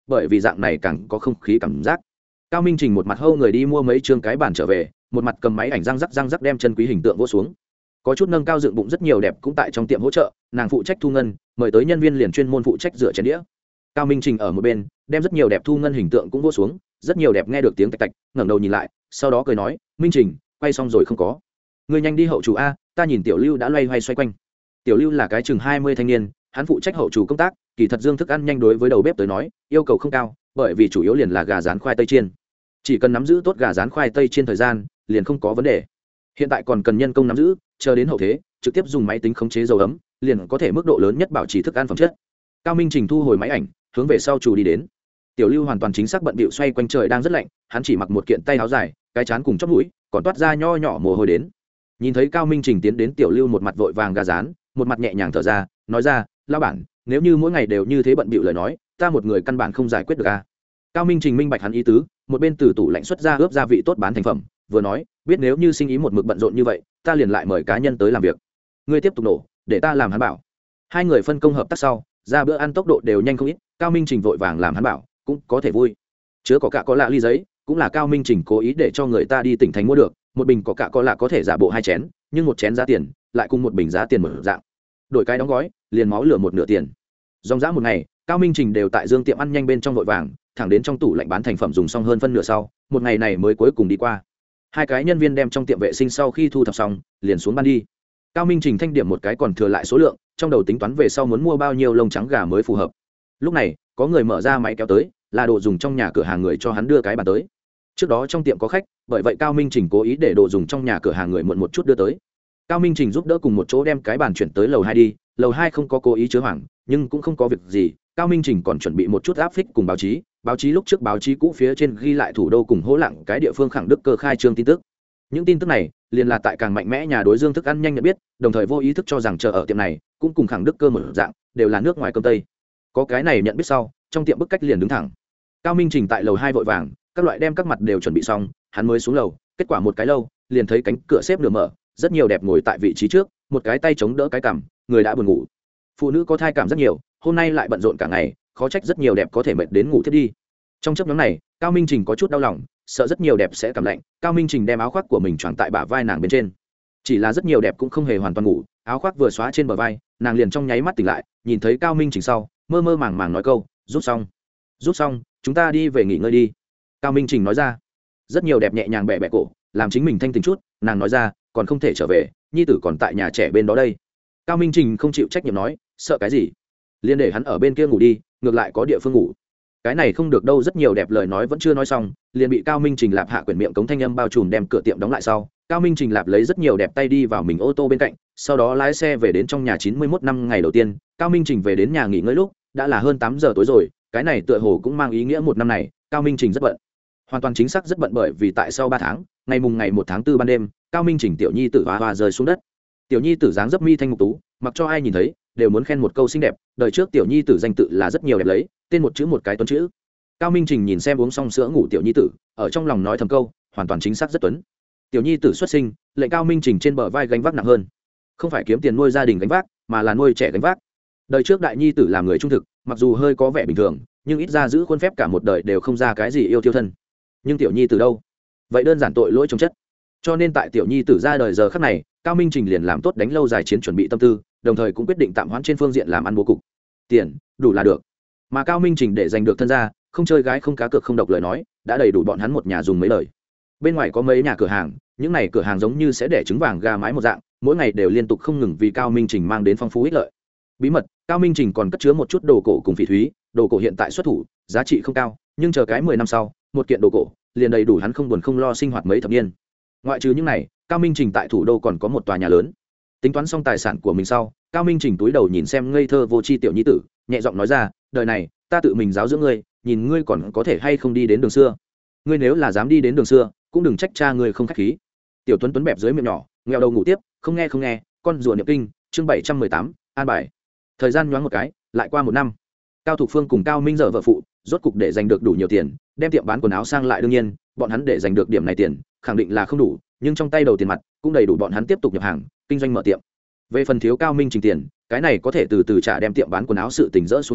bởi vì dạng này càng có không khí cảm giác. Cao Minh Trình một mặt hâu người đi mua mấy chương cái bàn trở về, một mặt cầm máy ảnh răng rắc răng rắc đem chân quý hình tượng vỗ xuống. Có chút nâng cao dựng bụng rất nhiều đẹp cũng tại trong tiệm hỗ trợ, nàng phụ trách thu ngân, mời tới nhân viên liền chuyên môn phụ trách rửa chén đĩa. Cao Minh Trình ở một bên đem rất nhiều đẹp thu ngân hình tượng cũng vỗ xuống, rất nhiều đẹp nghe được tiếng tạch tạch, ngẩng đầu nhìn lại, sau đó cười nói, Minh Trình, quay xong rồi không có? Người nhanh đi hậu chủ a, ta nhìn Tiểu Lưu đã loay hoay xoay quanh. Tiểu Lưu là cái chừng hai mươi thanh niên, hắn phụ trách hậu chủ công tác, kỳ thật dương thức ăn nhanh đối với đầu bếp tới nói, yêu cầu không cao, bởi vì chủ yếu liền là gà rán khoai tây chiên. Chỉ cần nắm giữ tốt gà rán khoai tây chiên thời gian, liền không có vấn đề. Hiện tại còn cần nhân công nắm giữ, chờ đến hậu thế, trực tiếp dùng máy tính khống chế dầu ấm, liền có thể mức độ lớn nhất bảo trì thức ăn phẩm chất. Cao Minh Trình thu hồi máy ảnh, hướng về sau chủ đi đến. Tiểu Lưu hoàn toàn chính xác bận bịu xoay quanh, trời đang rất lạnh, hắn chỉ mặc một kiện tay áo dài, cái trán cùng chóp mũi còn toát ra nho nhỏ mồ hôi đến. Nhìn thấy Cao Minh Trình tiến đến, Tiểu Lưu một mặt vội vàng gà rán, một mặt nhẹ nhàng thở ra, nói ra, lão bản, nếu như mỗi ngày đều như thế bận bịu lời nói, ta một người căn bản không giải quyết được a. Cao Minh Trình minh bạch hắn ý tứ, một bên từ tủ lạnh xuất ra ướp gia vị tốt bán thành phẩm, vừa nói, biết nếu như sinh ý một mực bận rộn như vậy, ta liền lại mời cá nhân tới làm việc. Ngươi tiếp tục nổ, để ta làm hắn bảo. Hai người phân công hợp tác sau, ra bữa ăn tốc độ đều nhanh không ít, Cao Minh Trình vội vàng làm hắn bảo, cũng có thể vui. Chứa có cả có lạ ly giấy, cũng là Cao Minh Trình cố ý để cho người ta đi tỉnh thành mua được, một bình có cả có lạ có thể giả bộ hai chén, nhưng một chén giá tiền lại cùng một bình giá tiền một dạng. Đổi cái đóng gói, liền máu lửa một nửa tiền. Dòng dã một ngày, Cao Minh Trình đều tại Dương tiệm ăn nhanh bên trong vội vàng, thẳng đến trong tủ lạnh bán thành phẩm dùng xong hơn phân nửa sau, một ngày này mới cuối cùng đi qua. Hai cái nhân viên đem trong tiệm vệ sinh sau khi thu thập xong, liền xuống ban đi. Cao Minh Trình thanh điểm một cái còn thừa lại số lượng, trong đầu tính toán về sau muốn mua bao nhiêu lông trắng gà mới phù hợp. Lúc này, có người mở ra máy kéo tới, là đồ dùng trong nhà cửa hàng người cho hắn đưa cái bàn tới. Trước đó trong tiệm có khách, bởi vậy Cao Minh Trình cố ý để đồ dùng trong nhà cửa hàng người muộn một chút đưa tới. Cao Minh Trình giúp đỡ cùng một chỗ đem cái bàn chuyển tới lầu hai đi, lầu hai không có cố ý chứa hoảng, nhưng cũng không có việc gì. Cao Minh Trình còn chuẩn bị một chút áp phích cùng báo chí, báo chí lúc trước báo chí cũ phía trên ghi lại thủ đô cùng hỗ lặng cái địa phương khẳng đức cơ khai trương tin tức. Những tin tức này liền là tại càng mạnh mẽ nhà đối Dương thức ăn nhanh nhận biết, đồng thời vô ý thức cho rằng chờ ở tiệm này cũng cùng khẳng đức cơ một dạng, đều là nước ngoài cơm tây. Có cái này nhận biết sau, trong tiệm bức cách liền đứng thẳng. Cao Minh Trình tại lầu hai vội vàng, các loại đem các mặt đều chuẩn bị xong, hắn mới xuống lầu, kết quả một cái lâu, liền thấy cánh cửa xếp nửa mở, rất nhiều đẹp ngồi tại vị trí trước, một cái tay chống đỡ cái cằm, người đã buồn ngủ. Phụ nữ có thai cảm rất nhiều, hôm nay lại bận rộn cả ngày, khó trách rất nhiều đẹp có thể mệt đến ngủ thiết đi. Trong chấp nhóm này, Cao Minh Trình có chút đau lòng, sợ rất nhiều đẹp sẽ cảm lạnh. Cao Minh Trình đem áo khoác của mình choàng tại bả vai nàng bên trên, chỉ là rất nhiều đẹp cũng không hề hoàn toàn ngủ, áo khoác vừa xóa trên bờ vai, nàng liền trong nháy mắt tỉnh lại, nhìn thấy Cao Minh Trình sau, mơ mơ màng màng nói câu, rút xong rút xong chúng ta đi về nghỉ ngơi đi. Cao Minh Trình nói ra. Rất nhiều đẹp nhẹ nhàng bẹ bẹ cổ, làm chính mình thanh tỉnh chút, nàng nói ra, còn không thể trở về, nhi tử còn tại nhà trẻ bên đó đây. Cao Minh Trình không chịu trách nhiệm nói, sợ cái gì, liền để hắn ở bên kia ngủ đi, ngược lại có địa phương ngủ. Cái này không được đâu. Rất nhiều đẹp lời nói vẫn chưa nói xong, liền bị Cao Minh Trình lạp hạ quyển miệng cống thanh âm bao trùm, đem cửa tiệm đóng lại sau, Cao Minh Trình lạp lấy rất nhiều đẹp tay đi vào mình ô tô bên cạnh, sau đó lái xe về đến trong nhà. Chín mươi mốt năm ngày đầu tiên, Cao Minh Trình về đến nhà nghỉ ngơi lúc đã là hơn tám giờ tối rồi. Cái này tựa hồ cũng mang ý nghĩa một năm này Cao Minh Trình rất bận, hoàn toàn chính xác rất bận, bởi vì tại sau ba tháng, ngày mùng ngày một tháng tư ban đêm, Cao Minh Trình tiểu nhi tử hoa hoa rơi xuống đất. Tiểu nhi tử dáng dấp mi thanh mục tú, mặc cho ai nhìn thấy đều muốn khen một câu xinh đẹp. Đời trước tiểu nhi tử danh tự là rất nhiều đẹp lấy, tên một chữ một cái tuấn chữ. Cao Minh Trình nhìn xem uống xong sữa ngủ tiểu nhi tử, ở trong lòng nói thầm câu, hoàn toàn chính xác rất tuấn. Tiểu nhi tử xuất sinh, lệnh Cao Minh Trình trên bờ vai gánh vác nặng hơn, không phải kiếm tiền nuôi gia đình gánh vác, mà là nuôi trẻ gánh vác. Đời trước đại nhi tử làm người trung thực, mặc dù hơi có vẻ bình thường, nhưng ít ra giữ khuôn phép cả một đời đều không ra cái gì yêu tiêu thân. Nhưng tiểu nhi tử đâu, vậy đơn giản tội lỗi trồng chất. Cho nên tại tiểu nhi tử ra đời giờ khắc này, Cao Minh Trình liền làm tốt đánh lâu dài chiến chuẩn bị tâm tư, đồng thời cũng quyết định tạm hoãn trên phương diện làm ăn bố cục. Tiền đủ là được, mà Cao Minh Trình để giành được thân gia, không chơi gái không cá cược không độc lời nói, đã đầy đủ bọn hắn một nhà dùng mấy lời. Bên ngoài có mấy nhà cửa hàng, những này cửa hàng giống như sẽ để trứng vàng gà mái một dạng, mỗi ngày đều liên tục không ngừng vì Cao Minh Trình mang đến phong phú ích lợi. Bí mật, Cao Minh Trình còn cất chứa một chút đồ cổ cùng phỉ thúy, đồ cổ hiện tại xuất thủ, giá trị không cao, nhưng chờ cái mười năm sau, một kiện đồ cổ liền đầy đủ hắn không buồn không lo sinh hoạt mấy thập niên. Ngoại trừ những này, Cao Minh Trình tại thủ đô còn có một tòa nhà lớn. Tính toán xong tài sản của mình sau, Cao Minh Trình túi đầu nhìn xem ngây thơ vô tri tiểu nhi tử, nhẹ giọng nói ra, đời này ta tự mình giáo dưỡng ngươi, nhìn ngươi còn có thể hay không đi đến đường xưa. Ngươi nếu là dám đi đến đường xưa, cũng đừng trách cha ngươi không khách khí. Tiểu Tuấn Tuấn bẹp dưới miệng nhỏ, nghèo đầu ngủ tiếp, không nghe không nghe, con rùa niệm kinh, chương bảy trăm mười tám, an bài. Thời gian nhoáng một cái, lại qua một năm. Cao Thục Phương cùng Cao Minh Dở vợ phụ, rốt cục để giành được đủ nhiều tiền, đem tiệm bán quần áo sang lại. Đương nhiên, bọn hắn để giành được điểm này tiền, khẳng định là không đủ, nhưng trong tay đầu tiền mặt cũng đầy đủ bọn hắn tiếp tục nhập hàng, kinh doanh mở tiệm. Về phần thiếu Cao Minh Trình tiền, cái này có thể từ từ trả, đem tiệm bán quần áo sự tình dỡ xuống sau,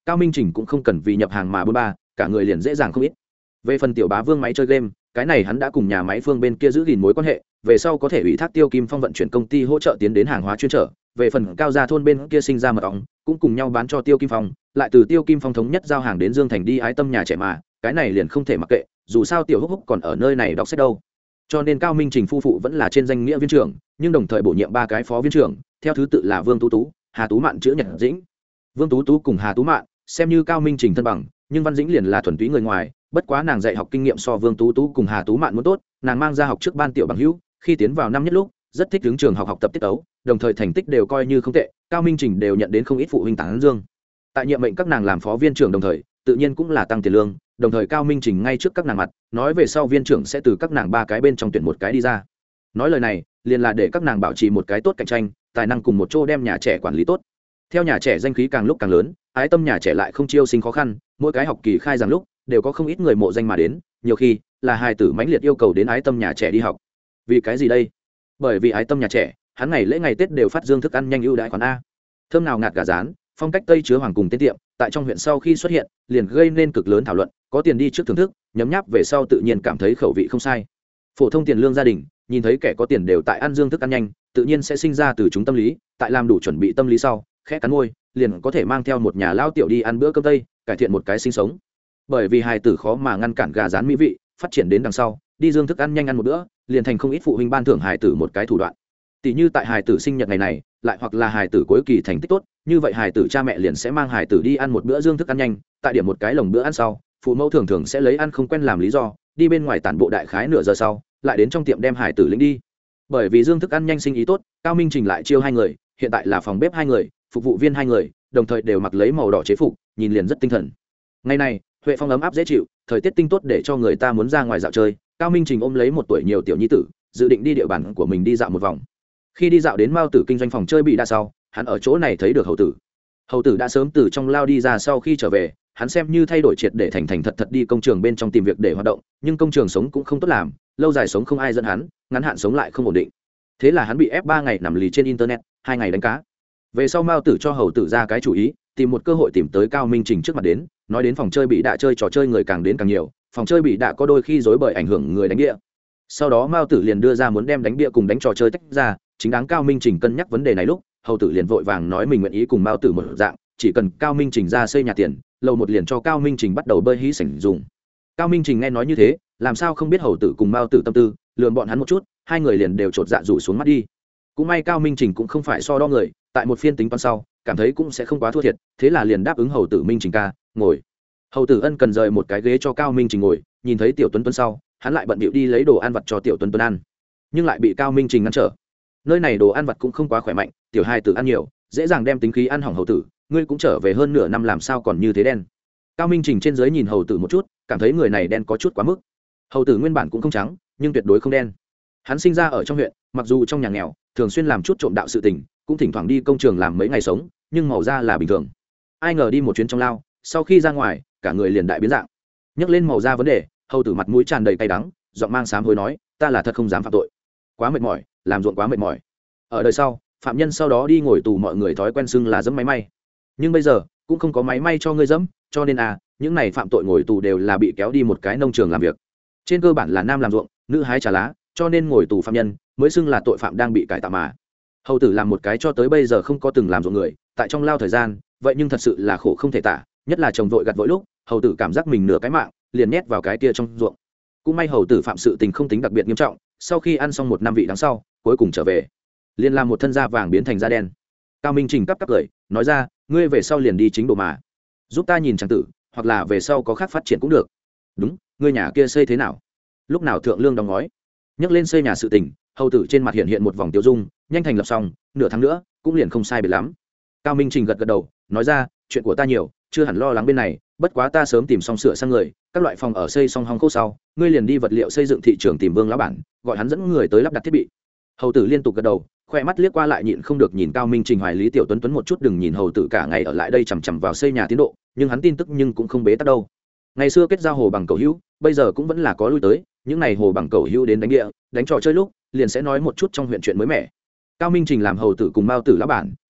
Cao Minh Trình cũng không cần vì nhập hàng mà bôn ba, cả người liền dễ dàng không ít. Về phần tiểu bá vương máy chơi game, cái này hắn đã cùng nhà máy phương bên kia giữ gìn mối quan hệ, về sau có thể ủy thác Tiêu Kim Phong vận chuyển công ty hỗ trợ tiến đến hàng hóa chuyên trở. Về phần cao gia thôn bên kia sinh ra mật ong, cũng cùng nhau bán cho Tiêu Kim Phong, lại từ Tiêu Kim Phong thống nhất giao hàng đến Dương Thành đi ái tâm nhà trẻ mà, cái này liền không thể mặc kệ, dù sao tiểu Húc Húc còn ở nơi này đọc sách đâu. Cho nên Cao Minh Trình phu phụ vẫn là trên danh nghĩa viên trưởng, nhưng đồng thời bổ nhiệm ba cái phó viên trưởng, theo thứ tự là Vương Tú Tú, Hà Tú Mạn chữ Nhật Dĩnh. Vương Tú Tú cùng Hà Tú Mạn xem như Cao Minh Trình thân bằng, nhưng Văn Dĩnh liền là thuần túy người ngoài, bất quá nàng dạy học kinh nghiệm so Vương Tú Tú cùng Hà Tú Mạn muốn tốt, nàng mang ra học trước ban tiểu bằng hữu, khi tiến vào năm nhất lúc, rất thích hướng trường học học tập tiết tấu, đồng thời thành tích đều coi như không tệ, Cao Minh Trình đều nhận đến không ít phụ huynh tán dương. Tại nhiệm mệnh các nàng làm phó viên trưởng đồng thời, tự nhiên cũng là tăng tiền lương, đồng thời Cao Minh Trình ngay trước các nàng mặt, nói về sau viên trưởng sẽ từ các nàng ba cái bên trong tuyển một cái đi ra. Nói lời này, liền là để các nàng bảo trì một cái tốt cạnh tranh, tài năng cùng một chỗ đem nhà trẻ quản lý tốt. Theo nhà trẻ danh khí càng lúc càng lớn, ái tâm nhà trẻ lại không chiêu sinh khó khăn, mỗi cái học kỳ khai giảng lúc đều có không ít người mộ danh mà đến, nhiều khi là hài tử mãnh liệt yêu cầu đến ái tâm nhà trẻ đi học. Vì cái gì đây? Bởi vì ái tâm nhà trẻ, hắn ngày lễ ngày Tết đều phát dương thức ăn nhanh ưu đãi khoản a. Thơm nào ngạt gà rán, phong cách Tây chứa hoàng cùng tên tiệm, tại trong huyện sau khi xuất hiện, liền gây nên cực lớn thảo luận, có tiền đi trước thưởng thức, nhấm nháp về sau tự nhiên cảm thấy khẩu vị không sai. Phổ thông tiền lương gia đình, nhìn thấy kẻ có tiền đều tại ăn dương thức ăn nhanh, tự nhiên sẽ sinh ra từ chúng tâm lý, tại làm đủ chuẩn bị tâm lý sau, khẽ cắn môi, liền có thể mang theo một nhà lao tiểu đi ăn bữa cơm Tây, cải thiện một cái sinh sống. Bởi vì hài tử khó mà ngăn cản gà rán mỹ vị, phát triển đến đằng sau, đi dương thức ăn nhanh ăn một bữa, liền thành không ít phụ huynh ban thưởng hài tử một cái thủ đoạn. Tỷ như tại hài tử sinh nhật ngày này, lại hoặc là hài tử cuối kỳ thành tích tốt, như vậy hài tử cha mẹ liền sẽ mang hài tử đi ăn một bữa dương thức ăn nhanh, tại điểm một cái lồng bữa ăn sau, phụ mẫu thường thường sẽ lấy ăn không quen làm lý do, đi bên ngoài tản bộ đại khái nửa giờ sau, lại đến trong tiệm đem hài tử lĩnh đi. Bởi vì dương thức ăn nhanh sinh ý tốt, Cao Minh Trình lại chiêu hai người, hiện tại là phòng bếp hai người, phục vụ viên hai người, đồng thời đều mặc lấy màu đỏ chế phục, nhìn liền rất tinh thần. Ngày này, Huệ Phong ấm áp dễ chịu, thời tiết tinh tốt để cho người ta muốn ra ngoài dạo chơi. Cao Minh Trình ôm lấy một tuổi nhiều tiểu nhi tử, dự định đi địa bàn của mình đi dạo một vòng. Khi đi dạo đến Mao Tử kinh doanh phòng chơi bị đa sau, hắn ở chỗ này thấy được hầu tử. Hầu tử đã sớm từ trong lao đi ra, sau khi trở về, hắn xem như thay đổi triệt để thành thành thật thật đi công trường bên trong tìm việc để hoạt động, nhưng công trường sống cũng không tốt làm, lâu dài sống không ai dẫn hắn, ngắn hạn sống lại không ổn định. Thế là hắn bị ép ba ngày nằm lì trên internet, hai ngày đánh cá. Về sau Mao Tử cho hầu tử ra cái chủ ý, tìm một cơ hội tìm tới Cao Minh Trình trước mặt đến, nói đến phòng chơi bị đạ chơi trò chơi người càng đến càng nhiều, phòng chơi bị đạ có đôi khi rối bời ảnh hưởng người đánh bia. Sau đó Mao Tử liền đưa ra muốn đem đánh bia cùng đánh trò chơi tách ra, chính đáng Cao Minh Trình cân nhắc vấn đề này lúc, hầu tử liền vội vàng nói mình nguyện ý cùng Mao Tử một dạng, chỉ cần Cao Minh Trình ra xây nhà tiền, lầu một liền cho Cao Minh Trình bắt đầu bơi hí sảnh dùng. Cao Minh Trình nghe nói như thế, làm sao không biết hầu tử cùng Mao Tử tâm tư, lườm bọn hắn một chút, hai người liền đều chột dạ rủ xuống mắt đi. Cũng may Cao Minh Trình cũng không phải so đo người, tại một phiên tính toán sau, cảm thấy cũng sẽ không quá thua thiệt, thế là liền đáp ứng hầu tử Minh Trình ca, ngồi. Hầu tử ân cần rời một cái ghế cho Cao Minh Trình ngồi, nhìn thấy Tiểu Tuấn Tuấn sau, hắn lại bận bịu đi lấy đồ ăn vặt cho Tiểu Tuấn Tuấn ăn, nhưng lại bị Cao Minh Trình ngăn trở. Nơi này đồ ăn vặt cũng không quá khỏe mạnh, tiểu hai tử ăn nhiều, dễ dàng đem tính khí ăn hỏng hầu tử, ngươi cũng trở về hơn nửa năm làm sao còn như thế đen. Cao Minh Trình trên dưới nhìn hầu tử một chút, cảm thấy người này đen có chút quá mức. Hầu tử nguyên bản cũng không trắng, nhưng tuyệt đối không đen. Hắn sinh ra ở trong huyện, mặc dù trong nhà nghèo, thường xuyên làm chút trộm đạo sự tình, cũng thỉnh thoảng đi công trường làm mấy ngày sống, nhưng màu da là bình thường. Ai ngờ đi một chuyến trong lao, sau khi ra ngoài, cả người liền đại biến dạng. Nhắc lên màu da vấn đề, hầu tử mặt mũi tràn đầy cay đắng, giọng mang sám hối nói, ta là thật không dám phạm tội, quá mệt mỏi, làm ruộng quá mệt mỏi. Ở đời sau, phạm nhân sau đó đi ngồi tù mọi người thói quen xưng là dẫm máy may, nhưng bây giờ cũng không có máy may cho ngươi dẫm, cho nên à, những này phạm tội ngồi tù đều là bị kéo đi một cái nông trường làm việc. Trên cơ bản là nam làm ruộng, nữ hái trà lá, cho nên ngồi tù phạm nhân mới xưng là tội phạm đang bị cải tạo mà. Hầu tử làm một cái cho tới bây giờ không có từng làm ruộng người, tại trong lao thời gian, vậy nhưng thật sự là khổ không thể tả, nhất là chồng vội gặt vội lúc, hầu tử cảm giác mình nửa cái mạng liền nhét vào cái kia trong ruộng. Cũng may hầu tử phạm sự tình không tính đặc biệt nghiêm trọng, sau khi ăn xong một năm vị đằng sau, cuối cùng trở về, liền làm một thân da vàng biến thành da đen. Cao Minh Trình cắp cắp cười, nói ra, ngươi về sau liền đi chính độ mà, giúp ta nhìn trang tử, hoặc là về sau có khác phát triển cũng được. Đúng, ngươi nhà kia xây thế nào? Lúc nào thượng lương đóng ngói? Nhắc lên xây nhà sự tình, hầu tử trên mặt hiện hiện một vòng tiêu dung, nhanh thành lập xong, nửa tháng nữa cũng liền không sai biệt lắm. Cao Minh Trình gật gật đầu, nói ra, chuyện của ta nhiều, chưa hẳn lo lắng bên này, bất quá ta sớm tìm xong sửa sang người, các loại phòng ở xây xong hong khô sau, ngươi liền đi vật liệu xây dựng thị trường tìm Vương lão bản, gọi hắn dẫn người tới lắp đặt thiết bị. Hầu tử liên tục gật đầu, khoe mắt liếc qua lại nhịn không được nhìn Cao Minh Trình hoài lý Tiểu Tuấn Tuấn một chút, đừng nhìn hầu tử cả ngày ở lại đây chằm chằm vào xây nhà tiến độ, nhưng hắn tin tức nhưng cũng không bế tắc đâu. Ngày xưa kết giao hồ bằng cầu hữu, bây giờ cũng vẫn là có lui tới, những này hồ bằng cầu hữu đến đánh địa, đánh trò chơi lúc, liền sẽ nói một chút trong huyện chuyện mới mẻ. Cao Minh Trình làm hầu tử cùng Mao tử lão bản,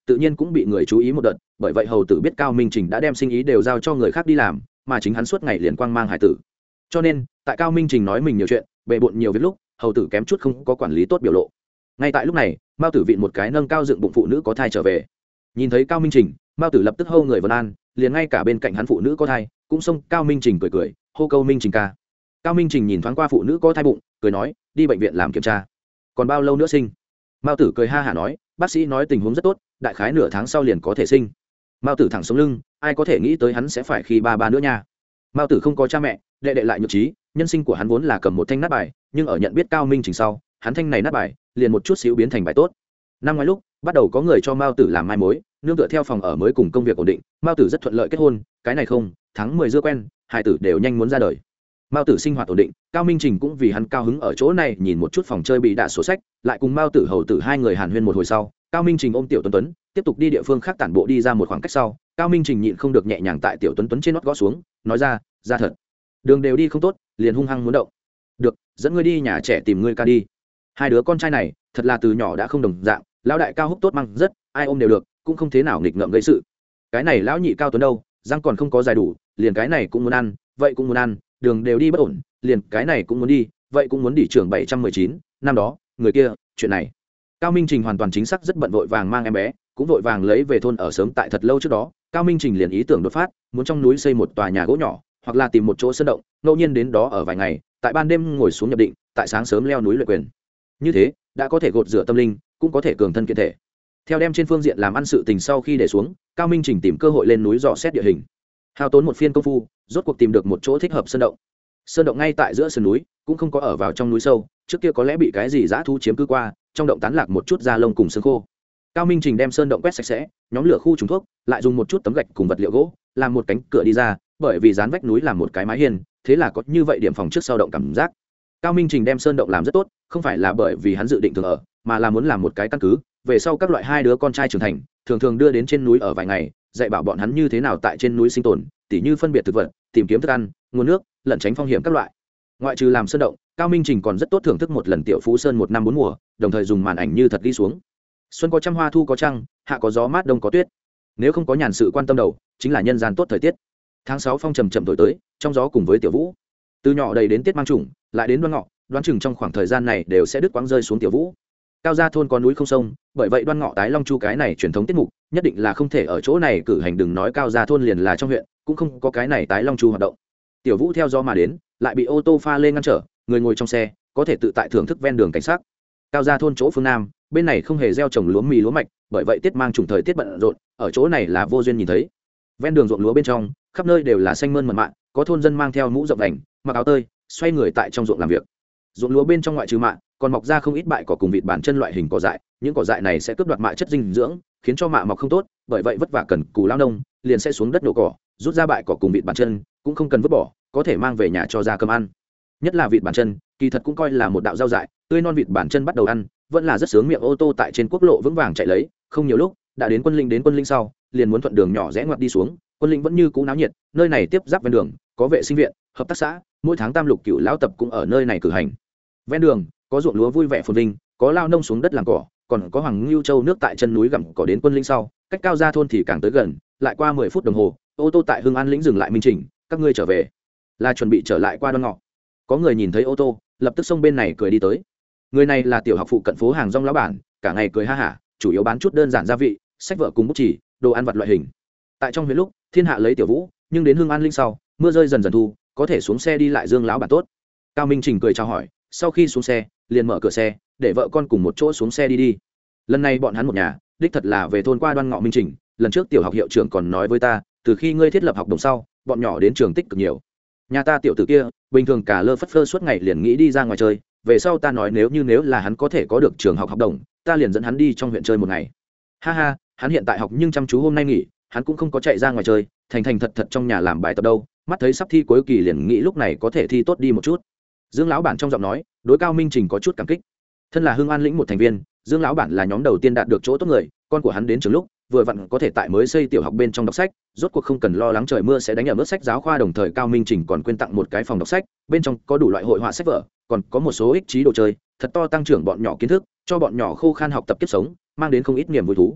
tự nhiên cũng bị người chú ý một đợt, bởi vậy hầu tử biết Cao Minh Trình đã đem sinh ý đều giao cho người khác đi làm, mà chính hắn suốt ngày liền quang mang hải tử. Cho nên tại Cao Minh Trình nói mình nhiều chuyện, bề bộn nhiều việc lúc, hầu tử kém chút không có quản lý tốt biểu lộ. Ngay tại lúc này, Mao Tử Vịn một cái nâng cao dựng bụng phụ nữ có thai trở về. Nhìn thấy Cao Minh Trình, Mao Tử lập tức hô người vân an, liền ngay cả bên cạnh hắn phụ nữ có thai cũng xông Cao Minh Trình cười cười, hô câu Minh Trình ca. Cao Minh Trình nhìn thoáng qua phụ nữ có thai bụng, cười nói, đi bệnh viện làm kiểm tra. Còn bao lâu nữa sinh? Mao Tử cười ha hả nói, bác sĩ nói tình huống rất tốt, đại khái nửa tháng sau liền có thể sinh. Mao Tử thẳng sống lưng, ai có thể nghĩ tới hắn sẽ phải khi ba ba nữa nha. Mao Tử không có cha mẹ, đệ đệ lại nhược trí, nhân sinh của hắn vốn là cầm một thanh nát bài, nhưng ở nhận biết Cao Minh Trình sau, hắn thanh này nát bài liền một chút xíu biến thành bài tốt. Năm ngoái lúc bắt đầu có người cho Mao Tử làm mai mối, nương tựa theo phòng ở mới cùng công việc ổn định, Mao Tử rất thuận lợi kết hôn. Cái này không, tháng mười dưa quen, hai tử đều nhanh muốn ra đời. Mao Tử sinh hoạt ổn định, Cao Minh Trình cũng vì hắn cao hứng ở chỗ này nhìn một chút phòng chơi bị đạ sổ sách, lại cùng Mao Tử hầu tử hai người hàn huyên một hồi sau, Cao Minh Trình ôm Tiểu Tuấn Tuấn, tiếp tục đi địa phương khác tản bộ đi ra một khoảng cách sau, Cao Minh Trình nhịn không được nhẹ nhàng tại Tiểu Tuấn Tuấn trên nót gõ xuống, nói ra, ra thật, đường đều đi không tốt, liền hung hăng muốn động. Được, dẫn ngươi đi nhà trẻ tìm ngươi ca đi. Hai đứa con trai này, thật là từ nhỏ đã không đồng dạng, lão đại cao húc tốt măng rất, ai ôm đều được, cũng không thế nào nghịch ngợm gây sự. Cái này lão nhị Cao Tuấn đâu, răng còn không có dài đủ, liền cái này cũng muốn ăn, vậy cũng muốn ăn, đường đều đi bất ổn, liền cái này cũng muốn đi, vậy cũng muốn đi trường bảy trăm mười chín, năm đó, người kia, chuyện này. Cao Minh Trình hoàn toàn chính xác rất bận vội vàng mang em bé, cũng vội vàng lấy về thôn ở sớm tại thật lâu trước đó, Cao Minh Trình liền ý tưởng đột phát, muốn trong núi xây một tòa nhà gỗ nhỏ, hoặc là tìm một chỗ sơn động, ngẫu nhiên đến đó ở vài ngày, tại ban đêm ngồi xuống nhập định, tại sáng sớm leo núi luyện quyền. Như thế, đã có thể gột rửa tâm linh, cũng có thể cường thân kiện thể. Theo đem trên phương diện làm ăn sự tình sau khi để xuống, Cao Minh Trình tìm cơ hội lên núi dò xét địa hình. Hao tốn một phiên công phu, rốt cuộc tìm được một chỗ thích hợp sơn động. Sơn động ngay tại giữa sườn núi, cũng không có ở vào trong núi sâu, trước kia có lẽ bị cái gì dã thú chiếm cứ qua, trong động tán lạc một chút da lông cùng xương khô. Cao Minh Trình đem sơn động quét sạch sẽ, nhóm lửa khu trùng thuốc, lại dùng một chút tấm gạch cùng vật liệu gỗ, làm một cánh cửa đi ra, bởi vì dán vách núi làm một cái mái hiên, thế là có như vậy điểm phòng trước sau động cảm giác. Cao Minh Trình đem sơn động làm rất tốt, không phải là bởi vì hắn dự định thường ở, mà là muốn làm một cái căn cứ, về sau các loại hai đứa con trai trưởng thành, thường thường đưa đến trên núi ở vài ngày, dạy bảo bọn hắn như thế nào tại trên núi sinh tồn, tỉ như phân biệt thực vật, tìm kiếm thức ăn, nguồn nước, lẩn tránh phong hiểm các loại. Ngoại trừ làm sơn động, Cao Minh Trình còn rất tốt thưởng thức một lần Tiểu Phú Sơn một năm bốn mùa, đồng thời dùng màn ảnh như thật ghi xuống. Xuân có trăm hoa, thu có trăng, hạ có gió mát, đông có tuyết. Nếu không có nhàn sự quan tâm đầu, chính là nhân gian tốt thời tiết. Tháng sáu phong trầm trầm thổi tới, trong gió cùng với Tiểu Vũ. Từ nhỏ đầy đến tiết mang trùng, lại đến đoan ngọ, đoán chừng trong khoảng thời gian này đều sẽ đứt quãng rơi xuống Tiểu Vũ. Cao gia thôn có núi không sông, bởi vậy đoan ngọ tái long chu cái này truyền thống tiết mục, nhất định là không thể ở chỗ này cử hành, đừng nói Cao gia thôn liền là trong huyện, cũng không có cái này tái long chu hoạt động. Tiểu Vũ theo gió mà đến, lại bị ô tô pha lên ngăn trở, người ngồi trong xe có thể tự tại thưởng thức ven đường cảnh sát. Cao gia thôn chỗ phương nam, bên này không hề gieo trồng lúa mì lúa mạch, bởi vậy tiết mang trùng thời tiết bận rộn, ở chỗ này là vô duyên nhìn thấy. Ven đường ruộng lúa bên trong, khắp nơi đều là xanh mơn mật mạn, có thôn dân mang theo mũ rộng vành, mặc áo tơi, xoay người tại trong ruộng làm việc. Ruộng lúa bên trong ngoại trừ mạ, còn mọc ra không ít bại cỏ cùng vịt bản chân loại hình cỏ dại, những cỏ dại này sẽ cướp đoạt mạ chất dinh dưỡng, khiến cho mạ mọc không tốt, bởi vậy vất vả cần cù lao nông, liền sẽ xuống đất nhổ cỏ, rút ra bại cỏ cùng vịt bản chân, cũng không cần vứt bỏ, có thể mang về nhà cho gia cầm ăn. Nhất là vịt bản chân, kỳ thật cũng coi là một đạo rau dại, tươi non vịt bản chân bắt đầu ăn, vẫn là rất sướng miệng. Ô tô tại trên quốc lộ vững vàng chạy lấy, không nhiều lúc đã đến quân linh, đến quân linh sau liền muốn thuận đường nhỏ rẽ ngoặt đi xuống. Quân linh vẫn như cũ náo nhiệt, nơi này tiếp giáp ven đường, có vệ sinh viện, hợp tác xã, mỗi tháng tam lục cựu lão tập cũng ở nơi này cử hành. Ven đường có ruộng lúa vui vẻ phồn vinh, có lao nông xuống đất làm cỏ, còn có hoàng ngưu châu nước tại chân núi gặm cỏ. Đến quân linh sau, cách Cao gia thôn thì càng tới gần, lại qua mười phút đồng hồ, ô tô tại Hưng An lĩnh dừng lại. Minh Trình, các ngươi trở về, là chuẩn bị trở lại qua đoan ngọ? Có người nhìn thấy ô tô, lập tức xông bên này cười đi tới. Người này là tiểu học phụ cận phố hàng rong lão bản, cả ngày cười ha hả, chủ yếu bán chút đơn giản gia vị, sách vở cùng bút chỉ, đồ ăn vặt loại hình. Tại trong huyện lúc thiên hạ lấy Tiểu Vũ, nhưng đến Hưng An linh sau, mưa rơi dần dần thu, có thể xuống xe đi lại Dương lão bản tốt. Cao Minh Trình cười chào hỏi, sau khi xuống xe liền mở cửa xe, để vợ con cùng một chỗ xuống xe đi đi. Lần này bọn hắn một nhà đích thật là về thôn qua đoan ngọ. Minh Trình, lần trước tiểu học hiệu trưởng còn nói với ta, từ khi ngươi thiết lập học đồng sau, bọn nhỏ đến trường tích cực nhiều. Nhà ta tiểu tử kia bình thường cả lơ phất phơ suốt ngày liền nghĩ đi ra ngoài chơi, về sau ta nói nếu như nếu là hắn có thể có được trường học học đồng, ta liền dẫn hắn đi trong huyện chơi một ngày. Ha ha, hắn hiện tại học nhưng chăm chú, hôm nay nghỉ hắn cũng không có chạy ra ngoài chơi, thành thành thật thật trong nhà làm bài tập đâu, mắt thấy sắp thi cuối kỳ liền nghĩ lúc này có thể thi tốt đi một chút. Dương lão bản trong giọng nói đối Cao Minh Trình có chút cảm kích. Thân là Hưng An lĩnh một thành viên, Dương lão bản là nhóm đầu tiên đạt được chỗ tốt người, con của hắn đến trường lúc vừa vặn có thể tại mới xây tiểu học bên trong đọc sách, rốt cuộc không cần lo lắng trời mưa sẽ đánh ở mức sách giáo khoa. Đồng thời Cao Minh Trình còn quyên tặng một cái phòng đọc sách, bên trong có đủ loại hội họa sách vở, còn có một số ích trí đồ chơi, thật to tăng trưởng bọn nhỏ kiến thức, cho bọn nhỏ khô khan học tập kiếp sống, mang đến không ít niềm vui thú.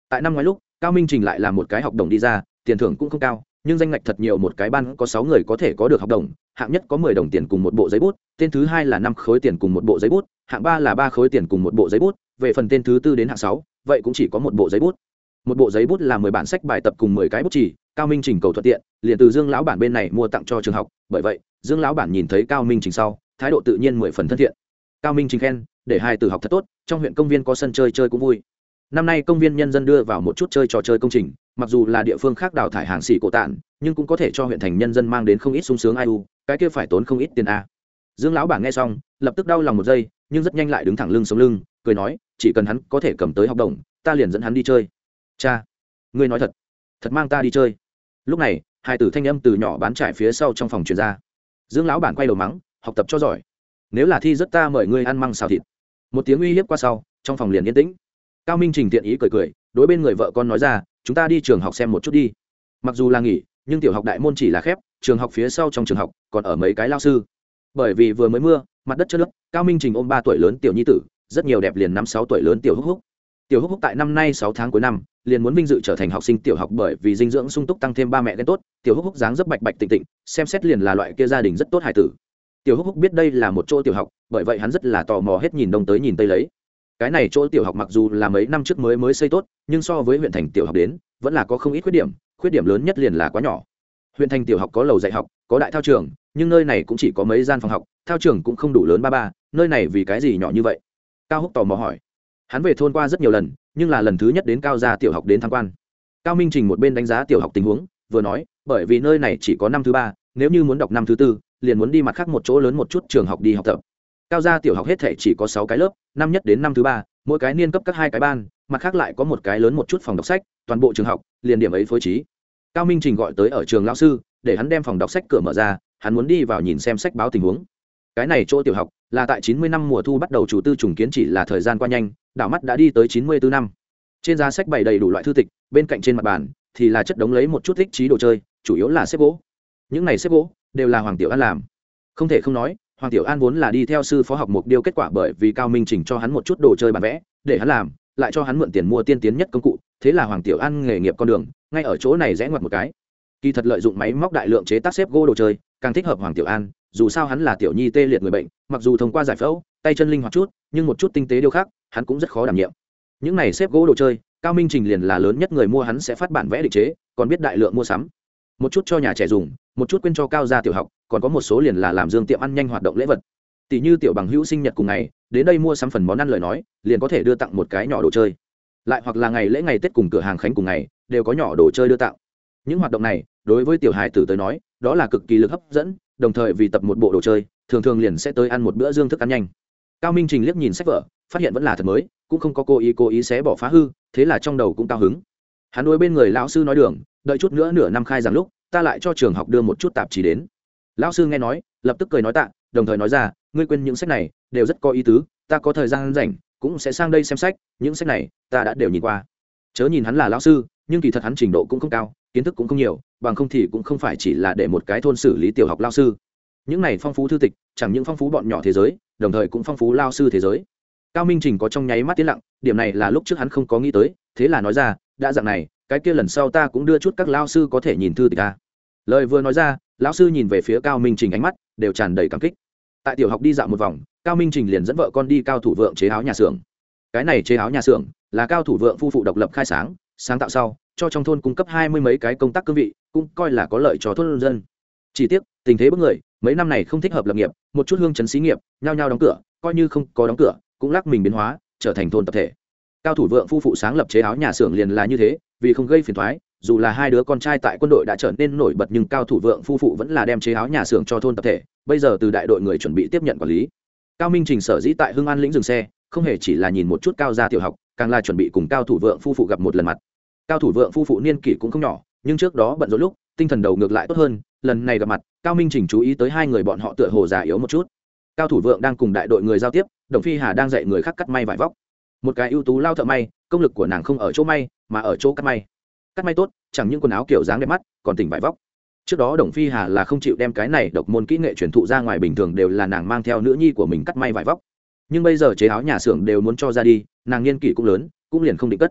tại năm ngoái lúc Cao Minh Trình lại làm một cái học đồng đi ra, tiền thưởng cũng không cao, nhưng danh ngạch thật nhiều, một cái ban có sáu người có thể có được học đồng, hạng nhất có mười đồng tiền cùng một bộ giấy bút, tên thứ hai là năm khối tiền cùng một bộ giấy bút, hạng ba là ba khối tiền cùng một bộ giấy bút, về phần tên thứ tư đến hạng sáu, vậy cũng chỉ có một bộ giấy bút. Một bộ giấy bút là mười bản sách bài tập cùng mười cái bút chì, Cao Minh Trình cầu thuận tiện, liền từ Dương lão bản bên này mua tặng cho trường học, bởi vậy, Dương lão bản nhìn thấy Cao Minh Trình sau, thái độ tự nhiên mười phần thân thiện. Cao Minh Trình khen, để hai tử học thật tốt, trong huyện công viên có sân chơi chơi cũng vui. Năm nay công viên nhân dân đưa vào một chút chơi trò chơi công trình, mặc dù là địa phương khác đào thải hàng xỉ cổ tạn, nhưng cũng có thể cho huyện thành nhân dân mang đến không ít sung sướng ai u, cái kia phải tốn không ít tiền a. Dương lão bản nghe xong, lập tức đau lòng một giây, nhưng rất nhanh lại đứng thẳng lưng sống lưng, cười nói, chỉ cần hắn có thể cầm tới học đồng, ta liền dẫn hắn đi chơi. Cha, ngươi nói thật, thật mang ta đi chơi. Lúc này, hai tử thanh âm từ nhỏ bán trải phía sau trong phòng truyền ra. Dương lão bản quay đầu mắng, học tập cho giỏi, nếu là thi rất ta mời ngươi ăn măng xào thịt. Một tiếng uy hiếp qua sau, trong phòng liền yên tĩnh. Cao Minh Trình tiện ý cười cười, đối bên người vợ con nói ra, chúng ta đi trường học xem một chút đi. Mặc dù là nghỉ, nhưng tiểu học đại môn chỉ là khép, trường học phía sau trong trường học còn ở mấy cái lao sư. Bởi vì vừa mới mưa, mặt đất chất nước, Cao Minh Trình ôm ba tuổi lớn tiểu nhi tử, rất nhiều đẹp liền năm sáu tuổi lớn tiểu Húc Húc. Tiểu Húc Húc tại năm nay sáu tháng cuối năm, liền muốn vinh dự trở thành học sinh tiểu học, bởi vì dinh dưỡng sung túc tăng thêm ba mẹ ghen tốt, tiểu Húc Húc dáng dấp bạch bạch tịnh tịnh, xem xét liền là loại kia gia đình rất tốt hải tử. Tiểu Húc Húc biết đây là một chỗ tiểu học, bởi vậy hắn rất là tò mò hết nhìn đông tới nhìn tây lấy. Cái này chỗ tiểu học mặc dù là mấy năm trước mới mới xây tốt, nhưng so với huyện thành tiểu học đến, vẫn là có không ít khuyết điểm, khuyết điểm lớn nhất liền là quá nhỏ. Huyện thành tiểu học có lầu dạy học, có đại thao trường, nhưng nơi này cũng chỉ có mấy gian phòng học, thao trường cũng không đủ lớn ba ba, nơi này vì cái gì nhỏ như vậy? Cao Húc tò mò hỏi. Hắn về thôn qua rất nhiều lần, nhưng là lần thứ nhất đến Cao gia tiểu học đến tham quan. Cao Minh Trình một bên đánh giá tiểu học tình huống, vừa nói, bởi vì nơi này chỉ có năm thứ ba, nếu như muốn đọc năm thứ tư, liền muốn đi mặt khác một chỗ lớn một chút trường học đi học tập. Cao gia tiểu học hết thể chỉ có sáu cái lớp, năm nhất đến năm thứ ba, mỗi cái niên cấp các hai cái ban, mặt khác lại có một cái lớn một chút phòng đọc sách, toàn bộ trường học liền điểm ấy phối trí. Cao Minh Trình gọi tới ở trường lão sư, để hắn đem phòng đọc sách cửa mở ra, hắn muốn đi vào nhìn xem sách báo tình huống. Cái này chỗ tiểu học là tại chín mươi năm mùa thu bắt đầu chủ tư trùng kiến, chỉ là thời gian qua nhanh, đảo mắt đã đi tới chín mươi tư năm. Trên giá sách bày đầy đủ loại thư tịch, bên cạnh trên mặt bàn thì là chất đống lấy một chút thích trí đồ chơi, chủ yếu là xếp gỗ. Những này xếp gỗ đều là Hoàng Tiểu An làm. Không thể không nói, Hoàng Tiểu An vốn là đi theo sư phó học mục điêu, kết quả bởi vì Cao Minh Trình cho hắn một chút đồ chơi bản vẽ để hắn làm, lại cho hắn mượn tiền mua tiên tiến nhất công cụ, thế là Hoàng Tiểu An nghề nghiệp con đường ngay ở chỗ này rẽ ngoặt một cái. Kỳ thật lợi dụng máy móc đại lượng chế tác xếp gỗ đồ chơi càng thích hợp Hoàng Tiểu An, dù sao hắn là tiểu nhi tê liệt người bệnh, mặc dù thông qua giải phẫu tay chân linh hoạt chút, nhưng một chút tinh tế điêu khắc hắn cũng rất khó đảm nhiệm. Những này xếp gỗ đồ chơi, Cao Minh Trình liền là lớn nhất người mua, hắn sẽ phát bản vẽ định chế, còn biết đại lượng mua sắm, một chút cho nhà trẻ dùng, một chút quên cho Cao gia tiểu học, còn có một số liền là làm Dương tiệm ăn nhanh hoạt động lễ vật. Tỷ như tiểu bằng hữu sinh nhật cùng ngày đến đây mua sắm phần món ăn lời nói, liền có thể đưa tặng một cái nhỏ đồ chơi, lại hoặc là ngày lễ ngày Tết cùng cửa hàng khánh cùng ngày đều có nhỏ đồ chơi đưa tặng. Những hoạt động này đối với tiểu hài tử tới nói đó là cực kỳ lực hấp dẫn, đồng thời vì tập một bộ đồ chơi thường thường liền sẽ tới ăn một bữa Dương thức ăn nhanh. Cao Minh Trình liếc nhìn sách vở, phát hiện vẫn là thật mới, cũng không có cố ý cố ý xé bỏ phá hư, thế là trong đầu cũng cao hứng. Hắn đối bên người lão sư nói đường, đợi chút nữa nửa năm khai giảng lúc ta lại cho trường học đưa một chút tạp chí đến. Lão sư nghe nói lập tức cười nói tạ, đồng thời nói ra, ngươi quên những sách này đều rất có ý tứ, ta có thời gian rảnh cũng sẽ sang đây xem sách, những sách này ta đã đều nhìn qua. Chớ nhìn hắn là lão sư, nhưng kỳ thật hắn trình độ cũng không cao, kiến thức cũng không nhiều, bằng không thì cũng không phải chỉ là để một cái thôn xử lý tiểu học lão sư. Những này phong phú thư tịch chẳng những phong phú bọn nhỏ thế giới, đồng thời cũng phong phú lão sư thế giới. Cao Minh Trình có trong nháy mắt tiến lặng, điểm này là lúc trước hắn không có nghĩ tới, thế là nói ra, đã dạng này, cái kia lần sau ta cũng đưa chút các lão sư có thể nhìn thư tịch ta. Lời vừa nói ra, lão sư nhìn về phía Cao Minh Trình, ánh mắt đều tràn đầy cảm kích. Tại tiểu học đi dạo một vòng, Cao Minh Trình liền dẫn vợ con đi Cao Thủ Vượng chế áo nhà xưởng. Cái này chế áo nhà xưởng là Cao Thủ Vượng phu phụ độc lập khai sáng, sáng tạo sau cho trong thôn cung cấp hai mươi mấy cái công tác cương vị, cũng coi là có lợi cho thôn dân. Chỉ tiếc tình thế bức người, mấy năm này không thích hợp lập nghiệp, một chút hương chấn xí nghiệp nhao nhao đóng cửa, coi như không có đóng cửa cũng lắc mình biến hóa trở thành thôn tập thể. Cao Thủ Vượng phu phụ sáng lập chế áo nhà xưởng liền là như thế, vì không gây phiền toái, dù là hai đứa con trai tại quân đội đã trở nên nổi bật, nhưng Cao Thủ Vượng phu phụ vẫn là đem chế áo nhà xưởng cho thôn tập thể, bây giờ từ đại đội người chuẩn bị tiếp nhận quản lý. Cao Minh Trình sở dĩ tại Hưng An lĩnh dừng xe, không hề chỉ là nhìn một chút Cao gia tiểu học, càng là chuẩn bị cùng Cao Thủ Vượng phu phụ gặp một lần mặt. Cao Thủ Vượng phu phụ niên kỷ cũng không nhỏ, nhưng trước đó bận rộn lúc tinh thần đầu ngược lại tốt hơn, lần này gặp mặt Cao Minh Trình chú ý tới hai người bọn họ tựa hồ già yếu một chút. Cao Thủ Vượng đang cùng đại đội người giao tiếp, Đồng Phi Hà đang dạy người khác cắt may vải vóc. Một cái ưu tú lao thợ may, công lực của nàng không ở chỗ may mà ở chỗ cắt may. Cắt may tốt, chẳng những quần áo kiểu dáng đẹp mắt, còn tỉnh vải vóc. Trước đó Đồng Phi Hà là không chịu đem cái này độc môn kỹ nghệ truyền thụ ra ngoài, bình thường đều là nàng mang theo nữ nhi của mình cắt may vải vóc. Nhưng bây giờ chế áo nhà xưởng đều muốn cho ra đi, nàng niên kỷ cũng lớn, cũng liền không định cất.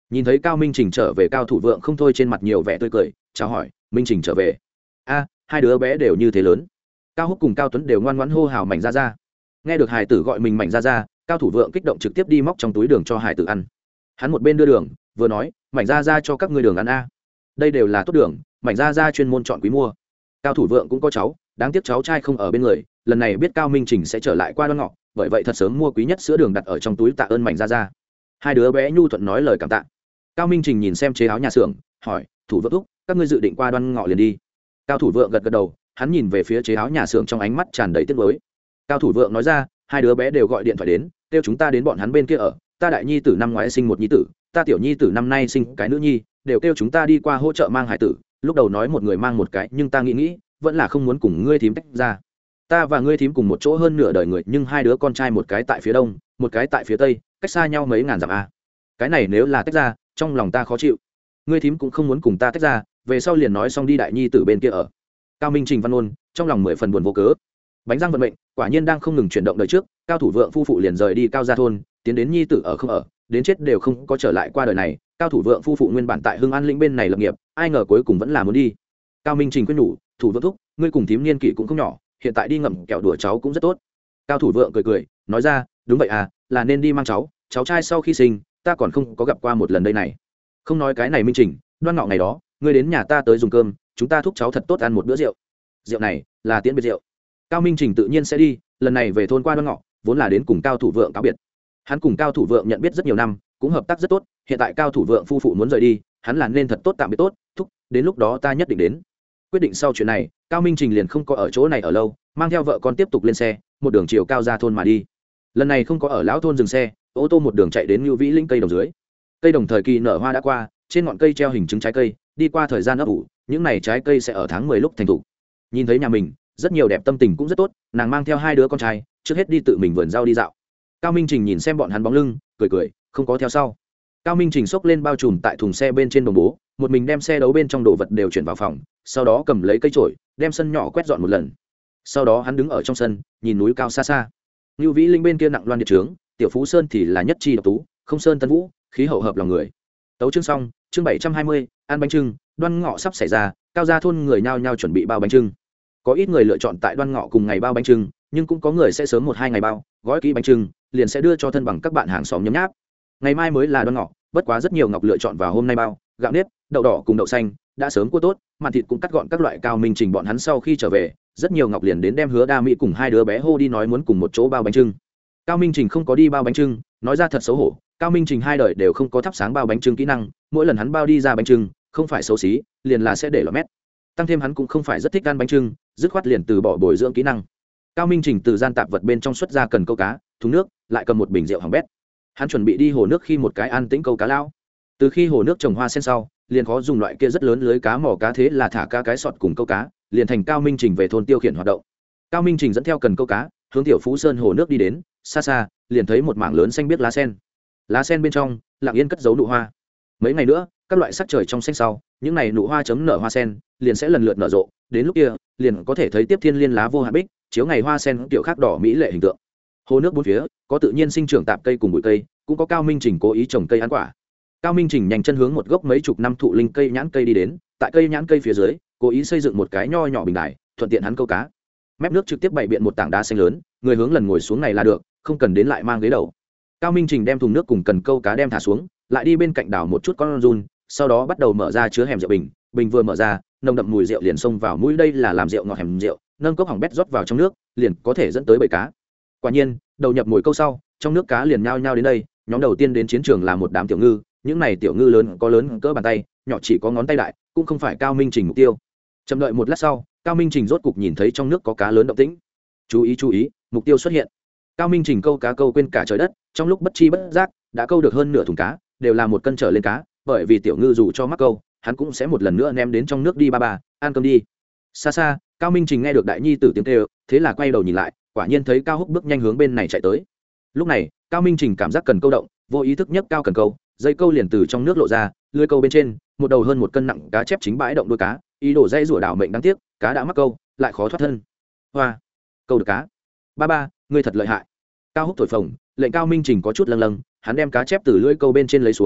Nhìn thấy Cao Minh Trình trở về, Cao Thủ Vượng không thôi trên mặt nhiều vẻ tươi cười, chào hỏi: Minh Trình trở về. A, hai đứa bé đều như thế lớn. Cao Húc cùng Cao Tuấn đều ngoan ngoãn hô hào Mạnh Gia Gia. Nghe được hải tử gọi mình Mạnh Gia Gia, Cao Thủ Vượng kích động trực tiếp đi móc trong túi đường cho hải tử ăn. Hắn một bên đưa đường vừa nói: Mạnh Gia Gia cho các ngươi đường ăn a. Đây đều là tốt đường, Mạnh Gia Gia chuyên môn chọn quý mua. Cao Thủ Vượng cũng có cháu, đáng tiếc cháu trai không ở bên người, lần này biết Cao Minh Trình sẽ trở lại qua Đoan Ngọ, bởi vậy thật sớm mua quý nhất sữa đường đặt ở trong túi tạ ơn Mạnh Gia Gia. Hai đứa bé nhu thuận nói lời cảm tạ. Cao Minh Trình nhìn xem chế áo nhà xưởng, hỏi: Thủ Vượng thúc, các ngươi dự định qua Đoan Ngọ liền đi? Cao Thủ Vượng gật gật đầu, hắn nhìn về phía chế áo nhà xưởng trong ánh mắt tràn đầy tiếc nuối. Cao Thủ Vượng nói ra: hai đứa bé đều gọi điện thoại đến, kêu chúng ta đến bọn hắn bên kia ở. Ta đại nhi tử năm ngoái sinh một nhi tử, ta tiểu nhi tử năm nay sinh cái nữ nhi, đều kêu chúng ta đi qua hỗ trợ mang hải tử. Lúc đầu nói một người mang một cái, nhưng ta nghĩ nghĩ, vẫn là không muốn cùng ngươi thím tách ra. Ta và ngươi thím cùng một chỗ hơn nửa đời người, nhưng hai đứa con trai một cái tại phía đông, một cái tại phía tây, cách xa nhau mấy ngàn dặm a. Cái này nếu là tách ra, trong lòng ta khó chịu. Ngươi thím cũng không muốn cùng ta tách ra, về sau liền nói xong đi đại nhi tử bên kia ở. Cao Minh Trình văn ôn, trong lòng mười phần buồn vô cớ. Bánh răng vận mệnh, quả nhiên đang không ngừng chuyển động đời trước, Cao Thủ Vượng phu phụ liền rời đi Cao gia thôn, tiến đến nhi tử ở không ở, đến chết đều không có trở lại qua đời này. Cao Thủ Vượng phu phụ nguyên bản tại Hưng An lĩnh bên này lập nghiệp, ai ngờ cuối cùng vẫn là muốn đi. Cao Minh Trình khuyên nhủ: Thủ Vượng thúc, ngươi cùng thím niên kỷ cũng không nhỏ, hiện tại đi ngậm kẹo đùa cháu cũng rất tốt. Cao Thủ Vượng cười cười nói ra: đúng vậy à, là nên đi mang cháu, cháu trai sau khi sinh ta còn không có gặp qua một lần đây này. Không nói cái này Minh Trình, Đoan Ngọ ngày đó ngươi đến nhà ta tới dùng cơm, chúng ta thúc cháu thật tốt ăn một bữa rượu. Rượu này là tiễn biệt rượu. Cao Minh Trình tự nhiên sẽ đi, lần này về thôn qua Đoan Ngọ vốn là đến cùng Cao Thủ Vượng cáo biệt. Hắn cùng Cao Thủ Vượng nhận biết rất nhiều năm, cũng hợp tác rất tốt, hiện tại Cao Thủ Vượng phu phụ muốn rời đi, hắn là nên thật tốt tạm biệt tốt, thúc, đến lúc đó ta nhất định đến. Quyết định sau chuyện này, Cao Minh Trình liền không có ở chỗ này ở lâu, mang theo vợ con tiếp tục lên xe, một đường chiều cao ra thôn mà đi. Lần này không có ở lão thôn dừng xe, ô tô một đường chạy đến Nưu Vĩ Linh cây đồng dưới. Cây đồng thời kỳ nở hoa đã qua, trên ngọn cây treo hình trứng trái cây, đi qua thời gian ấp ủ, những này trái cây sẽ ở tháng mười lúc thành thục. Nhìn thấy nhà mình, rất nhiều đẹp tâm tình cũng rất tốt, nàng mang theo hai đứa con trai, trước hết đi tự mình vườn rau đi dạo. Cao Minh Trình nhìn xem bọn hắn bóng lưng, cười cười, không có theo sau. Cao Minh Trình xốc lên bao trùm tại thùng xe bên trên đồng bố, một mình đem xe đấu bên trong đồ vật đều chuyển vào phòng, sau đó cầm lấy cây chổi, đem sân nhỏ quét dọn một lần. Sau đó hắn đứng ở trong sân, nhìn núi cao xa xa. Nưu Vĩ Linh bên kia nặng loan địa trướng, Tiểu Phú Sơn thì là nhất chi độc tú, không sơn tân vũ, khí hậu hợp lòng người. Tấu chương xong, chương bảy trăm hai mươi, ăn bánh trưng, Đoan Ngọ sắp xảy ra, Cao gia thôn người nhao nhao chuẩn bị bao bánh trưng. Có ít người lựa chọn tại Đoan Ngọ cùng ngày bao bánh trưng, nhưng cũng có người sẽ sớm một hai ngày bao, gói kỹ bánh trưng, liền sẽ đưa cho thân bằng các bạn hàng xóm nhấm nháp. Ngày mai mới là Đoan Ngọ, bất quá rất nhiều ngọc lựa chọn vào hôm nay bao, gạo nếp, đậu đỏ cùng đậu xanh đã sớm cua tốt, màn thịt cũng cắt gọn các loại. Cao Minh Trình bọn hắn sau khi trở về, rất nhiều ngọc liền đến đem Hứa Đa Mỹ cùng hai đứa bé hô đi nói muốn cùng một chỗ bao bánh trưng. Cao Minh Trình không có đi bao bánh trưng, nói ra thật xấu hổ, Cao Minh Trình hai đời đều không có thắp sáng bao bánh trưng kỹ năng, mỗi lần hắn bao đi ra bánh trưng, không phải xấu xí, liền là sẽ để lọt mét. Tăng thêm hắn cũng không phải rất thích ăn bánh trưng, dứt khoát liền từ bỏ bồi dưỡng kỹ năng. Cao Minh Trình từ gian tạp vật bên trong xuất ra cần câu cá, thùng nước, lại cầm một bình rượu hỏng bét. Hắn chuẩn bị đi hồ nước khi một cái an tĩnh câu cá lao. Từ khi hồ nước trồng hoa sen sau, liền khó dùng loại kia rất lớn lưới cá mỏ cá, thế là thả cá cái sọt cùng câu cá, liền thành Cao Minh Trình về thôn tiêu khiển hoạt động. Cao Minh Trình dẫn theo cần câu cá, hướng Tiểu Phú Sơn hồ nước đi đến, xa xa liền thấy một mảng lớn xanh biếc lá sen. Lá sen bên trong lặng yên cất giấu nụ hoa. Mấy ngày nữa, các loại sắc trời trong xanh sau, những này nụ hoa chấm nở hoa sen liền sẽ lần lượt nở rộ, đến lúc kia liền có thể thấy tiếp thiên liên lá vô hạn bích, chiếu ngày hoa sen kiểu khác đỏ mỹ lệ hình tượng. Hồ nước bốn phía có tự nhiên sinh trưởng tạp cây cùng bụi cây, cũng có Cao Minh Trình cố ý trồng cây ăn quả. Cao Minh Trình nhanh chân hướng một gốc mấy chục năm thụ linh cây nhãn cây đi đến, tại cây nhãn cây phía dưới cố ý xây dựng một cái nho nhỏ bình đài, thuận tiện hắn câu cá. Mép nước trực tiếp bày biện một tảng đá xanh lớn, người hướng lần ngồi xuống này là được, không cần đến lại mang ghế đầu. Cao Minh Trình đem thùng nước cùng cần câu cá đem thả xuống, lại đi bên cạnh đảo một chút con run, sau đó bắt đầu mở ra chứa hẻm rượu bình, bình vừa mở ra, nồng đậm mùi rượu liền xông vào mũi. Đây là làm rượu ngọt hẻm rượu, nâng cốc hỏng bét rót vào trong nước, liền có thể dẫn tới bầy cá. Quả nhiên, đầu nhập mồi câu sau, trong nước cá liền nhao nhao đến đây. Nhóm đầu tiên đến chiến trường là một đám tiểu ngư, những này tiểu ngư lớn có lớn cỡ bàn tay, nhỏ chỉ có ngón tay đại, cũng không phải Cao Minh Trình mục tiêu. Chậm đợi một lát sau, Cao Minh Trình rốt cục nhìn thấy trong nước có cá lớn động tĩnh. Chú ý chú ý, mục tiêu xuất hiện. Cao Minh Trình câu cá câu quên cả trời đất, trong lúc bất chi bất giác đã câu được hơn nửa thùng cá, đều là một cân trở lên cá, bởi vì tiểu ngư dù cho mắc câu, hắn cũng sẽ một lần nữa ném đến trong nước đi. Ba ba, ăn cơm đi. Xa xa, Cao Minh Trình nghe được đại nhi tử tiếng kêu, thế là quay đầu nhìn lại, quả nhiên thấy Cao Húc bước nhanh hướng bên này chạy tới. Lúc này, Cao Minh Trình cảm giác cần câu động, vô ý thức nhấc cao cần câu, dây câu liền từ trong nước lộ ra, lưới câu bên trên, một đầu hơn một cân nặng cá chép chính bãi động đuôi cá, ý đồ dây rủa đảo mệnh, đáng tiếc, cá đã mắc câu, lại khó thoát thân. Hoa, câu được cá. Ba ba, ngươi thật lợi hại. Cao Húc thổi phồng, lệnh Cao Minh Trình có chút lâng lâng, hắn đem cá chép từ lưỡi câu bên trên lấy xuống,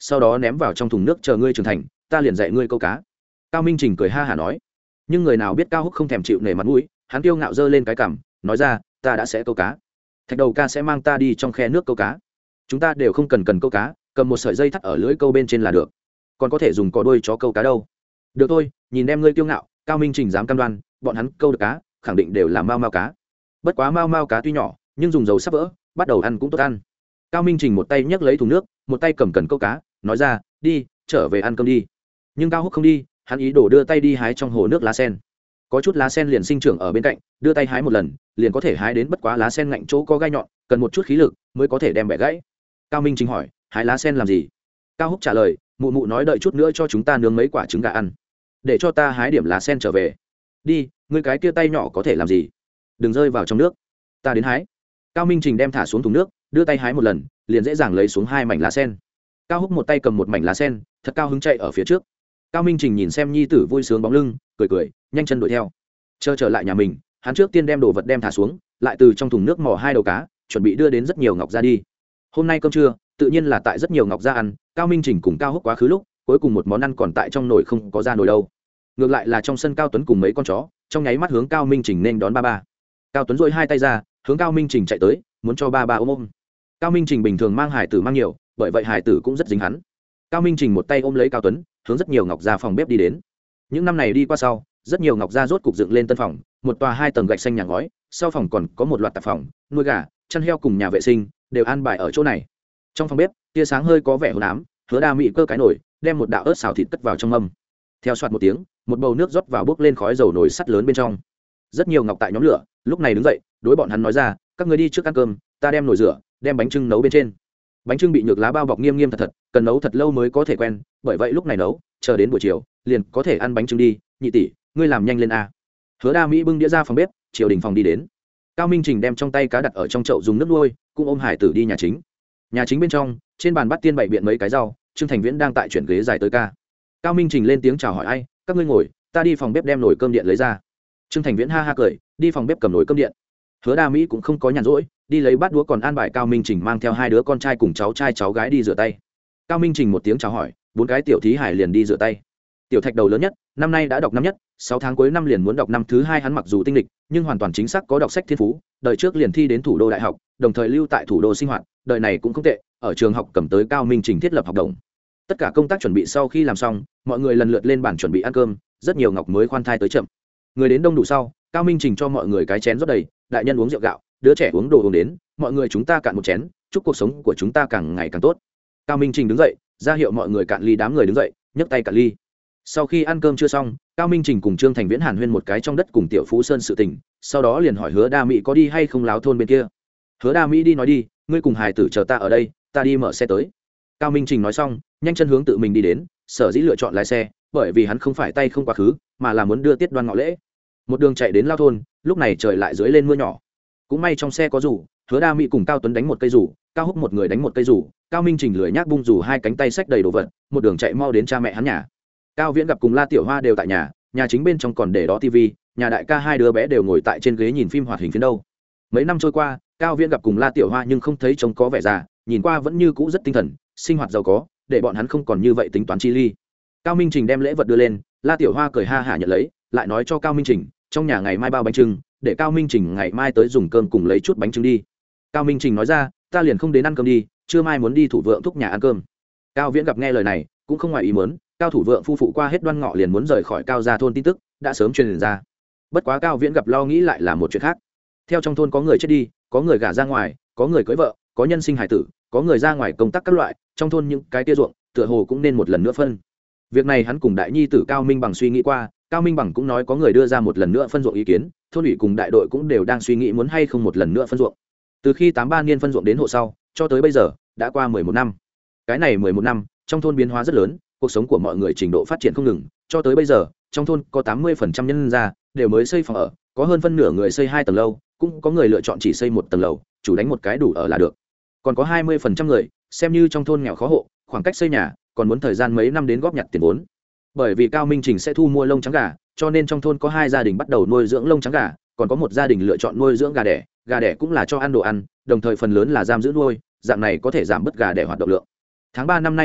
sau đó ném vào trong thùng nước chờ ngươi trưởng thành ta liền dạy ngươi câu cá. Cao Minh Trình cười ha hả nói. Nhưng người nào biết Cao Húc không thèm chịu nể mặt mũi, hắn kiêu ngạo giơ lên cái cằm nói ra ta đã sẽ câu cá, Thạch Đầu ca sẽ mang ta đi trong khe nước câu cá, chúng ta đều không cần cần câu cá, cầm một sợi dây thắt ở lưỡi câu bên trên là được, còn có thể dùng cò đuôi chó câu cá đâu. Được thôi, nhìn đem ngươi kiêu ngạo. Cao Minh Trình dám cam đoan bọn hắn câu được cá khẳng định đều là mao mao cá, bất quá mao mao cá tuy nhỏ nhưng dùng dầu sắp vỡ, bắt đầu ăn cũng tốt ăn. Cao Minh Trình một tay nhấc lấy thùng nước, một tay cầm cần câu cá, nói ra đi trở về ăn cơm đi. Nhưng Cao Húc không đi, hắn ý đồ đưa tay đi hái trong hồ nước lá sen. Có chút lá sen liền sinh trưởng ở bên cạnh, đưa tay hái một lần liền có thể hái đến, bất quá lá sen ngạnh chỗ có gai nhọn, cần một chút khí lực mới có thể đem bẻ gãy. Cao Minh Trình hỏi hái lá sen làm gì? Cao Húc trả lời mụ mụ nói đợi chút nữa cho chúng ta nướng mấy quả trứng gà ăn, để cho ta hái điểm lá sen trở về. Đi, ngươi cái kia tay nhỏ có thể làm gì, đừng rơi vào trong nước, ta đến hái. Cao Minh Trình đem thả xuống thùng nước, đưa tay hái một lần liền dễ dàng lấy xuống hai mảnh lá sen. Cao Húc một tay cầm một mảnh lá sen, thật cao hứng chạy ở phía trước. Cao Minh Trình nhìn xem nhi tử vui sướng bóng lưng, cười cười nhanh chân đuổi theo. Chờ trở lại nhà mình, hắn trước tiên đem đồ vật đem thả xuống, lại từ trong thùng nước mò hai đầu cá, chuẩn bị đưa đến rất nhiều ngọc ra đi. Hôm nay cơm trưa tự nhiên là tại rất nhiều ngọc ra ăn. Cao Minh Trình cùng Cao Húc quá khứ lúc, cuối cùng một món ăn còn tại trong nồi không có ra nồi đâu. Ngược lại là trong sân Cao Tuấn cùng mấy con chó trong nháy mắt hướng Cao Minh Trình nên đón ba ba. Cao Tuấn dội hai tay ra hướng Cao Minh Trình chạy tới, muốn cho ba ba ôm ôm. Cao Minh Trình bình thường mang hải tử mang nhiều, bởi vậy hải tử cũng rất dính hắn. Cao Minh Trình một tay ôm lấy Cao Tuấn, hướng rất nhiều ngọc gia phòng bếp đi đến. Những năm này đi qua sau, rất nhiều ngọc gia rốt cục dựng lên tân phòng, một tòa hai tầng gạch xanh nhà ngói, sau phòng còn có một loạt tạp phòng, nuôi gà, chăn heo cùng nhà vệ sinh đều an bài ở chỗ này. Trong phòng bếp, tia sáng hơi có vẻ hôn ám, Hứa Đa Mỹ cơ cái nồi, đem một đạo ớt xào thịt cất vào trong mâm. Theo soạt một tiếng, một bầu nước rót vào bốc lên khói dầu nồi sắt lớn bên trong. Rất nhiều ngọc tại nhóm lửa, lúc này đứng dậy, đối bọn hắn nói ra, các ngươi đi trước ăn cơm, ta đem nồi rửa, đem bánh trưng nấu bên trên. Bánh trưng bị nhược lá bao bọc nghiêm nghiêm thật thật, cần nấu thật lâu mới có thể quen, bởi vậy lúc này nấu, chờ đến buổi chiều liền có thể ăn bánh trưng đi. Nhị tỷ, ngươi làm nhanh lên a. Hứa Đa Mỹ bưng đĩa ra phòng bếp, triều đình phòng đi đến. Cao Minh Trình đem trong tay cá đặt ở trong chậu dùng nước nuôi, cũng ôm hải tử đi nhà chính. Nhà chính bên trong, trên bàn bát tiên bày biện mấy cái rau, Trương Thành Viễn đang tại chuyển ghế dài tới ca. Cao Minh Trình lên tiếng chào hỏi ai, các ngươi ngồi, ta đi phòng bếp đem nồi cơm điện lấy ra. Trương Thành Viễn ha ha cười, đi phòng bếp cầm nồi cơm điện. Hứa Đa Mỹ cũng không có nhàn rỗi, đi lấy bát đũa, còn an bài Cao Minh Trình mang theo hai đứa con trai cùng cháu trai cháu gái đi rửa tay. Cao Minh Trình một tiếng chào hỏi, bốn cái tiểu thí hải liền đi rửa tay. Tiểu Thạch đầu lớn nhất, năm nay đã đọc năm nhất, sáu tháng cuối năm liền muốn đọc năm thứ hai, hắn mặc dù tinh lịch, nhưng hoàn toàn chính xác có đọc sách thiên phú, đời trước liền thi đến thủ đô đại học, đồng thời lưu tại thủ đô sinh hoạt, đời này cũng không tệ, ở trường học cầm tới Cao Minh Trình thiết lập học đồng. Tất cả công tác chuẩn bị sau khi làm xong, mọi người lần lượt lên bàn chuẩn bị ăn cơm, rất nhiều ngọc mới khoan thai tới chậm. Người đến đông đủ sau, Cao Minh Trình cho mọi người cái chén rót đầy, đại nhân uống rượu gạo, đứa trẻ uống đồ uống đến, mọi người chúng ta cạn một chén, chúc cuộc sống của chúng ta càng ngày càng tốt. Cao Minh Trình đứng dậy, ra hiệu mọi người cạn ly, đám người đứng dậy, nhấc tay cạn ly. Sau khi ăn cơm chưa xong, Cao Minh Trình cùng Trương Thành Viễn hàn huyên một cái trong đất cùng Tiểu Phú Sơn sự tình, sau đó liền hỏi Hứa Đa Mỹ có đi hay không láo thôn bên kia. Hứa Đa Mỹ đi nói đi, ngươi cùng hài tử chờ ta ở đây, ta đi mở xe tới. Cao Minh Trình nói xong, nhanh chân hướng tự mình đi đến, sở dĩ lựa chọn lái xe, bởi vì hắn không phải tay không quá khứ, mà là muốn đưa Tiết Đoan ngọ lễ. Một đường chạy đến lao thôn, lúc này trời lại dưới lên mưa nhỏ. Cũng may trong xe có rủ, Hứa Đa Mỹ cùng Cao Tuấn đánh một cây rủ, Cao Húc một người đánh một cây rủ, Cao Minh Trình lười nhác bung rủ hai cánh tay xách đầy đồ vật, một đường chạy mau đến cha mẹ hắn nhà. Cao Viễn gặp cùng La Tiểu Hoa đều tại nhà, nhà chính bên trong còn để đó tivi, nhà đại ca hai đứa bé đều ngồi tại trên ghế nhìn phim hoạt hình phiến đâu. Mấy năm trôi qua, Cao Viễn gặp cùng La Tiểu Hoa nhưng không thấy trông có vẻ già, nhìn qua vẫn như cũ rất tinh thần, sinh hoạt giàu có, để bọn hắn không còn như vậy tính toán chi ly. Cao Minh Trình đem lễ vật đưa lên, La Tiểu Hoa cười ha hả nhận lấy, lại nói cho Cao Minh Trình, trong nhà ngày mai bao bánh trưng, để Cao Minh Trình ngày mai tới dùng cơm cùng lấy chút bánh trưng đi. Cao Minh Trình nói ra, ta liền không đến ăn cơm đi, trưa mai muốn đi thủ vượng thúc nhà ăn cơm. Cao Viễn gặp nghe lời này, cũng không ngoài ý muốn, Cao thủ vượng phu phụ qua hết Đoan Ngọ liền muốn rời khỏi Cao gia thôn tin tức đã sớm truyền ra. Bất quá Cao Viễn gặp lo nghĩ lại là một chuyện khác. Theo trong thôn có người chết đi, có người gả ra ngoài, có người cưới vợ, có nhân sinh hải tử, có người ra ngoài công tác các loại, trong thôn những cái tia ruộng, tựa hồ cũng nên một lần nữa phân. Việc này hắn cùng đại nhi tử Cao Minh Bằng suy nghĩ qua, Cao Minh Bằng cũng nói có người đưa ra một lần nữa phân ruộng ý kiến, thôn ủy cùng đại đội cũng đều đang suy nghĩ muốn hay không một lần nữa phân ruộng. Từ khi tám ba niên phân ruộng đến hộ sau, cho tới bây giờ đã qua mười một năm. Cái này mười một năm, trong thôn biến hóa rất lớn, cuộc sống của mọi người trình độ phát triển không ngừng, cho tới bây giờ, trong thôn có tám mươi phần trăm nhân gia đều mới xây phòng ở, có hơn phân nửa người xây hai tầng lầu, cũng có người lựa chọn chỉ xây một tầng lầu, chủ đánh một cái đủ ở là được. Còn có hai mươi phần trăm người, xem như trong thôn nghèo khó hộ, khoảng cách xây nhà còn muốn thời gian mấy năm đến góp nhặt tiền vốn. Bởi vì Cao Minh Trình sẽ thu mua lông trắng gà, cho nên trong thôn có hai gia đình bắt đầu nuôi dưỡng lông trắng gà, còn có một gia đình lựa chọn nuôi dưỡng gà đẻ, gà đẻ cũng là cho ăn đồ ăn, đồng thời phần lớn là giam giữ nuôi, dạng này có thể giảm bớt gà đẻ hoạt động lượng. Tháng ba năm nay phần lúc,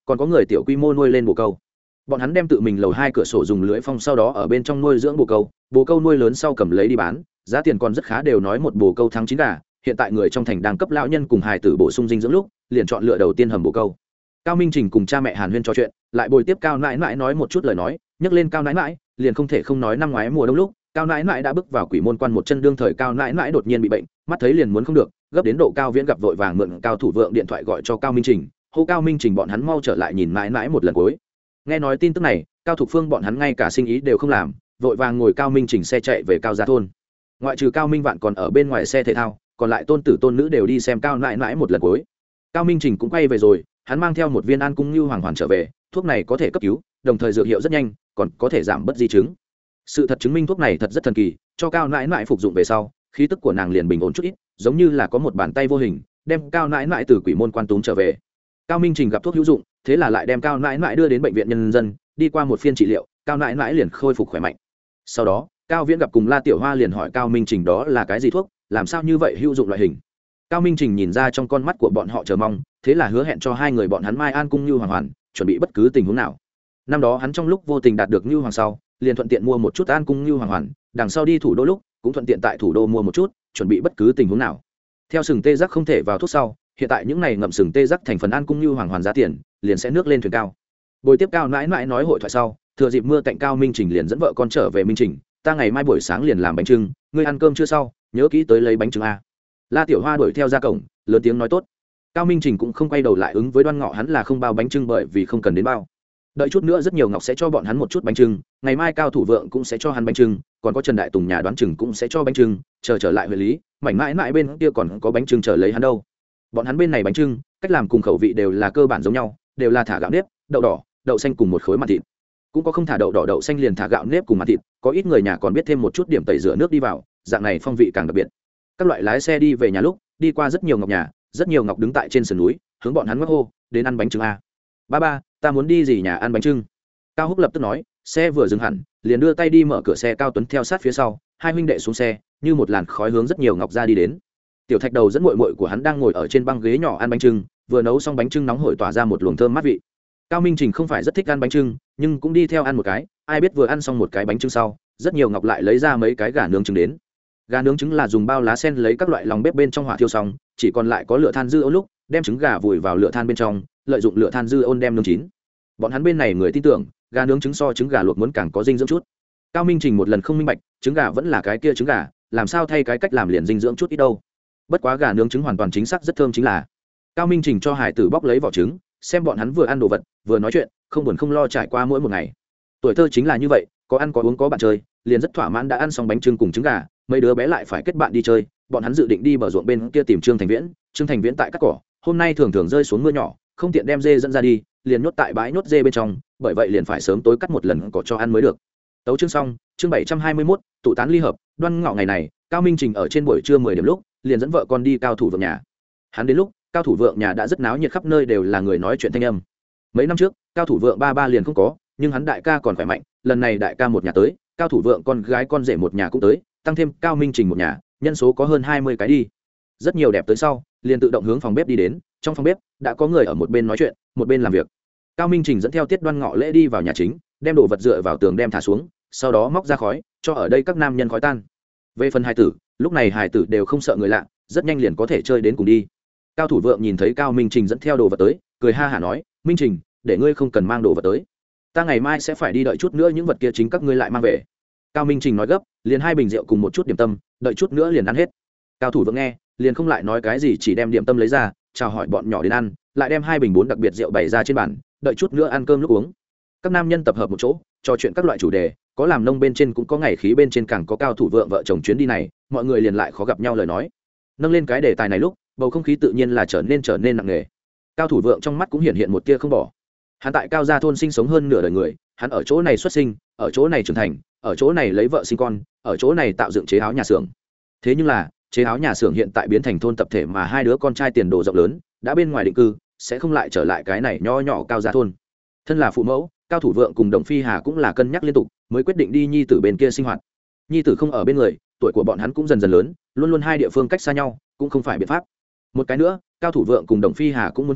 còn có người tiểu quy mô nuôi lên bồ câu. Bọn hắn đem tự mình lầu hai cửa sổ dùng lưới phong, sau đó ở bên trong nuôi dưỡng bồ câu, bồ câu nuôi lớn sau cầm lấy đi bán, giá tiền còn rất khá, đều nói một bồ câu thắng chín gà. Hiện tại người trong thành đang cấp lão nhân cùng hài tử bổ sung dinh dưỡng lúc, liền chọn lựa đầu tiên hầm bồ câu. Cao Minh Trình cùng cha mẹ Hàn Huyên trò chuyện, lại bồi tiếp Cao nãi nãi nói một chút lời nói, nhắc lên Cao nãi nãi, liền không thể không nói năm ngoái mùa đông lúc, Cao nãi nãi đã bước vào quỷ môn quan một chân, đương thời Cao nãi nãi đột nhiên bị bệnh, mắt thấy liền muốn không được, gấp đến độ Cao Viễn gặp vội vàng mượn Cao Thủ Vượng điện thoại gọi cho Cao Minh Trình, hô Cao Minh Trình bọn hắn mau trở lại nhìn nãi nãi một lần cuối. Nghe nói tin tức này, Cao Thục Phương bọn hắn ngay cả sinh ý đều không làm, vội vàng ngồi Cao Minh Trình xe chạy về Cao gia thôn. Ngoại trừ Cao Minh Vạn còn ở bên ngoài xe thể thao, còn lại tôn tử tôn nữ đều đi xem Cao nãi nãi một lần cuối. Cao Minh Trình cũng quay về rồi, hắn mang theo một viên An Cung Như Hoàng Hoàn trở về, thuốc này có thể cấp cứu, đồng thời dược hiệu rất nhanh, còn có thể giảm bớt di chứng. Sự thật chứng minh thuốc này thật rất thần kỳ, cho Cao nãi nãi phục dụng về sau, khí tức của nàng liền bình ổn chút ít, giống như là có một bàn tay vô hình đem Cao nãi nãi từ quỷ môn quan túm trở về. Cao Minh Trình gặp thuốc hữu dụng, thế là lại đem Cao nãi nãi đưa đến bệnh viện nhân dân, đi qua một phiên trị liệu, Cao nãi nãi liền khôi phục khỏe mạnh. Sau đó, Cao Viễn gặp cùng La Tiểu Hoa liền hỏi Cao Minh Trình đó là cái gì thuốc, làm sao như vậy hữu dụng loại hình. Cao Minh Trình nhìn ra trong con mắt của bọn họ chờ mong, thế là hứa hẹn cho hai người bọn hắn mai An Cung Như Hoàng Hoàn, chuẩn bị bất cứ tình huống nào. Năm đó hắn trong lúc vô tình đạt được Như Hoàng sau, liền thuận tiện mua một chút An Cung Như Hoàng Hoàn, đằng sau đi thủ đô lúc cũng thuận tiện tại thủ đô mua một chút, chuẩn bị bất cứ tình huống nào. Theo sừng tê giác không thể vào thuốc sau, hiện tại những này ngậm sừng tê giác thành phần An Cung Như Hoàng Hoàn giá tiền liền sẽ nước lên thuyền cao. Buổi tiếp Cao nãi nãi nói hội thoại sau, thừa dịp mưa cạnh Cao Minh Trình liền dẫn vợ con trở về. Minh Trình, ta ngày mai buổi sáng liền làm bánh trưng, ngươi ăn cơm chưa sau, nhớ kỹ tới lấy bánh trưng a. La Tiểu Hoa đuổi theo ra cổng, lớn tiếng nói tốt. Cao Minh Trình cũng không quay đầu lại ứng với Đoan Ngọ, hắn là không bao bánh trưng bởi vì không cần đến bao. Đợi chút nữa rất nhiều ngọc sẽ cho bọn hắn một chút bánh trưng, ngày mai Cao Thủ Vượng cũng sẽ cho hắn bánh trưng, còn có Trần Đại Tùng nhà đoán chừng cũng sẽ cho bánh trưng, chờ trở lại huyện lý, mảnh mãi mãi bên kia còn có bánh trưng chờ lấy hắn đâu. Bọn hắn bên này bánh trưng, cách làm cùng khẩu vị đều là cơ bản giống nhau, đều là thả gạo nếp, đậu đỏ, đậu xanh cùng một khối mặt thịt. Cũng có không thả đậu đỏ đậu xanh liền thả gạo nếp cùng mặt thịt, có ít người nhà còn biết thêm một chút điểm tẩy rửa nước đi vào, dạng này phong vị càng đặc biệt. Các loại lái xe đi về nhà lúc, đi qua rất nhiều ngọc nhà, rất nhiều ngọc đứng tại trên sườn núi, hướng bọn hắn ngắc hô, đến ăn bánh trưng a. Ba ba, ta muốn đi gì nhà ăn bánh trưng. Cao Húc lập tức nói, xe vừa dừng hẳn, liền đưa tay đi mở cửa xe. Cao Tuấn theo sát phía sau, hai huynh đệ xuống xe, như một làn khói hướng rất nhiều ngọc ra đi đến. Tiểu Thạch Đầu dẫn muội muội của hắn đang ngồi ở trên băng ghế nhỏ ăn bánh trưng, vừa nấu xong bánh trưng nóng hổi tỏa ra một luồng thơm mát vị. Cao Minh Trình không phải rất thích ăn bánh trưng, nhưng cũng đi theo ăn một cái, ai biết vừa ăn xong một cái bánh trưng sau, rất nhiều ngọc lại lấy ra mấy cái gà nướng trứng đến. Gà nướng trứng là dùng bao lá sen lấy các loại lòng bếp bên trong hỏa thiêu xong, chỉ còn lại có lửa than dư ôn lúc, đem trứng gà vùi vào lửa than bên trong, lợi dụng lửa than dư ôn đem nướng chín. Bọn hắn bên này người tin tưởng, gà nướng trứng so trứng gà luộc muốn càng có dinh dưỡng chút. Cao Minh Trình một lần không minh bạch, trứng gà vẫn là cái kia trứng gà, làm sao thay cái cách làm liền dinh dưỡng chút ít đâu. Bất quá gà nướng trứng hoàn toàn chính xác rất thơm chính là. Cao Minh Trình cho hải tử bóc lấy vỏ trứng, xem bọn hắn vừa ăn đồ vật, vừa nói chuyện, không buồn không lo trải qua mỗi một ngày. Tuổi thơ chính là như vậy, có ăn có uống có bạn chơi, liền rất thỏa mãn. Đã ăn xong bánh trưng cùng trứng gà, mấy đứa bé lại phải kết bạn đi chơi. Bọn hắn dự định đi bờ ruộng bên kia tìm Trương Thành Viễn. Trương Thành Viễn tại cắt cỏ, hôm nay thường thường rơi xuống mưa nhỏ, không tiện đem dê dẫn ra đi, liền nhốt tại bãi nhốt dê bên trong, bởi vậy liền phải sớm tối cắt một lần cỏ cho ăn mới được. Tấu chương xong, chương bảy trăm hai mươi mốt, tụ tán ly hợp. Đoan Ngọ ngày này, Cao Minh Trình ở trên buổi trưa mười điểm lúc, liền dẫn vợ con đi Cao Thủ Vượng nhà. Hắn đến lúc, Cao Thủ Vượng nhà đã rất náo nhiệt, khắp nơi đều là người nói chuyện thanh âm. Mấy năm trước, Cao Thủ Vượng ba ba liền không có, nhưng hắn đại ca còn khỏe mạnh, lần này đại ca một nhà tới, Cao Thủ Vượng con gái con rể một nhà cũng tới, tăng thêm Cao Minh Trình một nhà, nhân số có hơn hai mươi cái đi. Rất nhiều đẹp tới sau, liền tự động hướng phòng bếp đi đến, trong phòng bếp đã có người ở một bên nói chuyện, một bên làm việc. Cao Minh Trình dẫn theo Tiết Đoan Ngọ lễ đi vào nhà chính, đem đồ vật dựa vào tường đem thả xuống, sau đó móc ra khói, cho ở đây các nam nhân khói tan. Về phần hài tử, lúc này hài tử đều không sợ người lạ, rất nhanh liền có thể chơi đến cùng đi. Cao Thủ Vượng nhìn thấy Cao Minh Trình dẫn theo đồ vật tới, cười ha hả nói, Minh Trình, để ngươi không cần mang đồ vật tới, ta ngày mai sẽ phải đi, đợi chút nữa những vật kia chính các ngươi lại mang về. Cao Minh Trình nói gấp, liền hai bình rượu cùng một chút điểm tâm, đợi chút nữa liền ăn hết. Cao Thủ Vượng nghe, liền không lại nói cái gì, chỉ đem điểm tâm lấy ra, chào hỏi bọn nhỏ đến ăn, lại đem hai bình bốn đặc biệt rượu bày ra trên bàn, đợi chút nữa ăn cơm lúc uống. Các nam nhân tập hợp một chỗ, trò chuyện các loại chủ đề, có làm nông bên trên cũng có ngày khí bên trên, càng có Cao Thủ Vượng vợ chồng chuyến đi này, mọi người liền lại khó gặp nhau lời nói. Nâng lên cái đề tài này lúc, bầu không khí tự nhiên là trở nên trở nên nặng nề. Cao Thủ Vượng trong mắt cũng hiện hiện một tia không bỏ. Hắn tại Cao gia thôn sinh sống hơn nửa đời người, hắn ở chỗ này xuất sinh, ở chỗ này trưởng thành, ở chỗ này lấy vợ sinh con, ở chỗ này tạo dựng chế áo nhà xưởng. Thế nhưng là, chế áo nhà xưởng hiện tại biến thành thôn tập thể, mà hai đứa con trai tiền đồ rộng lớn, đã bên ngoài định cư, sẽ không lại trở lại cái này nho nhỏ Cao gia thôn. Thân là phụ mẫu, Cao Thủ Vượng cùng Đồng Phi Hà cũng là cân nhắc liên tục, mới quyết định đi nhi tử bên kia sinh hoạt. Nhi tử không ở bên người, tuổi của bọn hắn cũng dần dần lớn, luôn luôn hai địa phương cách xa nhau, cũng không phải biện pháp. Một cái nữa, Cao Thủ Vượng cùng Đồng Phi Hà cũng muốn cháu,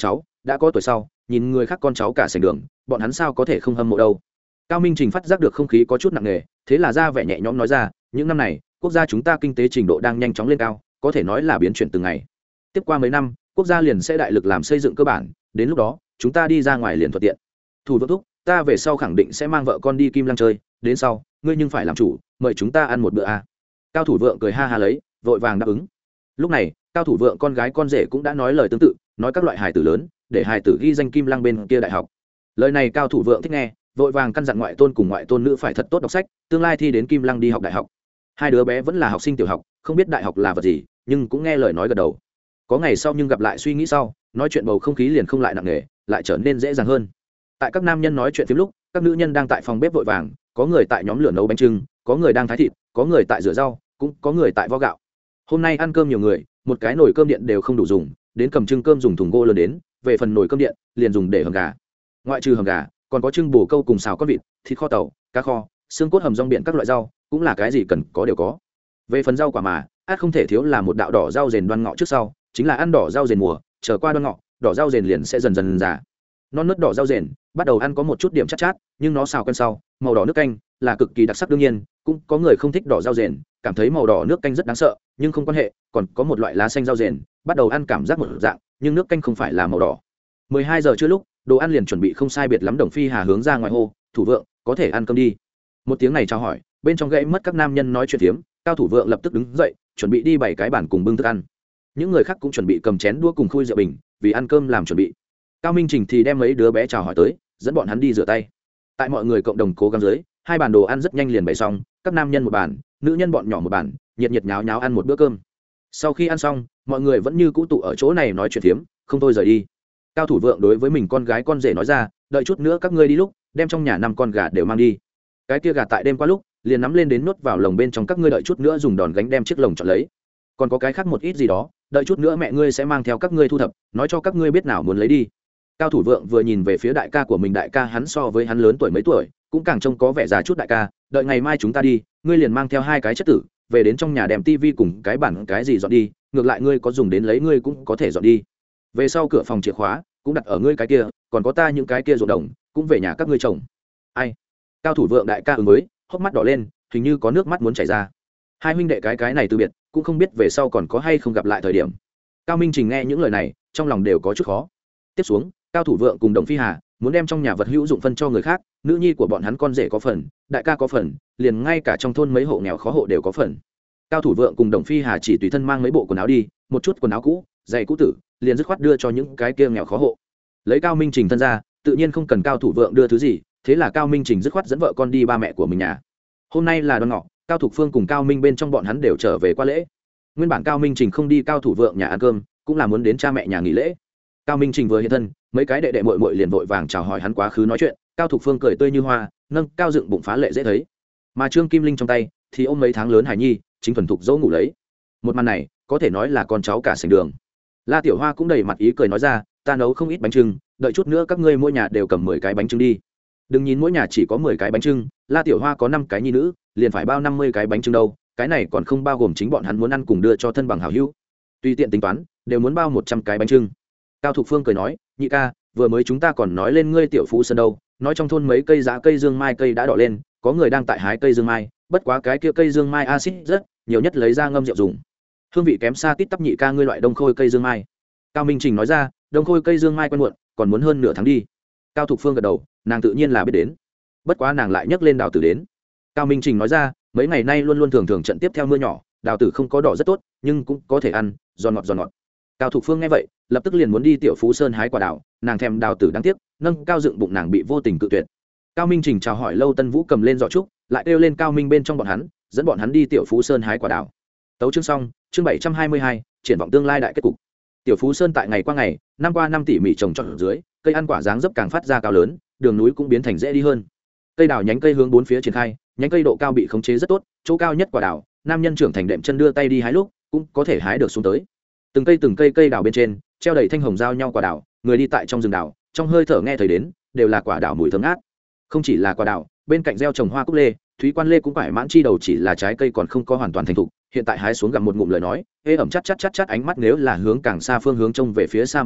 đã có tuổi sau nhìn người khác con cháu cả sành đường, bọn hắn sao có thể không hâm mộ đâu. Cao Minh Trình phát giác được không khí có chút nặng nề, thế là ra vẻ nhẹ nhõm nói ra, những năm này quốc gia chúng ta kinh tế trình độ đang nhanh chóng lên cao, có thể nói là biến chuyển từng ngày. Tiếp qua mấy năm quốc gia liền sẽ đại lực làm xây dựng cơ bản, đến lúc đó chúng ta đi ra ngoài liền thuận tiện. Thủ vượng thúc, ta về sau khẳng định sẽ mang vợ con đi Kim Lăng chơi, đến sau ngươi nhưng phải làm chủ, mời chúng ta ăn một bữa à. Cao thủ vượng cười ha ha lấy, vội vàng đáp ứng. Lúc này cao thủ vượng con gái con rể cũng đã nói lời tương tự, nói các loại hài tử lớn để hài tử ghi danh Kim Lăng bên kia đại học. Lời này cao thủ vượng thích nghe, vội vàng căn dặn ngoại tôn cùng ngoại tôn nữ phải thật tốt đọc sách, tương lai thi đến Kim Lăng đi học đại học. Hai đứa bé vẫn là học sinh tiểu học, không biết đại học là vật gì, nhưng cũng nghe lời nói gật đầu. Có ngày sau nhưng gặp lại suy nghĩ sau, nói chuyện bầu không khí liền không lại nặng nề, lại trở nên dễ dàng hơn. Tại các nam nhân nói chuyện phím lúc, các nữ nhân đang tại phòng bếp vội vàng, có người tại nhóm lửa nấu bánh trưng, có người đang thái thịt, có người tại rửa rau, cũng có người tại vo gạo. Hôm nay ăn cơm nhiều người, một cái nồi cơm điện đều không đủ dùng, đến cầm trưng cơm dùng thùng gỗ lớn đến, về phần nồi cơm điện liền dùng để hầm gà. Ngoại trừ hầm gà, còn có trưng bổ câu cùng xào con vịt, thịt kho tàu, cá kho, xương cốt hầm rong biển các loại rau, cũng là cái gì cần có đều có. Về phần rau quả mà, át không thể thiếu là một đạo đỏ rau rền đoan ngọ trước sau, chính là ăn đỏ rau rền mùa, chờ qua đoan ngọ, đỏ rau rền liền sẽ dần dần già. Non nớt đỏ rau rền, bắt đầu ăn có một chút điểm chát chát, nhưng nó xào quen sau, màu đỏ nước canh là cực kỳ đặc sắc. Đương nhiên, cũng có người không thích đỏ rau rền, cảm thấy màu đỏ nước canh rất đáng sợ, nhưng không quan hệ, còn có một loại lá xanh rau rền, bắt đầu ăn cảm giác một dạng, nhưng nước canh không phải là màu đỏ. mười hai giờ trưa lúc, đồ ăn liền chuẩn bị không sai biệt lắm, Đồng Phi Hà hướng ra ngoài hô, "Thủ vượng, có thể ăn cơm đi." Một tiếng này chào hỏi, bên trong gãy mất các nam nhân nói chuyện phiếm, cao thủ vượng lập tức đứng dậy, chuẩn bị đi bày cái bàn cùng bưng thức ăn. Những người khác cũng chuẩn bị cầm chén đũa cùng khui rượu bình, vì ăn cơm làm chuẩn bị. Cao Minh Trình thì đem mấy đứa bé chào hỏi tới, dẫn bọn hắn đi rửa tay. Tại mọi người cộng đồng cố gắng dưới, hai bàn đồ ăn rất nhanh liền bày xong, các nam nhân một bàn, nữ nhân bọn nhỏ một bàn, nhiệt nhiệt nháo nháo ăn một bữa cơm. Sau khi ăn xong, mọi người vẫn như cũ tụ ở chỗ này nói chuyện phiếm, không thôi rời đi. Cao thủ vượng đối với mình con gái con rể nói ra, đợi chút nữa các ngươi đi lúc, đem trong nhà năm con gà đều mang đi. Cái kia gà tại đêm qua lúc liền nắm lên đến nuốt vào lồng bên trong, các ngươi đợi chút nữa dùng đòn gánh đem chiếc lồng chọn lấy. Còn có cái khác một ít gì đó, đợi chút nữa mẹ ngươi sẽ mang theo các ngươi thu thập, nói cho các ngươi biết nào muốn lấy đi. Cao thủ vượng vừa nhìn về phía đại ca của mình, đại ca hắn so với hắn lớn tuổi mấy tuổi, cũng càng trông có vẻ già chút. Đại ca, đợi ngày mai chúng ta đi, ngươi liền mang theo hai cái chất tử về đến trong nhà đem tivi cùng cái bản cái gì dọn đi, ngược lại ngươi có dùng đến lấy ngươi cũng có thể dọn đi. Về sau cửa phòng chìa khóa cũng đặt ở ngươi cái kia, còn có ta những cái kia ruộng đồng cũng về nhà các ngươi trồng. Ai? Cao thủ vượng đại ca ứng với, hốc mắt đỏ lên, hình như có nước mắt muốn chảy ra. Hai huynh đệ cái cái này từ biệt, cũng không biết về sau còn có hay không gặp lại thời điểm. Cao Minh Trình nghe những lời này, trong lòng đều có chút khó. Tiếp xuống, cao thủ vượng cùng Đồng Phi Hà muốn đem trong nhà vật hữu dụng phân cho người khác, nữ nhi của bọn hắn con rể có phần, đại ca có phần, liền ngay cả trong thôn mấy hộ nghèo khó hộ đều có phần. Cao thủ vượng cùng Đồng Phi Hà chỉ tùy thân mang mấy bộ quần áo đi, một chút quần áo cũ, giày cũ tử, liền dứt khoát đưa cho những cái kia nghèo khó hộ. Lấy Cao Minh Trình thân ra, tự nhiên không cần cao thủ vượng đưa thứ gì, thế là Cao Minh Trình dứt khoát dẫn vợ con đi ba mẹ của mình nhà. Hôm nay là đoan ngọ, Cao Thục Phương cùng Cao Minh bên trong bọn hắn đều trở về qua lễ. Nguyên bản Cao Minh Trình không đi cao thủ vượng nhà ăn cơm, cũng là muốn đến cha mẹ nhà nghỉ lễ. Cao Minh Trình vừa hiện thân, mấy cái đệ đệ muội muội liền vội vàng chào hỏi hắn quá khứ nói chuyện. Cao Thục Phương cười tươi như hoa, nâng cao dựng bụng phá lệ dễ thấy, mà Trương Kim Linh trong tay thì ôm mấy tháng lớn hài nhi, chính thuần thục dỗ ngủ lấy. Một màn này có thể nói là con cháu cả sành đường. La Tiểu Hoa cũng đầy mặt ý cười nói ra, ta nấu không ít bánh trưng, đợi chút nữa các ngươi mỗi nhà đều cầm mười cái bánh trưng đi. Đừng nhìn mỗi nhà chỉ có mười cái bánh trưng, La Tiểu Hoa có năm cái nhi nữ, liền phải bao năm mươi cái bánh trưng đâu, cái này còn không bao gồm chính bọn hắn muốn ăn cùng đưa cho thân bằng hảo hữu. Tùy tiện tính toán, đều muốn bao một trăm cái bánh trưng. Cao Thục Phương cười nói, nhị ca, vừa mới chúng ta còn nói lên ngươi tiểu phú sơn đâu, nói trong thôn mấy cây giá cây dương mai cây đã đỏ lên, có người đang tại hái cây dương mai, bất quá cái kia cây dương mai axit rất, nhiều nhất lấy ra ngâm rượu dùng. Hương vị kém xa tít tắp nhị ca ngươi loại đông khôi cây dương mai. Cao Minh Trình nói ra, đông khôi cây dương mai quen muộn, còn muốn hơn nửa tháng đi. Cao Thục Phương gật đầu, nàng tự nhiên là biết đến. Bất quá nàng lại nhắc lên đào tử đến. Cao Minh Trình nói ra, mấy ngày nay luôn luôn thường thường trận tiếp theo mưa nhỏ, đào tử không có đỏ rất tốt, nhưng cũng có thể ăn, giòn ngọt giòn ngọt. Cao Thục Phương nghe vậy, lập tức liền muốn đi tiểu phú sơn hái quả đào, nàng thèm đào tử đáng tiếc, nâng cao dựng bụng nàng bị vô tình cự tuyệt. Cao Minh Trình chào hỏi Lâu Tân Vũ cầm lên giỏ trúc, lại kêu lên Cao Minh bên trong bọn hắn, dẫn bọn hắn đi tiểu phú sơn hái quả đào. Tấu chương xong, chương bảy trăm hai mươi hai, triển vọng tương lai đại kết cục. Tiểu phú sơn tại ngày qua ngày, năm qua năm tỉ mỉ trồng trọt ở dưới, cây ăn quả dáng dấp càng phát ra cao lớn, đường núi cũng biến thành dễ đi hơn. Cây đào nhánh cây hướng bốn phía triển khai, nhánh cây độ cao bị khống chế rất tốt, chỗ cao nhất quả đào, nam nhân trưởng thành đệm chân đưa tay đi hái lúc, cũng có thể hái được xuống tới. Từng cây từng cây cây đào bên trên, treo đầy thanh hồng giao nhau quả đào, người đi tại trong rừng đào, trong hơi thở nghe thấy đến, đều là quả đào mùi thơm ngát. Không chỉ là quả đào, bên cạnh gieo trồng hoa cúc lê, thúy quan lê cũng phải mãn chi đầu, chỉ là trái cây còn không có hoàn toàn thành thục, hiện tại hái xuống gặm một ngụm lời nói, ê ẩm chát chát chát chát, ánh mắt nếu là hướng càng xa phương hướng trông về phía xa mà đi,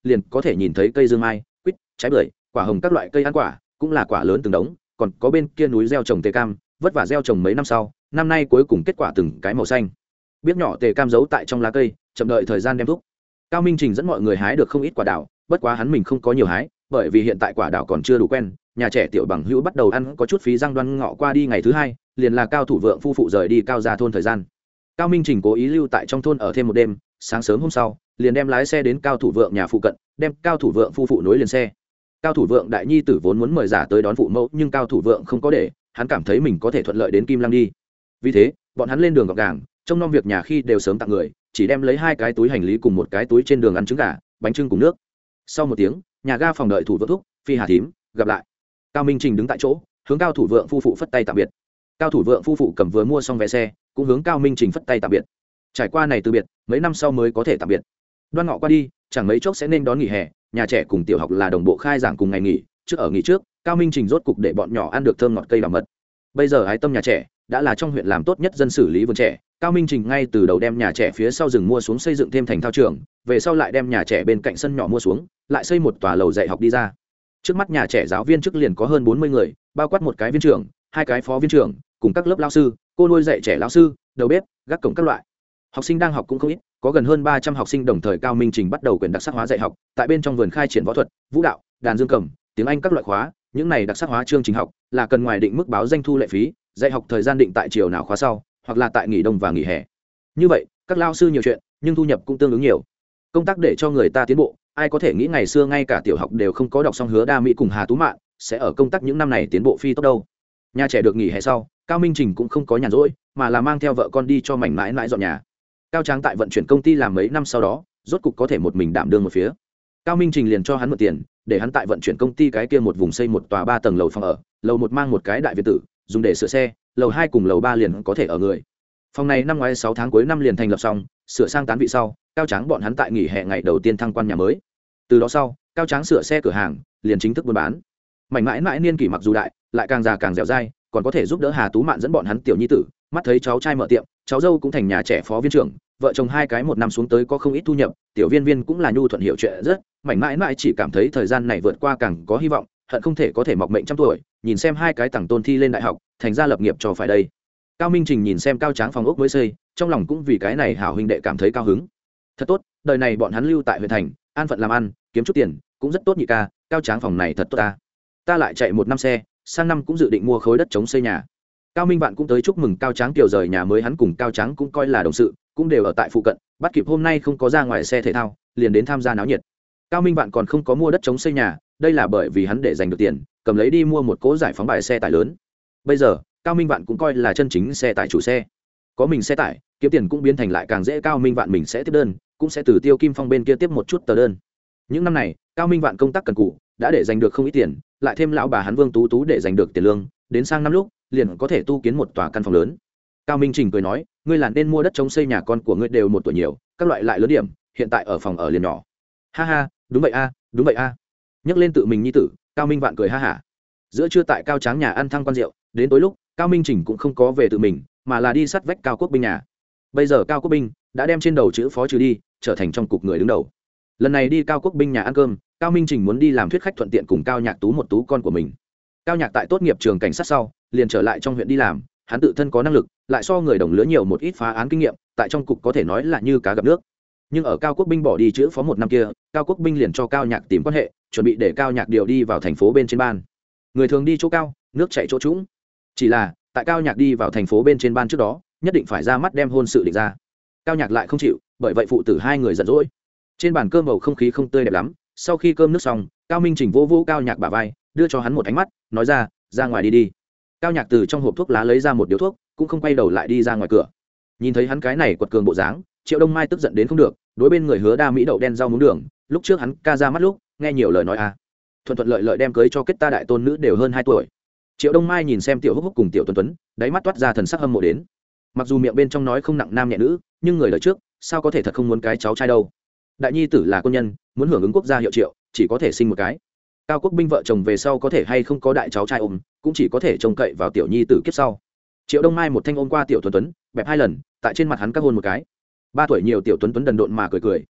liền có thể nhìn thấy cây dương mai, quýt, trái bưởi, quả hồng các loại cây ăn quả, cũng là quả lớn từng đống, còn có bên kia núi gieo trồng tề cam, vất vả gieo trồng mấy năm sau, năm nay cuối cùng kết quả từng cái màu xanh. Biết nhỏ tề cam giấu tại trong lá cây, chậm đợi thời gian đem thúc. Cao Minh Trình dẫn mọi người hái được không ít quả đào, bất quá hắn mình không có nhiều hái, bởi vì hiện tại quả đào còn chưa đủ quen, nhà trẻ tiểu bằng hữu bắt đầu ăn có chút phí răng đoan ngọ qua đi ngày thứ hai, liền là Cao thủ vượng phu phụ rời đi Cao gia thôn thời gian. Cao Minh Trình cố ý lưu tại trong thôn ở thêm một đêm, sáng sớm hôm sau, liền đem lái xe đến Cao thủ vượng nhà phụ cận, đem Cao thủ vượng phu phụ nối liền xe. Cao thủ vượng đại nhi tử vốn muốn mời giả tới đón phụ mẫu, nhưng Cao thủ vượng không có để, hắn cảm thấy mình có thể thuận lợi đến Kim Lăng đi. Vì thế, bọn hắn lên đường gọn gàng, trông nom việc nhà khi đều sớm tặng người, chỉ đem lấy hai cái túi hành lý cùng một cái túi trên đường ăn trứng gà, bánh trưng cùng nước. Sau một tiếng, nhà ga phòng đợi thủ vượng thúc, Phi Hà thím, gặp lại. Cao Minh Trình đứng tại chỗ, hướng Cao thủ vượng phu phụ phất tay tạm biệt. Cao thủ vượng phu phụ cầm vừa mua xong vé xe, cũng hướng Cao Minh Trình phất tay tạm biệt. Trải qua này từ biệt, mấy năm sau mới có thể tạm biệt. Đoan ngọ qua đi, chẳng mấy chốc sẽ nên đón nghỉ hè, nhà trẻ cùng tiểu học là đồng bộ khai giảng cùng ngày nghỉ, trước ở nghỉ trước, Cao Minh Trình rốt cục để bọn nhỏ ăn được thơm ngọt cây đào mật. Bây giờ ái tâm nhà trẻ đã là trong huyện làm tốt nhất dân xử lý vườn trẻ, Cao Minh Trình ngay từ đầu đem nhà trẻ phía sau rừng mua xuống xây dựng thêm thành thao trường, về sau lại đem nhà trẻ bên cạnh sân nhỏ mua xuống, lại xây một tòa lầu dạy học đi ra. Trước mắt nhà trẻ giáo viên chức liền có hơn bốn mươi người, bao quát một cái viên trưởng, hai cái phó viên trưởng, cùng các lớp lao sư, cô nuôi dạy trẻ lao sư, đầu bếp, gác cổng các loại. Học sinh đang học cũng không ít, có gần hơn ba trăm học sinh, đồng thời Cao Minh Trình bắt đầu quyền đặc sắc hóa dạy học, tại bên trong vườn khai triển võ thuật, vũ đạo, đàn dương cầm, tiếng Anh các loại khóa, những này đặc sắc hóa chương trình học là cần ngoài định mức báo danh thu lệ phí, dạy học thời gian định tại chiều nào khóa sau, hoặc là tại nghỉ đông và nghỉ hè. Như vậy, các lao sư nhiều chuyện, nhưng thu nhập cũng tương ứng nhiều. Công tác để cho người ta tiến bộ, ai có thể nghĩ ngày xưa ngay cả tiểu học đều không có đọc xong Hứa Đa Mỹ cùng Hà Tú Mạn sẽ ở công tác những năm này tiến bộ phi tốc đâu. Nhà trẻ được nghỉ hè sau, Cao Minh Trình cũng không có nhàn rỗi, mà là mang theo vợ con đi cho mảnh mãi mãi dọn nhà. Cao Tráng tại vận chuyển công ty làm mấy năm sau đó, rốt cục có thể một mình đảm đương một phía. Cao Minh Trình liền cho hắn mượn tiền, để hắn tại vận chuyển công ty cái kia một vùng xây một tòa ba tầng lầu phòng ở, lầu một mang một cái đại viện tử, dùng để sửa xe, lầu hai cùng lầu ba liền có thể ở người. Phòng này năm ngoái sáu tháng cuối năm liền thành lập xong, sửa sang tán vị sau, Cao Tráng bọn hắn tại nghỉ hè ngày đầu tiên thăng quan nhà mới. Từ đó sau, Cao Tráng sửa xe cửa hàng, liền chính thức buôn bán. Mảnh mãi mãi niên kỷ mặc dù đại, lại càng già càng dẻo dai, còn có thể giúp đỡ Hà Tú Mạn dẫn bọn hắn tiểu nhi tử, mắt thấy cháu trai mở tiệm, cháu dâu cũng thành nhà trẻ phó viên trưởng, vợ chồng hai cái một năm xuống tới có không ít thu nhập, tiểu viên viên cũng là nhu thuận hiểu chuyện rất, mảnh mãi mãi chỉ cảm thấy thời gian này vượt qua càng có hy vọng, hận không thể có thể mọc mệnh trăm tuổi, nhìn xem hai cái tầng tôn thi lên đại học, thành ra lập nghiệp cho phải đây. Cao Minh Trình nhìn xem Cao Tráng phòng ốc mới xây, trong lòng cũng vì cái này hảo huynh đệ cảm thấy cao hứng. Thật tốt, đời này bọn hắn lưu tại huyện thành, an phận làm ăn, kiếm chút tiền, cũng rất tốt nhị ca, Cao Tráng phòng này thật tốt ta. Ta lại chạy một năm xe, sang năm cũng dự định mua khối đất chống xây nhà. Cao Minh Vạn cũng tới chúc mừng Cao Tráng tiểu rời nhà mới, hắn cùng Cao Tráng cũng coi là đồng sự, cũng đều ở tại phụ cận, bắt kịp hôm nay không có ra ngoài xe thể thao, liền đến tham gia náo nhiệt. Cao Minh Vạn còn không có mua đất chống xây nhà, đây là bởi vì hắn để dành được tiền, cầm lấy đi mua một cỗ giải phóng bài xe tải lớn. Bây giờ, Cao Minh Vạn cũng coi là chân chính xe tải chủ xe. Có mình xe tải, kiếm tiền cũng biến thành lại càng dễ. Cao Minh Vạn mình sẽ tiếp đơn, cũng sẽ từ Tiêu Kim Phong bên kia tiếp một chút tờ đơn. Những năm này, Cao Minh Vạn công tác cần cù, đã để dành được không ít tiền, lại thêm lão bà hắn Vương Tú Tú để dành được tiền lương, đến sang năm lúc, liền có thể tu kiến một tòa căn phòng lớn. Cao Minh Trình cười nói, ngươi là nên mua đất chống xây nhà, con của ngươi đều một tuổi nhiều, các loại lại lớn điểm, hiện tại ở phòng ở liền nhỏ. Ha ha, đúng vậy a, đúng vậy a. Nhắc lên tự mình nhi tử, Cao Minh Vạn cười ha hả. Giữa trưa tại Cao Tráng nhà ăn thăng quan rượu, đến tối lúc, Cao Minh Trình cũng không có về tự mình, mà là đi sát vách Cao Quốc Binh nhà. Bây giờ Cao Quốc Binh đã đem trên đầu chữ phó trừ đi, trở thành trong cục người đứng đầu. Lần này đi Cao Quốc Binh nhà ăn cơm, Cao Minh Trình muốn đi làm thuyết khách thuận tiện cùng Cao Nhạc Tú một tú con của mình. Cao Nhạc tại tốt nghiệp trường cảnh sát sau, liền trở lại trong huyện đi làm, hắn tự thân có năng lực, lại so người đồng lứa nhiều một ít phá án kinh nghiệm, tại trong cục có thể nói là như cá gặp nước. Nhưng ở Cao Quốc Binh bỏ đi chữ phó một năm kia, Cao Quốc Binh liền cho Cao Nhạc tìm quan hệ, chuẩn bị để Cao Nhạc điều đi vào thành phố bên trên ban. Người thường đi chỗ cao, nước chảy chỗ trũng. Chỉ là, tại Cao Nhạc đi vào thành phố bên trên ban trước đó, nhất định phải ra mắt đem hôn sự định ra. Cao Nhạc lại không chịu, bởi vậy phụ tử hai người giận dỗi. Trên bàn cơm bầu không khí không tươi đẹp lắm, sau khi cơm nước xong, Cao Minh Trình vô vô Cao Nhạc bả vai, đưa cho hắn một ánh mắt, nói ra, ra ngoài đi đi. Cao Nhạc từ trong hộp thuốc lá lấy ra một điếu thuốc, cũng không quay đầu lại đi ra ngoài cửa. Nhìn thấy hắn cái này quật cường bộ dáng, Triệu Đông Mai tức giận đến không được, đối bên người Hứa Đa Mỹ đậu đen rau muống đường, lúc trước hắn ca ra mắt lúc, nghe nhiều lời nói a, thuận thuận lợi lợi đem cưới cho kết ta đại tôn nữ đều hơn hai tuổi. Triệu Đông Mai nhìn xem Tiểu Húc Húc cùng Tiểu Tuấn Tuấn, đáy mắt toát ra thần sắc hâm mộ đến. Mặc dù miệng bên trong nói không nặng nam nhẹ nữ, nhưng người đời trước, sao có thể thật không muốn cái cháu trai đâu. Đại nhi tử là quân nhân, muốn hưởng ứng quốc gia hiệu triệu, chỉ có thể sinh một cái. Cao Quốc Binh vợ chồng về sau có thể hay không có đại cháu trai ôm, cũng chỉ có thể trông cậy vào tiểu nhi tử kiếp sau. Triệu Đông Mai một thanh ôm qua Tiểu Tuấn Tuấn, bẹp hai lần, tại trên mặt hắn các hôn một cái. Ba tuổi nhiều Tiểu Tuấn Tuấn đần độn mà cười cười,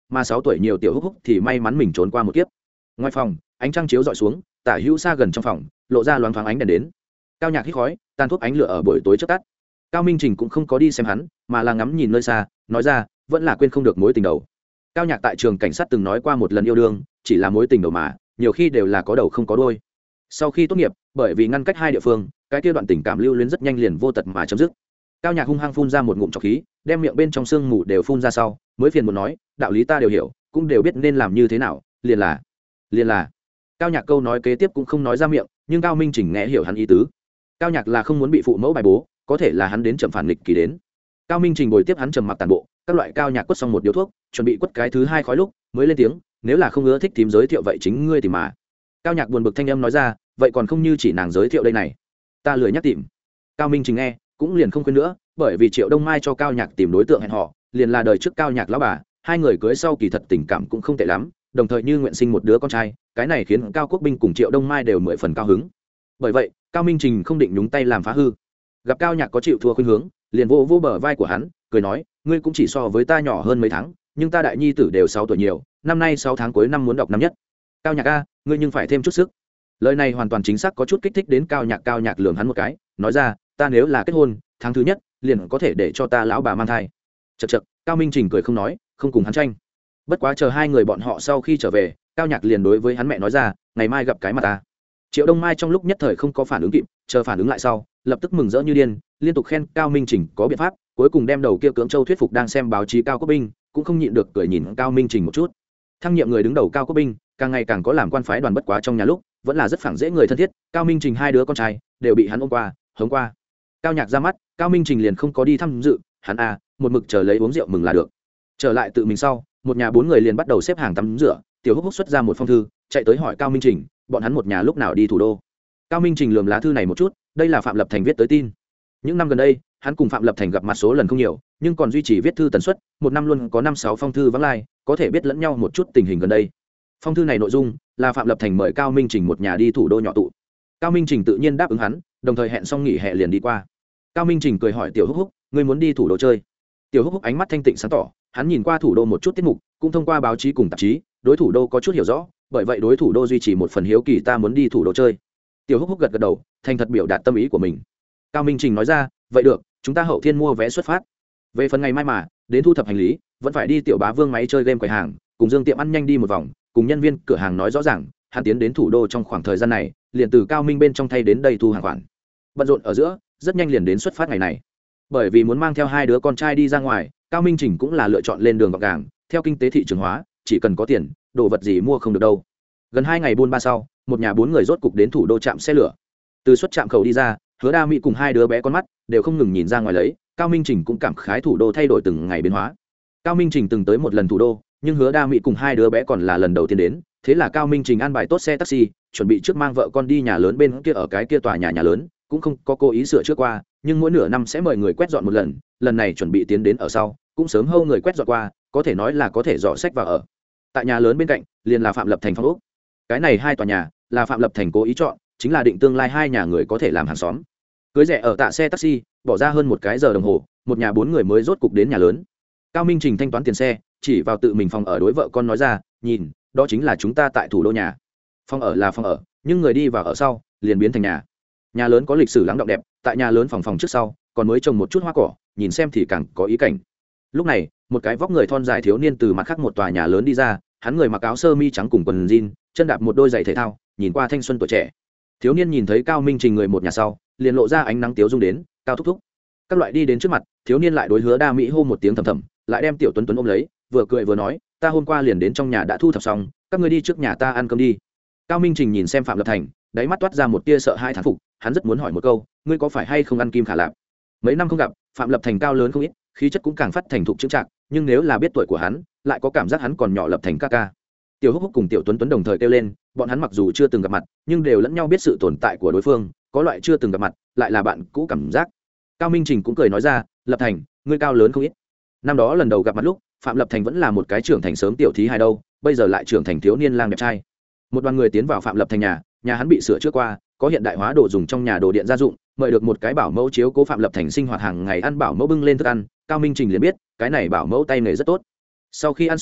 mà sáu tuổi nhiều tiểu húc húc thì may mắn mình trốn qua một kiếp. Ngoài phòng ánh trăng chiếu dọi xuống, tả hữu xa gần trong phòng lộ ra loáng thoáng ánh đèn đến. Cao Nhạc hít khói, tàn thuốc ánh lửa ở buổi tối chớp tắt. Cao Minh Trình cũng không có đi xem hắn, mà là ngắm nhìn nơi xa, nói ra vẫn là quên không được mối tình đầu. Cao Nhạc tại trường cảnh sát từng nói qua một lần yêu đương chỉ là mối tình đầu mà nhiều khi đều là có đầu không có đuôi. Sau khi tốt nghiệp, bởi vì ngăn cách hai địa phương, cái kia đoạn tình cảm lưu luyến rất nhanh liền vô tật mà chấm dứt. Cao Nhạc hung hăng phun ra một ngụm trọc khí, đem miệng bên trong xương mù đều phun ra sau, mới phiền muốn nói, đạo lý ta đều hiểu, cũng đều biết nên làm như thế nào, liền là, liền là. Cao Nhạc câu nói kế tiếp cũng không nói ra miệng, nhưng Cao Minh Trình nghe hiểu hắn ý tứ. Cao Nhạc là không muốn bị phụ mẫu bài bố, có thể là hắn đến chậm phản nghịch kỳ đến. Cao Minh Trình bồi tiếp hắn trầm mặc tàn bộ, các loại Cao Nhạc quất xong một điếu thuốc, chuẩn bị quất cái thứ hai khói lúc, mới lên tiếng, nếu là không ưa thích thím giới thiệu vậy chính ngươi tìm mà. Cao Nhạc buồn bực thanh âm nói ra, vậy còn không như chỉ nàng giới thiệu đây này, ta lười nhắc tìm. Cao Minh Trình nghe cũng liền không khuyên nữa, bởi vì Triệu Đông Mai cho Cao Nhạc tìm đối tượng hẹn họ, liền là đời trước Cao Nhạc lão bà, hai người cưới sau kỳ thật tình cảm cũng không tệ lắm, đồng thời như nguyện sinh một đứa con trai, cái này khiến Cao Quốc Binh cùng Triệu Đông Mai đều mười phần cao hứng. Bởi vậy, Cao Minh Trình không định nhúng tay làm phá hư. Gặp Cao Nhạc có chịu thua khuynh hướng, liền vô vô bờ vai của hắn, cười nói, ngươi cũng chỉ so với ta nhỏ hơn mấy tháng, nhưng ta đại nhi tử đều sáu tuổi nhiều, năm nay sáu tháng cuối năm muốn đọc năm nhất. Cao Nhạc a, ngươi nhưng phải thêm chút sức. Lời này hoàn toàn chính xác có chút kích thích đến Cao Nhạc. Cao Nhạc lườm hắn một cái, nói ra, ta nếu là kết hôn, tháng thứ nhất liền có thể để cho ta lão bà mang thai. Chậc chậc, Cao Minh Trình cười không nói, không cùng hắn tranh. Bất quá chờ hai người bọn họ sau khi trở về, Cao Nhạc liền đối với hắn mẹ nói ra, ngày mai gặp cái mặt ta. Triệu Đông Mai trong lúc nhất thời không có phản ứng kịp, chờ phản ứng lại sau, lập tức mừng rỡ như điên, liên tục khen Cao Minh Trình có biện pháp, cuối cùng đem đầu kia cưỡng châu thuyết phục đang xem báo chí Cao Quốc Binh, cũng không nhịn được cười nhìn Cao Minh Trình một chút. Thăng nhiệm người đứng đầu Cao Quốc Binh, càng ngày càng có làm quan phái đoàn, bất quá trong nhà lúc vẫn là rất phẳng dễ người thân thiết. Cao Minh Trình hai đứa con trai đều bị hắn ôm qua hống qua. Cao Nhạc ra mắt, Cao Minh Trình liền không có đi tham dự, hắn à một mực chờ lấy uống rượu mừng là được. Trở lại tự mình sau, một nhà bốn người liền bắt đầu xếp hàng tắm rửa. Tiểu Húc Húc xuất ra một phong thư, chạy tới hỏi Cao Minh Trình, bọn hắn một nhà lúc nào đi thủ đô. Cao Minh Trình lườm lá thư này một chút, đây là Phạm Lập Thành viết tới tin. Những năm gần đây, hắn cùng Phạm Lập Thành gặp mặt số lần không nhiều, nhưng còn duy trì viết thư tần suất, một năm luôn có năm sáu phong thư vắng lai, có thể biết lẫn nhau một chút tình hình gần đây. Phong thư này nội dung là Phạm Lập Thành mời Cao Minh Trình một nhà đi thủ đô nhỏ tụ. Cao Minh Trình tự nhiên đáp ứng hắn, đồng thời hẹn xong nghỉ hè liền đi qua. Cao Minh Trình cười hỏi Tiểu Húc Húc, ngươi muốn đi thủ đô chơi? Tiểu Húc Húc ánh mắt thanh tịnh sáng tỏ, hắn nhìn qua thủ đô một chút tiết mục, cũng thông qua báo chí cùng tạp chí, đối thủ đô có chút hiểu rõ, bởi vậy đối thủ đô duy trì một phần hiếu kỳ, ta muốn đi thủ đô chơi. Tiểu Húc Húc gật gật đầu, thành thật biểu đạt tâm ý của mình. Cao Minh Trình nói ra, vậy được, chúng ta hậu thiên mua vé xuất phát. Về phần ngày mai mà đến thu thập hành lý, vẫn phải đi Tiểu Bá Vương máy chơi game quầy hàng, cùng Dương Tiệm ăn nhanh đi một vòng, cùng nhân viên cửa hàng nói rõ ràng, hắn tiến đến thủ đô trong khoảng thời gian này, liền từ Cao Minh bên trong thay đến đây thu hàng khoản. Bận rộn ở giữa, rất nhanh liền đến xuất phát ngày này. Bởi vì muốn mang theo hai đứa con trai đi ra ngoài, Cao Minh Trình cũng là lựa chọn lên đường gọn gàng, theo kinh tế thị trường hóa, chỉ cần có tiền, đồ vật gì mua không được đâu. Gần hai ngày buôn ba sau, một nhà bốn người rốt cục đến thủ đô trạm xe lửa. Từ xuất trạm khẩu đi ra, Hứa Đa Mỹ cùng hai đứa bé con mắt đều không ngừng nhìn ra ngoài lấy, Cao Minh Trình cũng cảm khái thủ đô thay đổi từng ngày biến hóa. Cao Minh Trình từng tới một lần thủ đô, nhưng Hứa Đa Mỹ cùng hai đứa bé còn là lần đầu tiên đến, thế là Cao Minh Trình an bài tốt xe taxi, chuẩn bị trước mang vợ con đi nhà lớn bên kia, ở cái kia tòa nhà nhà lớn, cũng không có cố ý sửa trước qua, nhưng mỗi nửa năm sẽ mời người quét dọn một lần, lần này chuẩn bị tiến đến ở sau, cũng sớm hâu người quét dọn qua, có thể nói là có thể dọn sách vào ở. Tại nhà lớn bên cạnh, liền là Phạm Lập Thành phong ốc. Cái này hai tòa nhà là Phạm Lập Thành cố ý chọn, chính là định tương lai hai nhà người có thể làm hàng xóm. Cưới rẻ ở tạ xe taxi, bỏ ra hơn một cái giờ đồng hồ, một nhà bốn người mới rốt cục đến nhà lớn. Cao Minh Trình thanh toán tiền xe, chỉ vào tự mình phòng ở đối vợ con nói ra, nhìn, đó chính là chúng ta tại thủ đô nhà. Phòng ở là phòng ở, nhưng người đi vào ở sau, liền biến thành nhà. Nhà lớn có lịch sử lắng động đẹp, tại nhà lớn phòng phòng trước sau, còn mới trồng một chút hoa cỏ, nhìn xem thì càng có ý cảnh. Lúc này, một cái vóc người thon dài thiếu niên từ mặt khác một tòa nhà lớn đi ra, hắn người mặc áo sơ mi trắng cùng quần jean, chân đạp một đôi giày thể thao, nhìn qua thanh xuân tuổi trẻ. Thiếu niên nhìn thấy Cao Minh Trình người một nhà sau, liền lộ ra ánh nắng tiếu dung đến, Cao thúc thúc. Các loại đi đến trước mặt, thiếu niên lại đối Hứa Đa Mỹ hô một tiếng thầm thầm, lại đem Tiểu Tuấn Tuấn ôm lấy, vừa cười vừa nói, ta hôm qua liền đến trong nhà đã thu thập xong, các ngươi đi trước nhà ta ăn cơm đi. Cao Minh Trình nhìn xem Phạm Lập Thành, đáy mắt toát ra một tia sợ hai thán phục, hắn rất muốn hỏi một câu, ngươi có phải hay không ăn kim khả lạp? Mấy năm không gặp, Phạm Lập Thành cao lớn không ít, khí chất cũng càng phát thành thục chững chạc, nhưng nếu là biết tuổi của hắn, lại có cảm giác hắn còn nhỏ Lập Thành ca ca. Tiểu Húc Húc cùng Tiểu Tuấn Tuấn đồng thời kêu lên, bọn hắn mặc dù chưa từng gặp mặt, nhưng đều lẫn nhau biết sự tồn tại của đối phương, có loại chưa từng gặp mặt, lại là bạn cũ cảm giác. Cao Minh Trình cũng cười nói ra, Lập Thành, ngươi cao lớn không ít. Năm đó lần đầu gặp mặt lúc, Phạm Lập Thành vẫn là một cái trưởng thành sớm tiểu thí hài đâu, bây giờ lại trưởng thành thiếu niên lang đẹp trai. Một đoàn người tiến vào Phạm Lập Thành nhà, nhà hắn bị sửa chữa qua, có hiện đại hóa đồ dùng trong nhà, đồ điện gia dụng, mời được một cái bảo mẫu chiếu cố Phạm Lập Thành sinh hoạt hàng ngày, ăn bảo mẫu bưng lên thức ăn, Cao Minh Trình liền biết, cái này bảo mẫu tay nghề rất tốt. Sau khi ăn xong,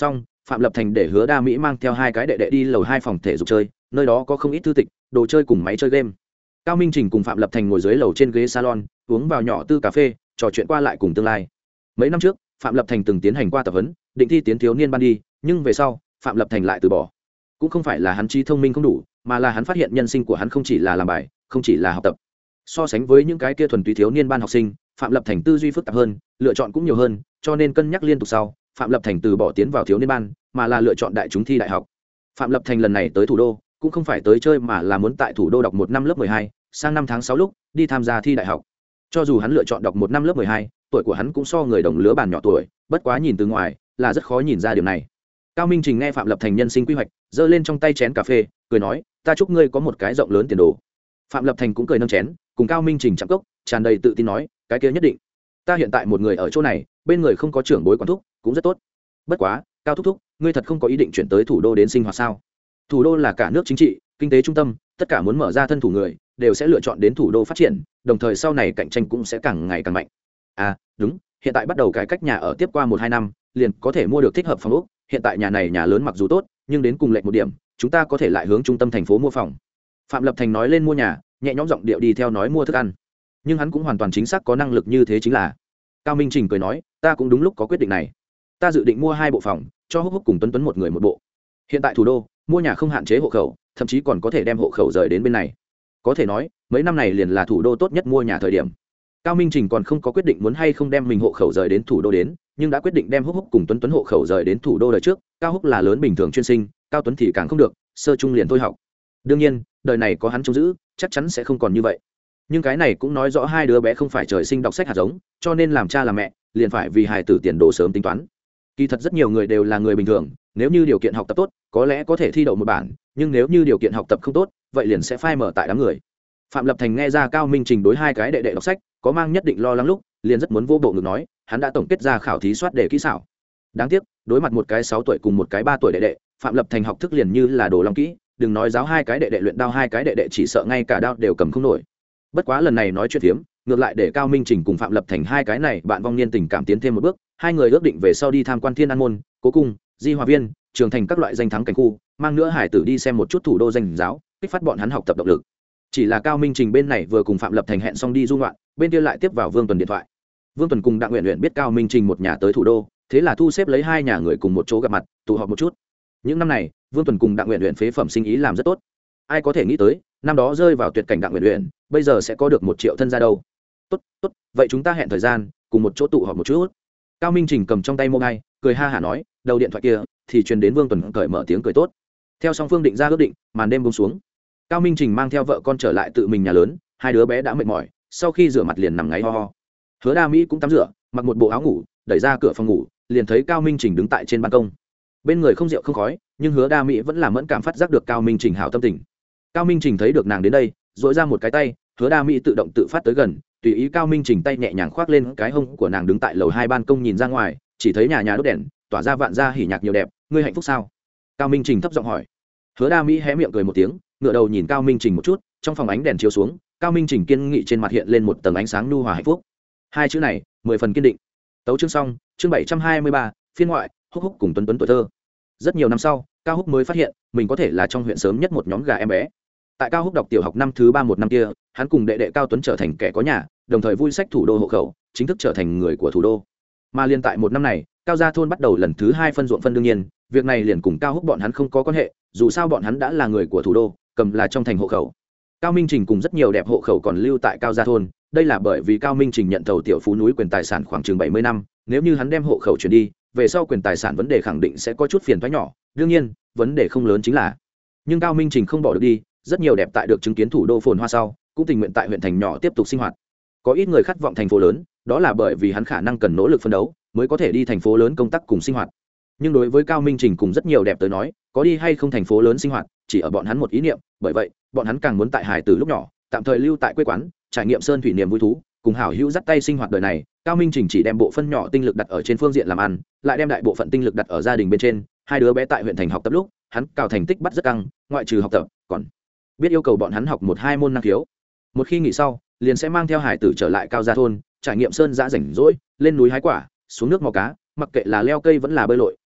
Phạm Lập Thành để Hứa Đa Mỹ mang theo hai cái đệ đệ đi lầu hai phòng thể dục chơi, nơi đó có không ít thư tịch, đồ chơi cùng máy chơi game. Cao Minh Trình cùng Phạm Lập Thành ngồi dưới lầu trên ghế salon, uống vào nhỏ tư cà phê, trò chuyện qua lại cùng tương lai. Mấy năm trước, Phạm Lập Thành từng tiến hành qua tập huấn, định thi tiến thiếu niên ban đi, nhưng về sau, Phạm Lập Thành lại từ bỏ. Cũng không phải là hắn trí thông minh không đủ, mà là hắn phát hiện nhân sinh của hắn không chỉ là làm bài, không chỉ là học tập. So sánh với những cái kia thuần túy thiếu niên ban học sinh, Phạm Lập Thành tư duy phức tạp hơn, lựa chọn cũng nhiều hơn, cho nên cân nhắc liên tục sau, Phạm Lập Thành từ bỏ tiến vào thiếu niên ban, mà là lựa chọn đại chúng thi đại học. Phạm Lập Thành lần này tới thủ đô, cũng không phải tới chơi mà là muốn tại thủ đô đọc một năm lớp mười hai, sang năm tháng sáu lúc đi tham gia thi đại học. Cho dù hắn lựa chọn đọc một năm lớp mười hai, tuổi của hắn cũng so người đồng lứa bàn nhỏ tuổi, bất quá nhìn từ ngoài là rất khó nhìn ra điều này. Cao Minh Trình nghe Phạm Lập Thành nhân sinh quy hoạch, giơ lên trong tay chén cà phê, cười nói, ta chúc ngươi có một cái rộng lớn tiền đồ. Phạm Lập Thành cũng cười nâng chén, cùng Cao Minh Trình chạm cốc, tràn đầy tự tin nói, cái kia nhất định. Ta hiện tại một người ở chỗ này, bên người không có trưởng bối quản thúc, cũng rất tốt. Bất quá, Cao thúc thúc, ngươi thật không có ý định chuyển tới thủ đô đến sinh hoạt sao? Thủ đô là cả nước chính trị, kinh tế trung tâm, tất cả muốn mở ra thân thủ người đều sẽ lựa chọn đến thủ đô phát triển, đồng thời sau này cạnh tranh cũng sẽ càng ngày càng mạnh. À, đúng, hiện tại bắt đầu cải cách nhà ở, tiếp qua một hai năm, liền có thể mua được thích hợp phòng ốc. Hiện tại nhà này nhà lớn mặc dù tốt, nhưng đến cùng lệch một điểm, chúng ta có thể lại hướng trung tâm thành phố mua phòng. Phạm Lập Thành nói lên mua nhà, nhẹ nhõm giọng điệu đi theo nói mua thức ăn, nhưng hắn cũng hoàn toàn chính xác có năng lực như thế chính là. Cao Minh Trình cười nói, ta cũng đúng lúc có quyết định này. Ta dự định mua hai bộ phòng, cho Húc Húc cùng Tuấn Tuấn một người một bộ. Hiện tại thủ đô mua nhà không hạn chế hộ khẩu, thậm chí còn có thể đem hộ khẩu rời đến bên này. Có thể nói mấy năm này liền là thủ đô tốt nhất mua nhà thời điểm. Cao Minh Trình còn không có quyết định muốn hay không đem mình hộ khẩu rời đến thủ đô đến, nhưng đã quyết định đem Húc Húc cùng Tuấn Tuấn hộ khẩu rời đến thủ đô đời trước. Cao Húc là lớn bình thường chuyên sinh, Cao Tuấn thì càng không được, sơ trung liền thôi học. Đương nhiên đời này có hắn trông giữ, chắc chắn sẽ không còn như vậy. Nhưng cái này cũng nói rõ hai đứa bé không phải trời sinh đọc sách hạt giống, cho nên làm cha làm mẹ liền phải vì hài tử tiền đồ sớm tính toán. Kỳ thật rất nhiều người đều là người bình thường, nếu như điều kiện học tập tốt có lẽ có thể thi đậu một bản, nhưng nếu như điều kiện học tập không tốt vậy liền sẽ phai mở tại đám người. Phạm Lập Thành nghe ra Cao Minh Trình đối hai cái đệ đệ đọc sách có mang nhất định lo lắng lúc liền rất muốn vô bộ ngực nói, hắn đã tổng kết ra khảo thí soát đề kỹ xảo. Đáng tiếc đối mặt một cái sáu tuổi cùng một cái ba tuổi đệ đệ, Phạm Lập Thành học thức liền như là đồ long kỹ, đừng nói giáo hai cái đệ đệ luyện đao, hai cái đệ đệ chỉ sợ ngay cả đao đều cầm không nổi. Bất quá lần này nói chuyện phiếm ngược lại để Cao Minh Trình cùng Phạm Lập Thành hai cái này bạn vong niên tình cảm tiến thêm một bước. Hai người ước định về sau đi tham quan Thiên An môn, Cố cung, Di Hòa viên, Trường Thành các loại danh thắng cảnh khu, mang nữa hải tử đi xem một chút thủ đô danh giáo, kích phát bọn hắn học tập động lực. Chỉ là Cao Minh Trình bên này vừa cùng Phạm Lập Thành hẹn xong đi du ngoạn, bên kia lại tiếp vào Vương Tuần điện thoại. Vương Tuần cùng Đặng Uyển Uyển biết Cao Minh Trình một nhà tới thủ đô, thế là thu xếp lấy hai nhà người cùng một chỗ gặp mặt, tụ họp một chút. Những năm này, Vương Tuần cùng Đặng Uyển Uyển phế phẩm sinh ý làm rất tốt. Ai có thể nghĩ tới, năm đó rơi vào tuyệt cảnh Đặng Uyển Uyển, bây giờ sẽ có được một triệu thân gia đâu. Tốt, tốt, vậy chúng ta hẹn thời gian, cùng một chỗ tụ họp một chút. Cao Minh Trình cầm trong tay mô ngay, cười ha hả nói, đầu điện thoại kia thì truyền đến Vương Tuần cởi mở tiếng cười tốt. Theo song phương định ra ước định, màn đêm buông xuống. Cao Minh Trình mang theo vợ con trở lại tự mình nhà lớn, hai đứa bé đã mệt mỏi, sau khi rửa mặt liền nằm ngáy ho ho. Hứa Đa Mỹ cũng tắm rửa, mặc một bộ áo ngủ, đẩy ra cửa phòng ngủ, liền thấy Cao Minh Trình đứng tại trên ban công. Bên người không rượu không khói, nhưng Hứa Đa Mỹ vẫn là mẫn cảm phát giác được Cao Minh Trình hảo tâm tình. Cao Minh Trình thấy được nàng đến đây, duỗi ra một cái tay, Hứa Đa Mỹ tự động tự phát tới gần, tùy ý Cao Minh Trình tay nhẹ nhàng khoác lên cái hông của nàng, đứng tại lầu hai ban công nhìn ra ngoài, chỉ thấy nhà nhà đốt đèn, tỏa ra vạn gia hỉ nhạc nhiều đẹp, ngươi hạnh phúc sao? Cao Minh Trình thấp giọng hỏi. Hứa Đa Mỹ hé miệng cười một tiếng, ngửa đầu nhìn Cao Minh Trình một chút, trong phòng ánh đèn chiếu xuống, Cao Minh Trình kiên nghị trên mặt hiện lên một tầng ánh sáng nhu hòa hạnh phúc. Hai chữ này, mười phần kiên định. Tấu chương xong, chương bảy trăm hai mươi ba, phiên ngoại, Húc Húc cùng Tuấn Tuấn tuổi thơ. Rất nhiều năm sau, Cao Húc mới phát hiện, mình có thể là trong huyện sớm nhất một nhóm gà em bé. Tại Cao Húc đọc tiểu học năm thứ ba một năm kia, hắn cùng đệ đệ Cao Tuấn trở thành kẻ có nhà, đồng thời vui sách thủ đô hộ khẩu, chính thức trở thành người của thủ đô. Mà liên tại một năm này, Cao gia thôn bắt đầu lần thứ hai phân ruộng phân, đương nhiên, việc này liền cùng Cao Húc bọn hắn không có quan hệ, dù sao bọn hắn đã là người của thủ đô, cầm là trong thành hộ khẩu. Cao Minh Trình cùng rất nhiều đẹp hộ khẩu còn lưu tại Cao gia thôn, đây là bởi vì Cao Minh Trình nhận thầu tiểu phú núi quyền tài sản khoảng chừng bảy mươi năm, nếu như hắn đem hộ khẩu chuyển đi, về sau quyền tài sản vấn đề khẳng định sẽ có chút phiền toái nhỏ, đương nhiên, vấn đề không lớn chính là, nhưng Cao Minh Trình không bỏ được đi, rất nhiều đẹp tại được chứng kiến thủ đô phồn hoa sau, cũng tình nguyện tại huyện thành nhỏ tiếp tục sinh hoạt. Có ít người khát vọng thành phố lớn, đó là bởi vì hắn khả năng cần nỗ lực phấn đấu, mới có thể đi thành phố lớn công tác cùng sinh hoạt. Nhưng đối với Cao Minh Trình cùng rất nhiều đẹp tới nói, có đi hay không thành phố lớn sinh hoạt, chỉ ở bọn hắn một ý niệm, bởi vậy, bọn hắn càng muốn tại hải từ lúc nhỏ, tạm thời lưu tại quê quán, trải nghiệm sơn thủy niềm vui thú, cùng hảo hữu dắt tay sinh hoạt đời này. Cao Minh Trình chỉ đem bộ phân nhỏ tinh lực đặt ở trên phương diện làm ăn, lại đem đại bộ phận tinh lực đặt ở gia đình bên trên. Hai đứa bé tại huyện thành học tập lúc, hắn cào thành tích bắt rất căng, ngoại trừ học tập, còn biết yêu cầu bọn hắn học một hai môn năng khiếu. Một khi nghỉ sau, liền sẽ mang theo hải tử trở lại Cao gia thôn, trải nghiệm sơn dã rảnh rỗi, lên núi hái quả, xuống nước mò cá, mặc kệ là leo cây vẫn là bơi lội,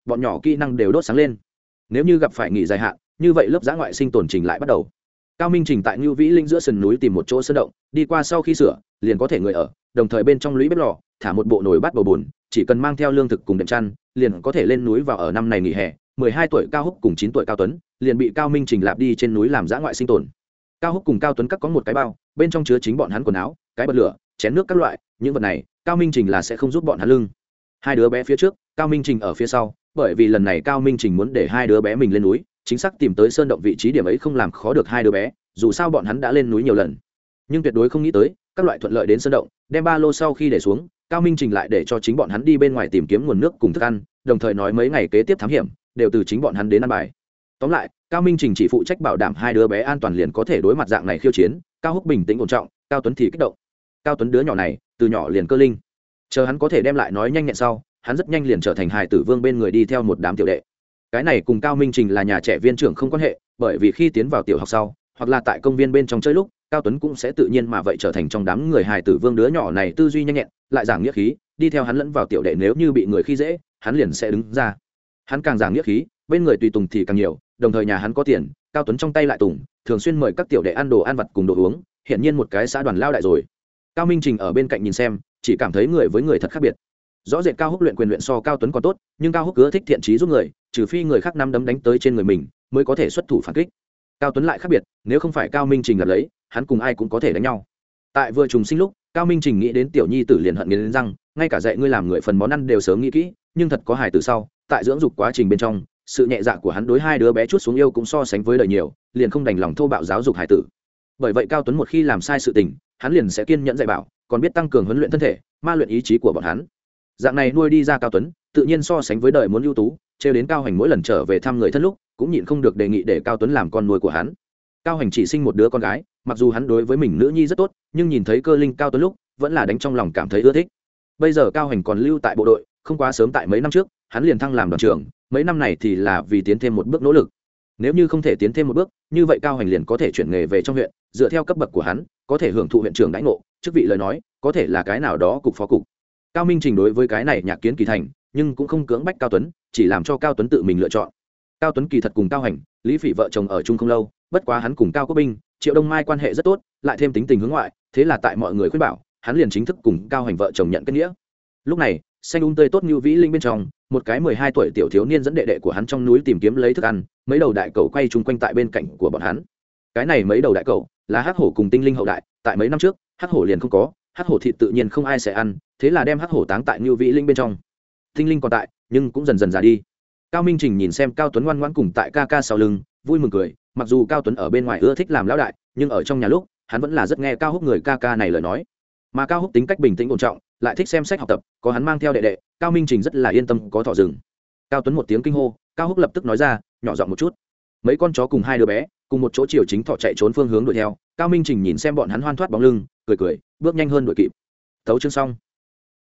bọn nhỏ kỹ năng đều đốt sáng lên. Nếu như gặp phải nghỉ dài hạn, như vậy lớp giã ngoại sinh tồn trình lại bắt đầu. Cao Minh Trình tại Ngưu Vĩ Linh giữa sườn núi tìm một chỗ sơn động, đi qua sau khi sửa, liền có thể người ở, đồng thời bên trong lũy bếp lò, thả một bộ nồi bát bầu bùn, chỉ cần mang theo lương thực cùng đệm chăn, liền có thể lên núi vào ở. Năm này nghỉ hè, mười hai tuổi Cao Húc cùng chín tuổi Cao Tuấn, liền bị Cao Minh Trình lạp đi trên núi làm giã ngoại sinh tồn. Cao Húc cùng Cao Tuấn các có một cái bao, bên trong chứa chính bọn hắn quần áo, cái bật lửa, chén nước các loại, những vật này, Cao Minh Trình là sẽ không giúp bọn hắn lưng. Hai đứa bé phía trước, Cao Minh Trình ở phía sau, bởi vì lần này Cao Minh Trình muốn để hai đứa bé mình lên núi, chính xác tìm tới sơn động vị trí điểm ấy không làm khó được hai đứa bé, dù sao bọn hắn đã lên núi nhiều lần, nhưng tuyệt đối không nghĩ tới các loại thuận lợi đến sơn động. Đem ba lô sau khi để xuống, Cao Minh Trình lại để cho chính bọn hắn đi bên ngoài tìm kiếm nguồn nước cùng thức ăn, đồng thời nói mấy ngày kế tiếp thám hiểm đều từ chính bọn hắn đến ăn bài. Tóm lại, Cao Minh Trình chỉ phụ trách bảo đảm hai đứa bé an toàn liền có thể đối mặt dạng này khiêu chiến. Cao Húc bình tĩnh ổn trọng, Cao Tuấn thì kích động. Cao Tuấn đứa nhỏ này từ nhỏ liền cơ linh, chờ hắn có thể đem lại nói nhanh nhẹn sau, hắn rất nhanh liền trở thành hài tử vương bên người đi theo một đám tiểu đệ. Cái này cùng Cao Minh Trình là nhà trẻ viên trưởng không quan hệ, bởi vì khi tiến vào tiểu học sau, hoặc là tại công viên bên trong chơi lúc, Cao Tuấn cũng sẽ tự nhiên mà vậy trở thành trong đám người hài tử vương. Đứa nhỏ này tư duy nhanh nhẹn, lại giảng nghĩa khí, đi theo hắn lẫn vào tiểu đệ, nếu như bị người khi dễ, hắn liền sẽ đứng ra. Hắn càng giảng nghĩa khí, bên người tùy tùng thì càng nhiều, đồng thời nhà hắn có tiền, Cao Tuấn trong tay lại tùng, thường xuyên mời các tiểu đệ ăn đồ ăn vặt cùng đồ uống, hiển nhiên một cái xã đoàn lao đại rồi. Cao Minh Trình ở bên cạnh nhìn xem, chỉ cảm thấy người với người thật khác biệt. Rõ rệt Cao Húc luyện quyền luyện so Cao Tuấn còn tốt, nhưng Cao Húc cứ thích thiện trí giúp người, trừ phi người khác năm đấm đánh tới trên người mình mới có thể xuất thủ phản kích. Cao Tuấn lại khác biệt, nếu không phải Cao Minh Trình gặp lấy, hắn cùng ai cũng có thể đánh nhau. Tại vừa trùng sinh lúc, Cao Minh Trình nghĩ đến tiểu nhi tử liền hận nghiến răng, ngay cả dạy ngươi làm người phần món ăn đều sớm nghĩ kỹ, nhưng thật có hài tử sau, tại dưỡng dục quá trình bên trong, sự nhẹ dạ của hắn đối hai đứa bé chút xuống yêu cũng so sánh với đời nhiều, liền không đành lòng thô bạo giáo dục hài tử. Bởi vậy Cao Tuấn một khi làm sai sự tình, hắn liền sẽ kiên nhẫn dạy bảo, còn biết tăng cường huấn luyện thân thể, ma luyện ý chí của bọn hắn. Dạng này nuôi đi ra Cao Tuấn, tự nhiên so sánh với đời muốn ưu tú, trêu đến Cao Hành mỗi lần trở về thăm người thân lúc, cũng nhịn không được đề nghị để Cao Tuấn làm con nuôi của hắn. Cao Hành chỉ sinh một đứa con gái, mặc dù hắn đối với mình nữ nhi rất tốt, nhưng nhìn thấy cơ linh Cao Tuấn lúc, vẫn là đánh trong lòng cảm thấy ưa thích. Bây giờ Cao Hành còn lưu tại bộ đội, không quá sớm, tại mấy năm trước, hắn liền thăng làm đoàn trưởng, mấy năm này thì là vì tiến thêm một bước nỗ lực. Nếu như không thể tiến thêm một bước, như vậy Cao Hành liền có thể chuyển nghề về trong huyện, dựa theo cấp bậc của hắn, có thể hưởng thụ huyện trưởng đãi ngộ, chức vị lời nói, có thể là cái nào đó cục phó cục. Cao Minh Trình đối với cái này nhạc kiến kỳ thành, nhưng cũng không cưỡng bách Cao Tuấn, chỉ làm cho Cao Tuấn tự mình lựa chọn. Cao Tuấn kỳ thật cùng Cao Hành, Lý Phỉ vợ chồng ở chung không lâu, bất quá hắn cùng Cao Quốc Binh, Triệu Đông Mai quan hệ rất tốt, lại thêm tính tình hướng ngoại, thế là tại mọi người khuyên bảo, hắn liền chính thức cùng Cao Hành vợ chồng nhận kết nghĩa. Lúc này, xanh um tươi tốt như vĩ linh bên trong, một cái mười hai tuổi tiểu thiếu niên dẫn đệ đệ của hắn trong núi tìm kiếm lấy thức ăn, mấy đầu đại cầu quay chung quanh tại bên cạnh của bọn hắn. Cái này mấy đầu đại cầu là hắc hổ cùng tinh linh hậu đại, tại mấy năm trước, hắc hổ liền không có, hắc hổ thịt tự nhiên không ai sẽ ăn, thế là đem hắc hổ táng tại như vĩ linh bên trong. Tinh linh còn tại, nhưng cũng dần dần già đi. Cao Minh Trình nhìn xem Cao Tuấn ngoan ngoãn cùng tại ca ca sau lưng, vui mừng cười, mặc dù Cao Tuấn ở bên ngoài ưa thích làm lão đại, nhưng ở trong nhà lúc, hắn vẫn là rất nghe Cao Húc người ca ca này lời nói. Mà Cao Húc tính cách bình tĩnh ổn trọng, lại thích xem sách học tập, có hắn mang theo đệ đệ, Cao Minh Trình rất là yên tâm có thỏ rừng. Cao Tuấn một tiếng kinh hô, Cao Húc lập tức nói ra, nhỏ giọng một chút. Mấy con chó cùng hai đứa bé, cùng một chỗ chiều chính thỏ chạy trốn phương hướng đuổi theo. Cao Minh Trình nhìn xem bọn hắn hoan thoát bóng lưng, cười cười, bước nhanh hơn đuổi kịp. Thấu chương xong.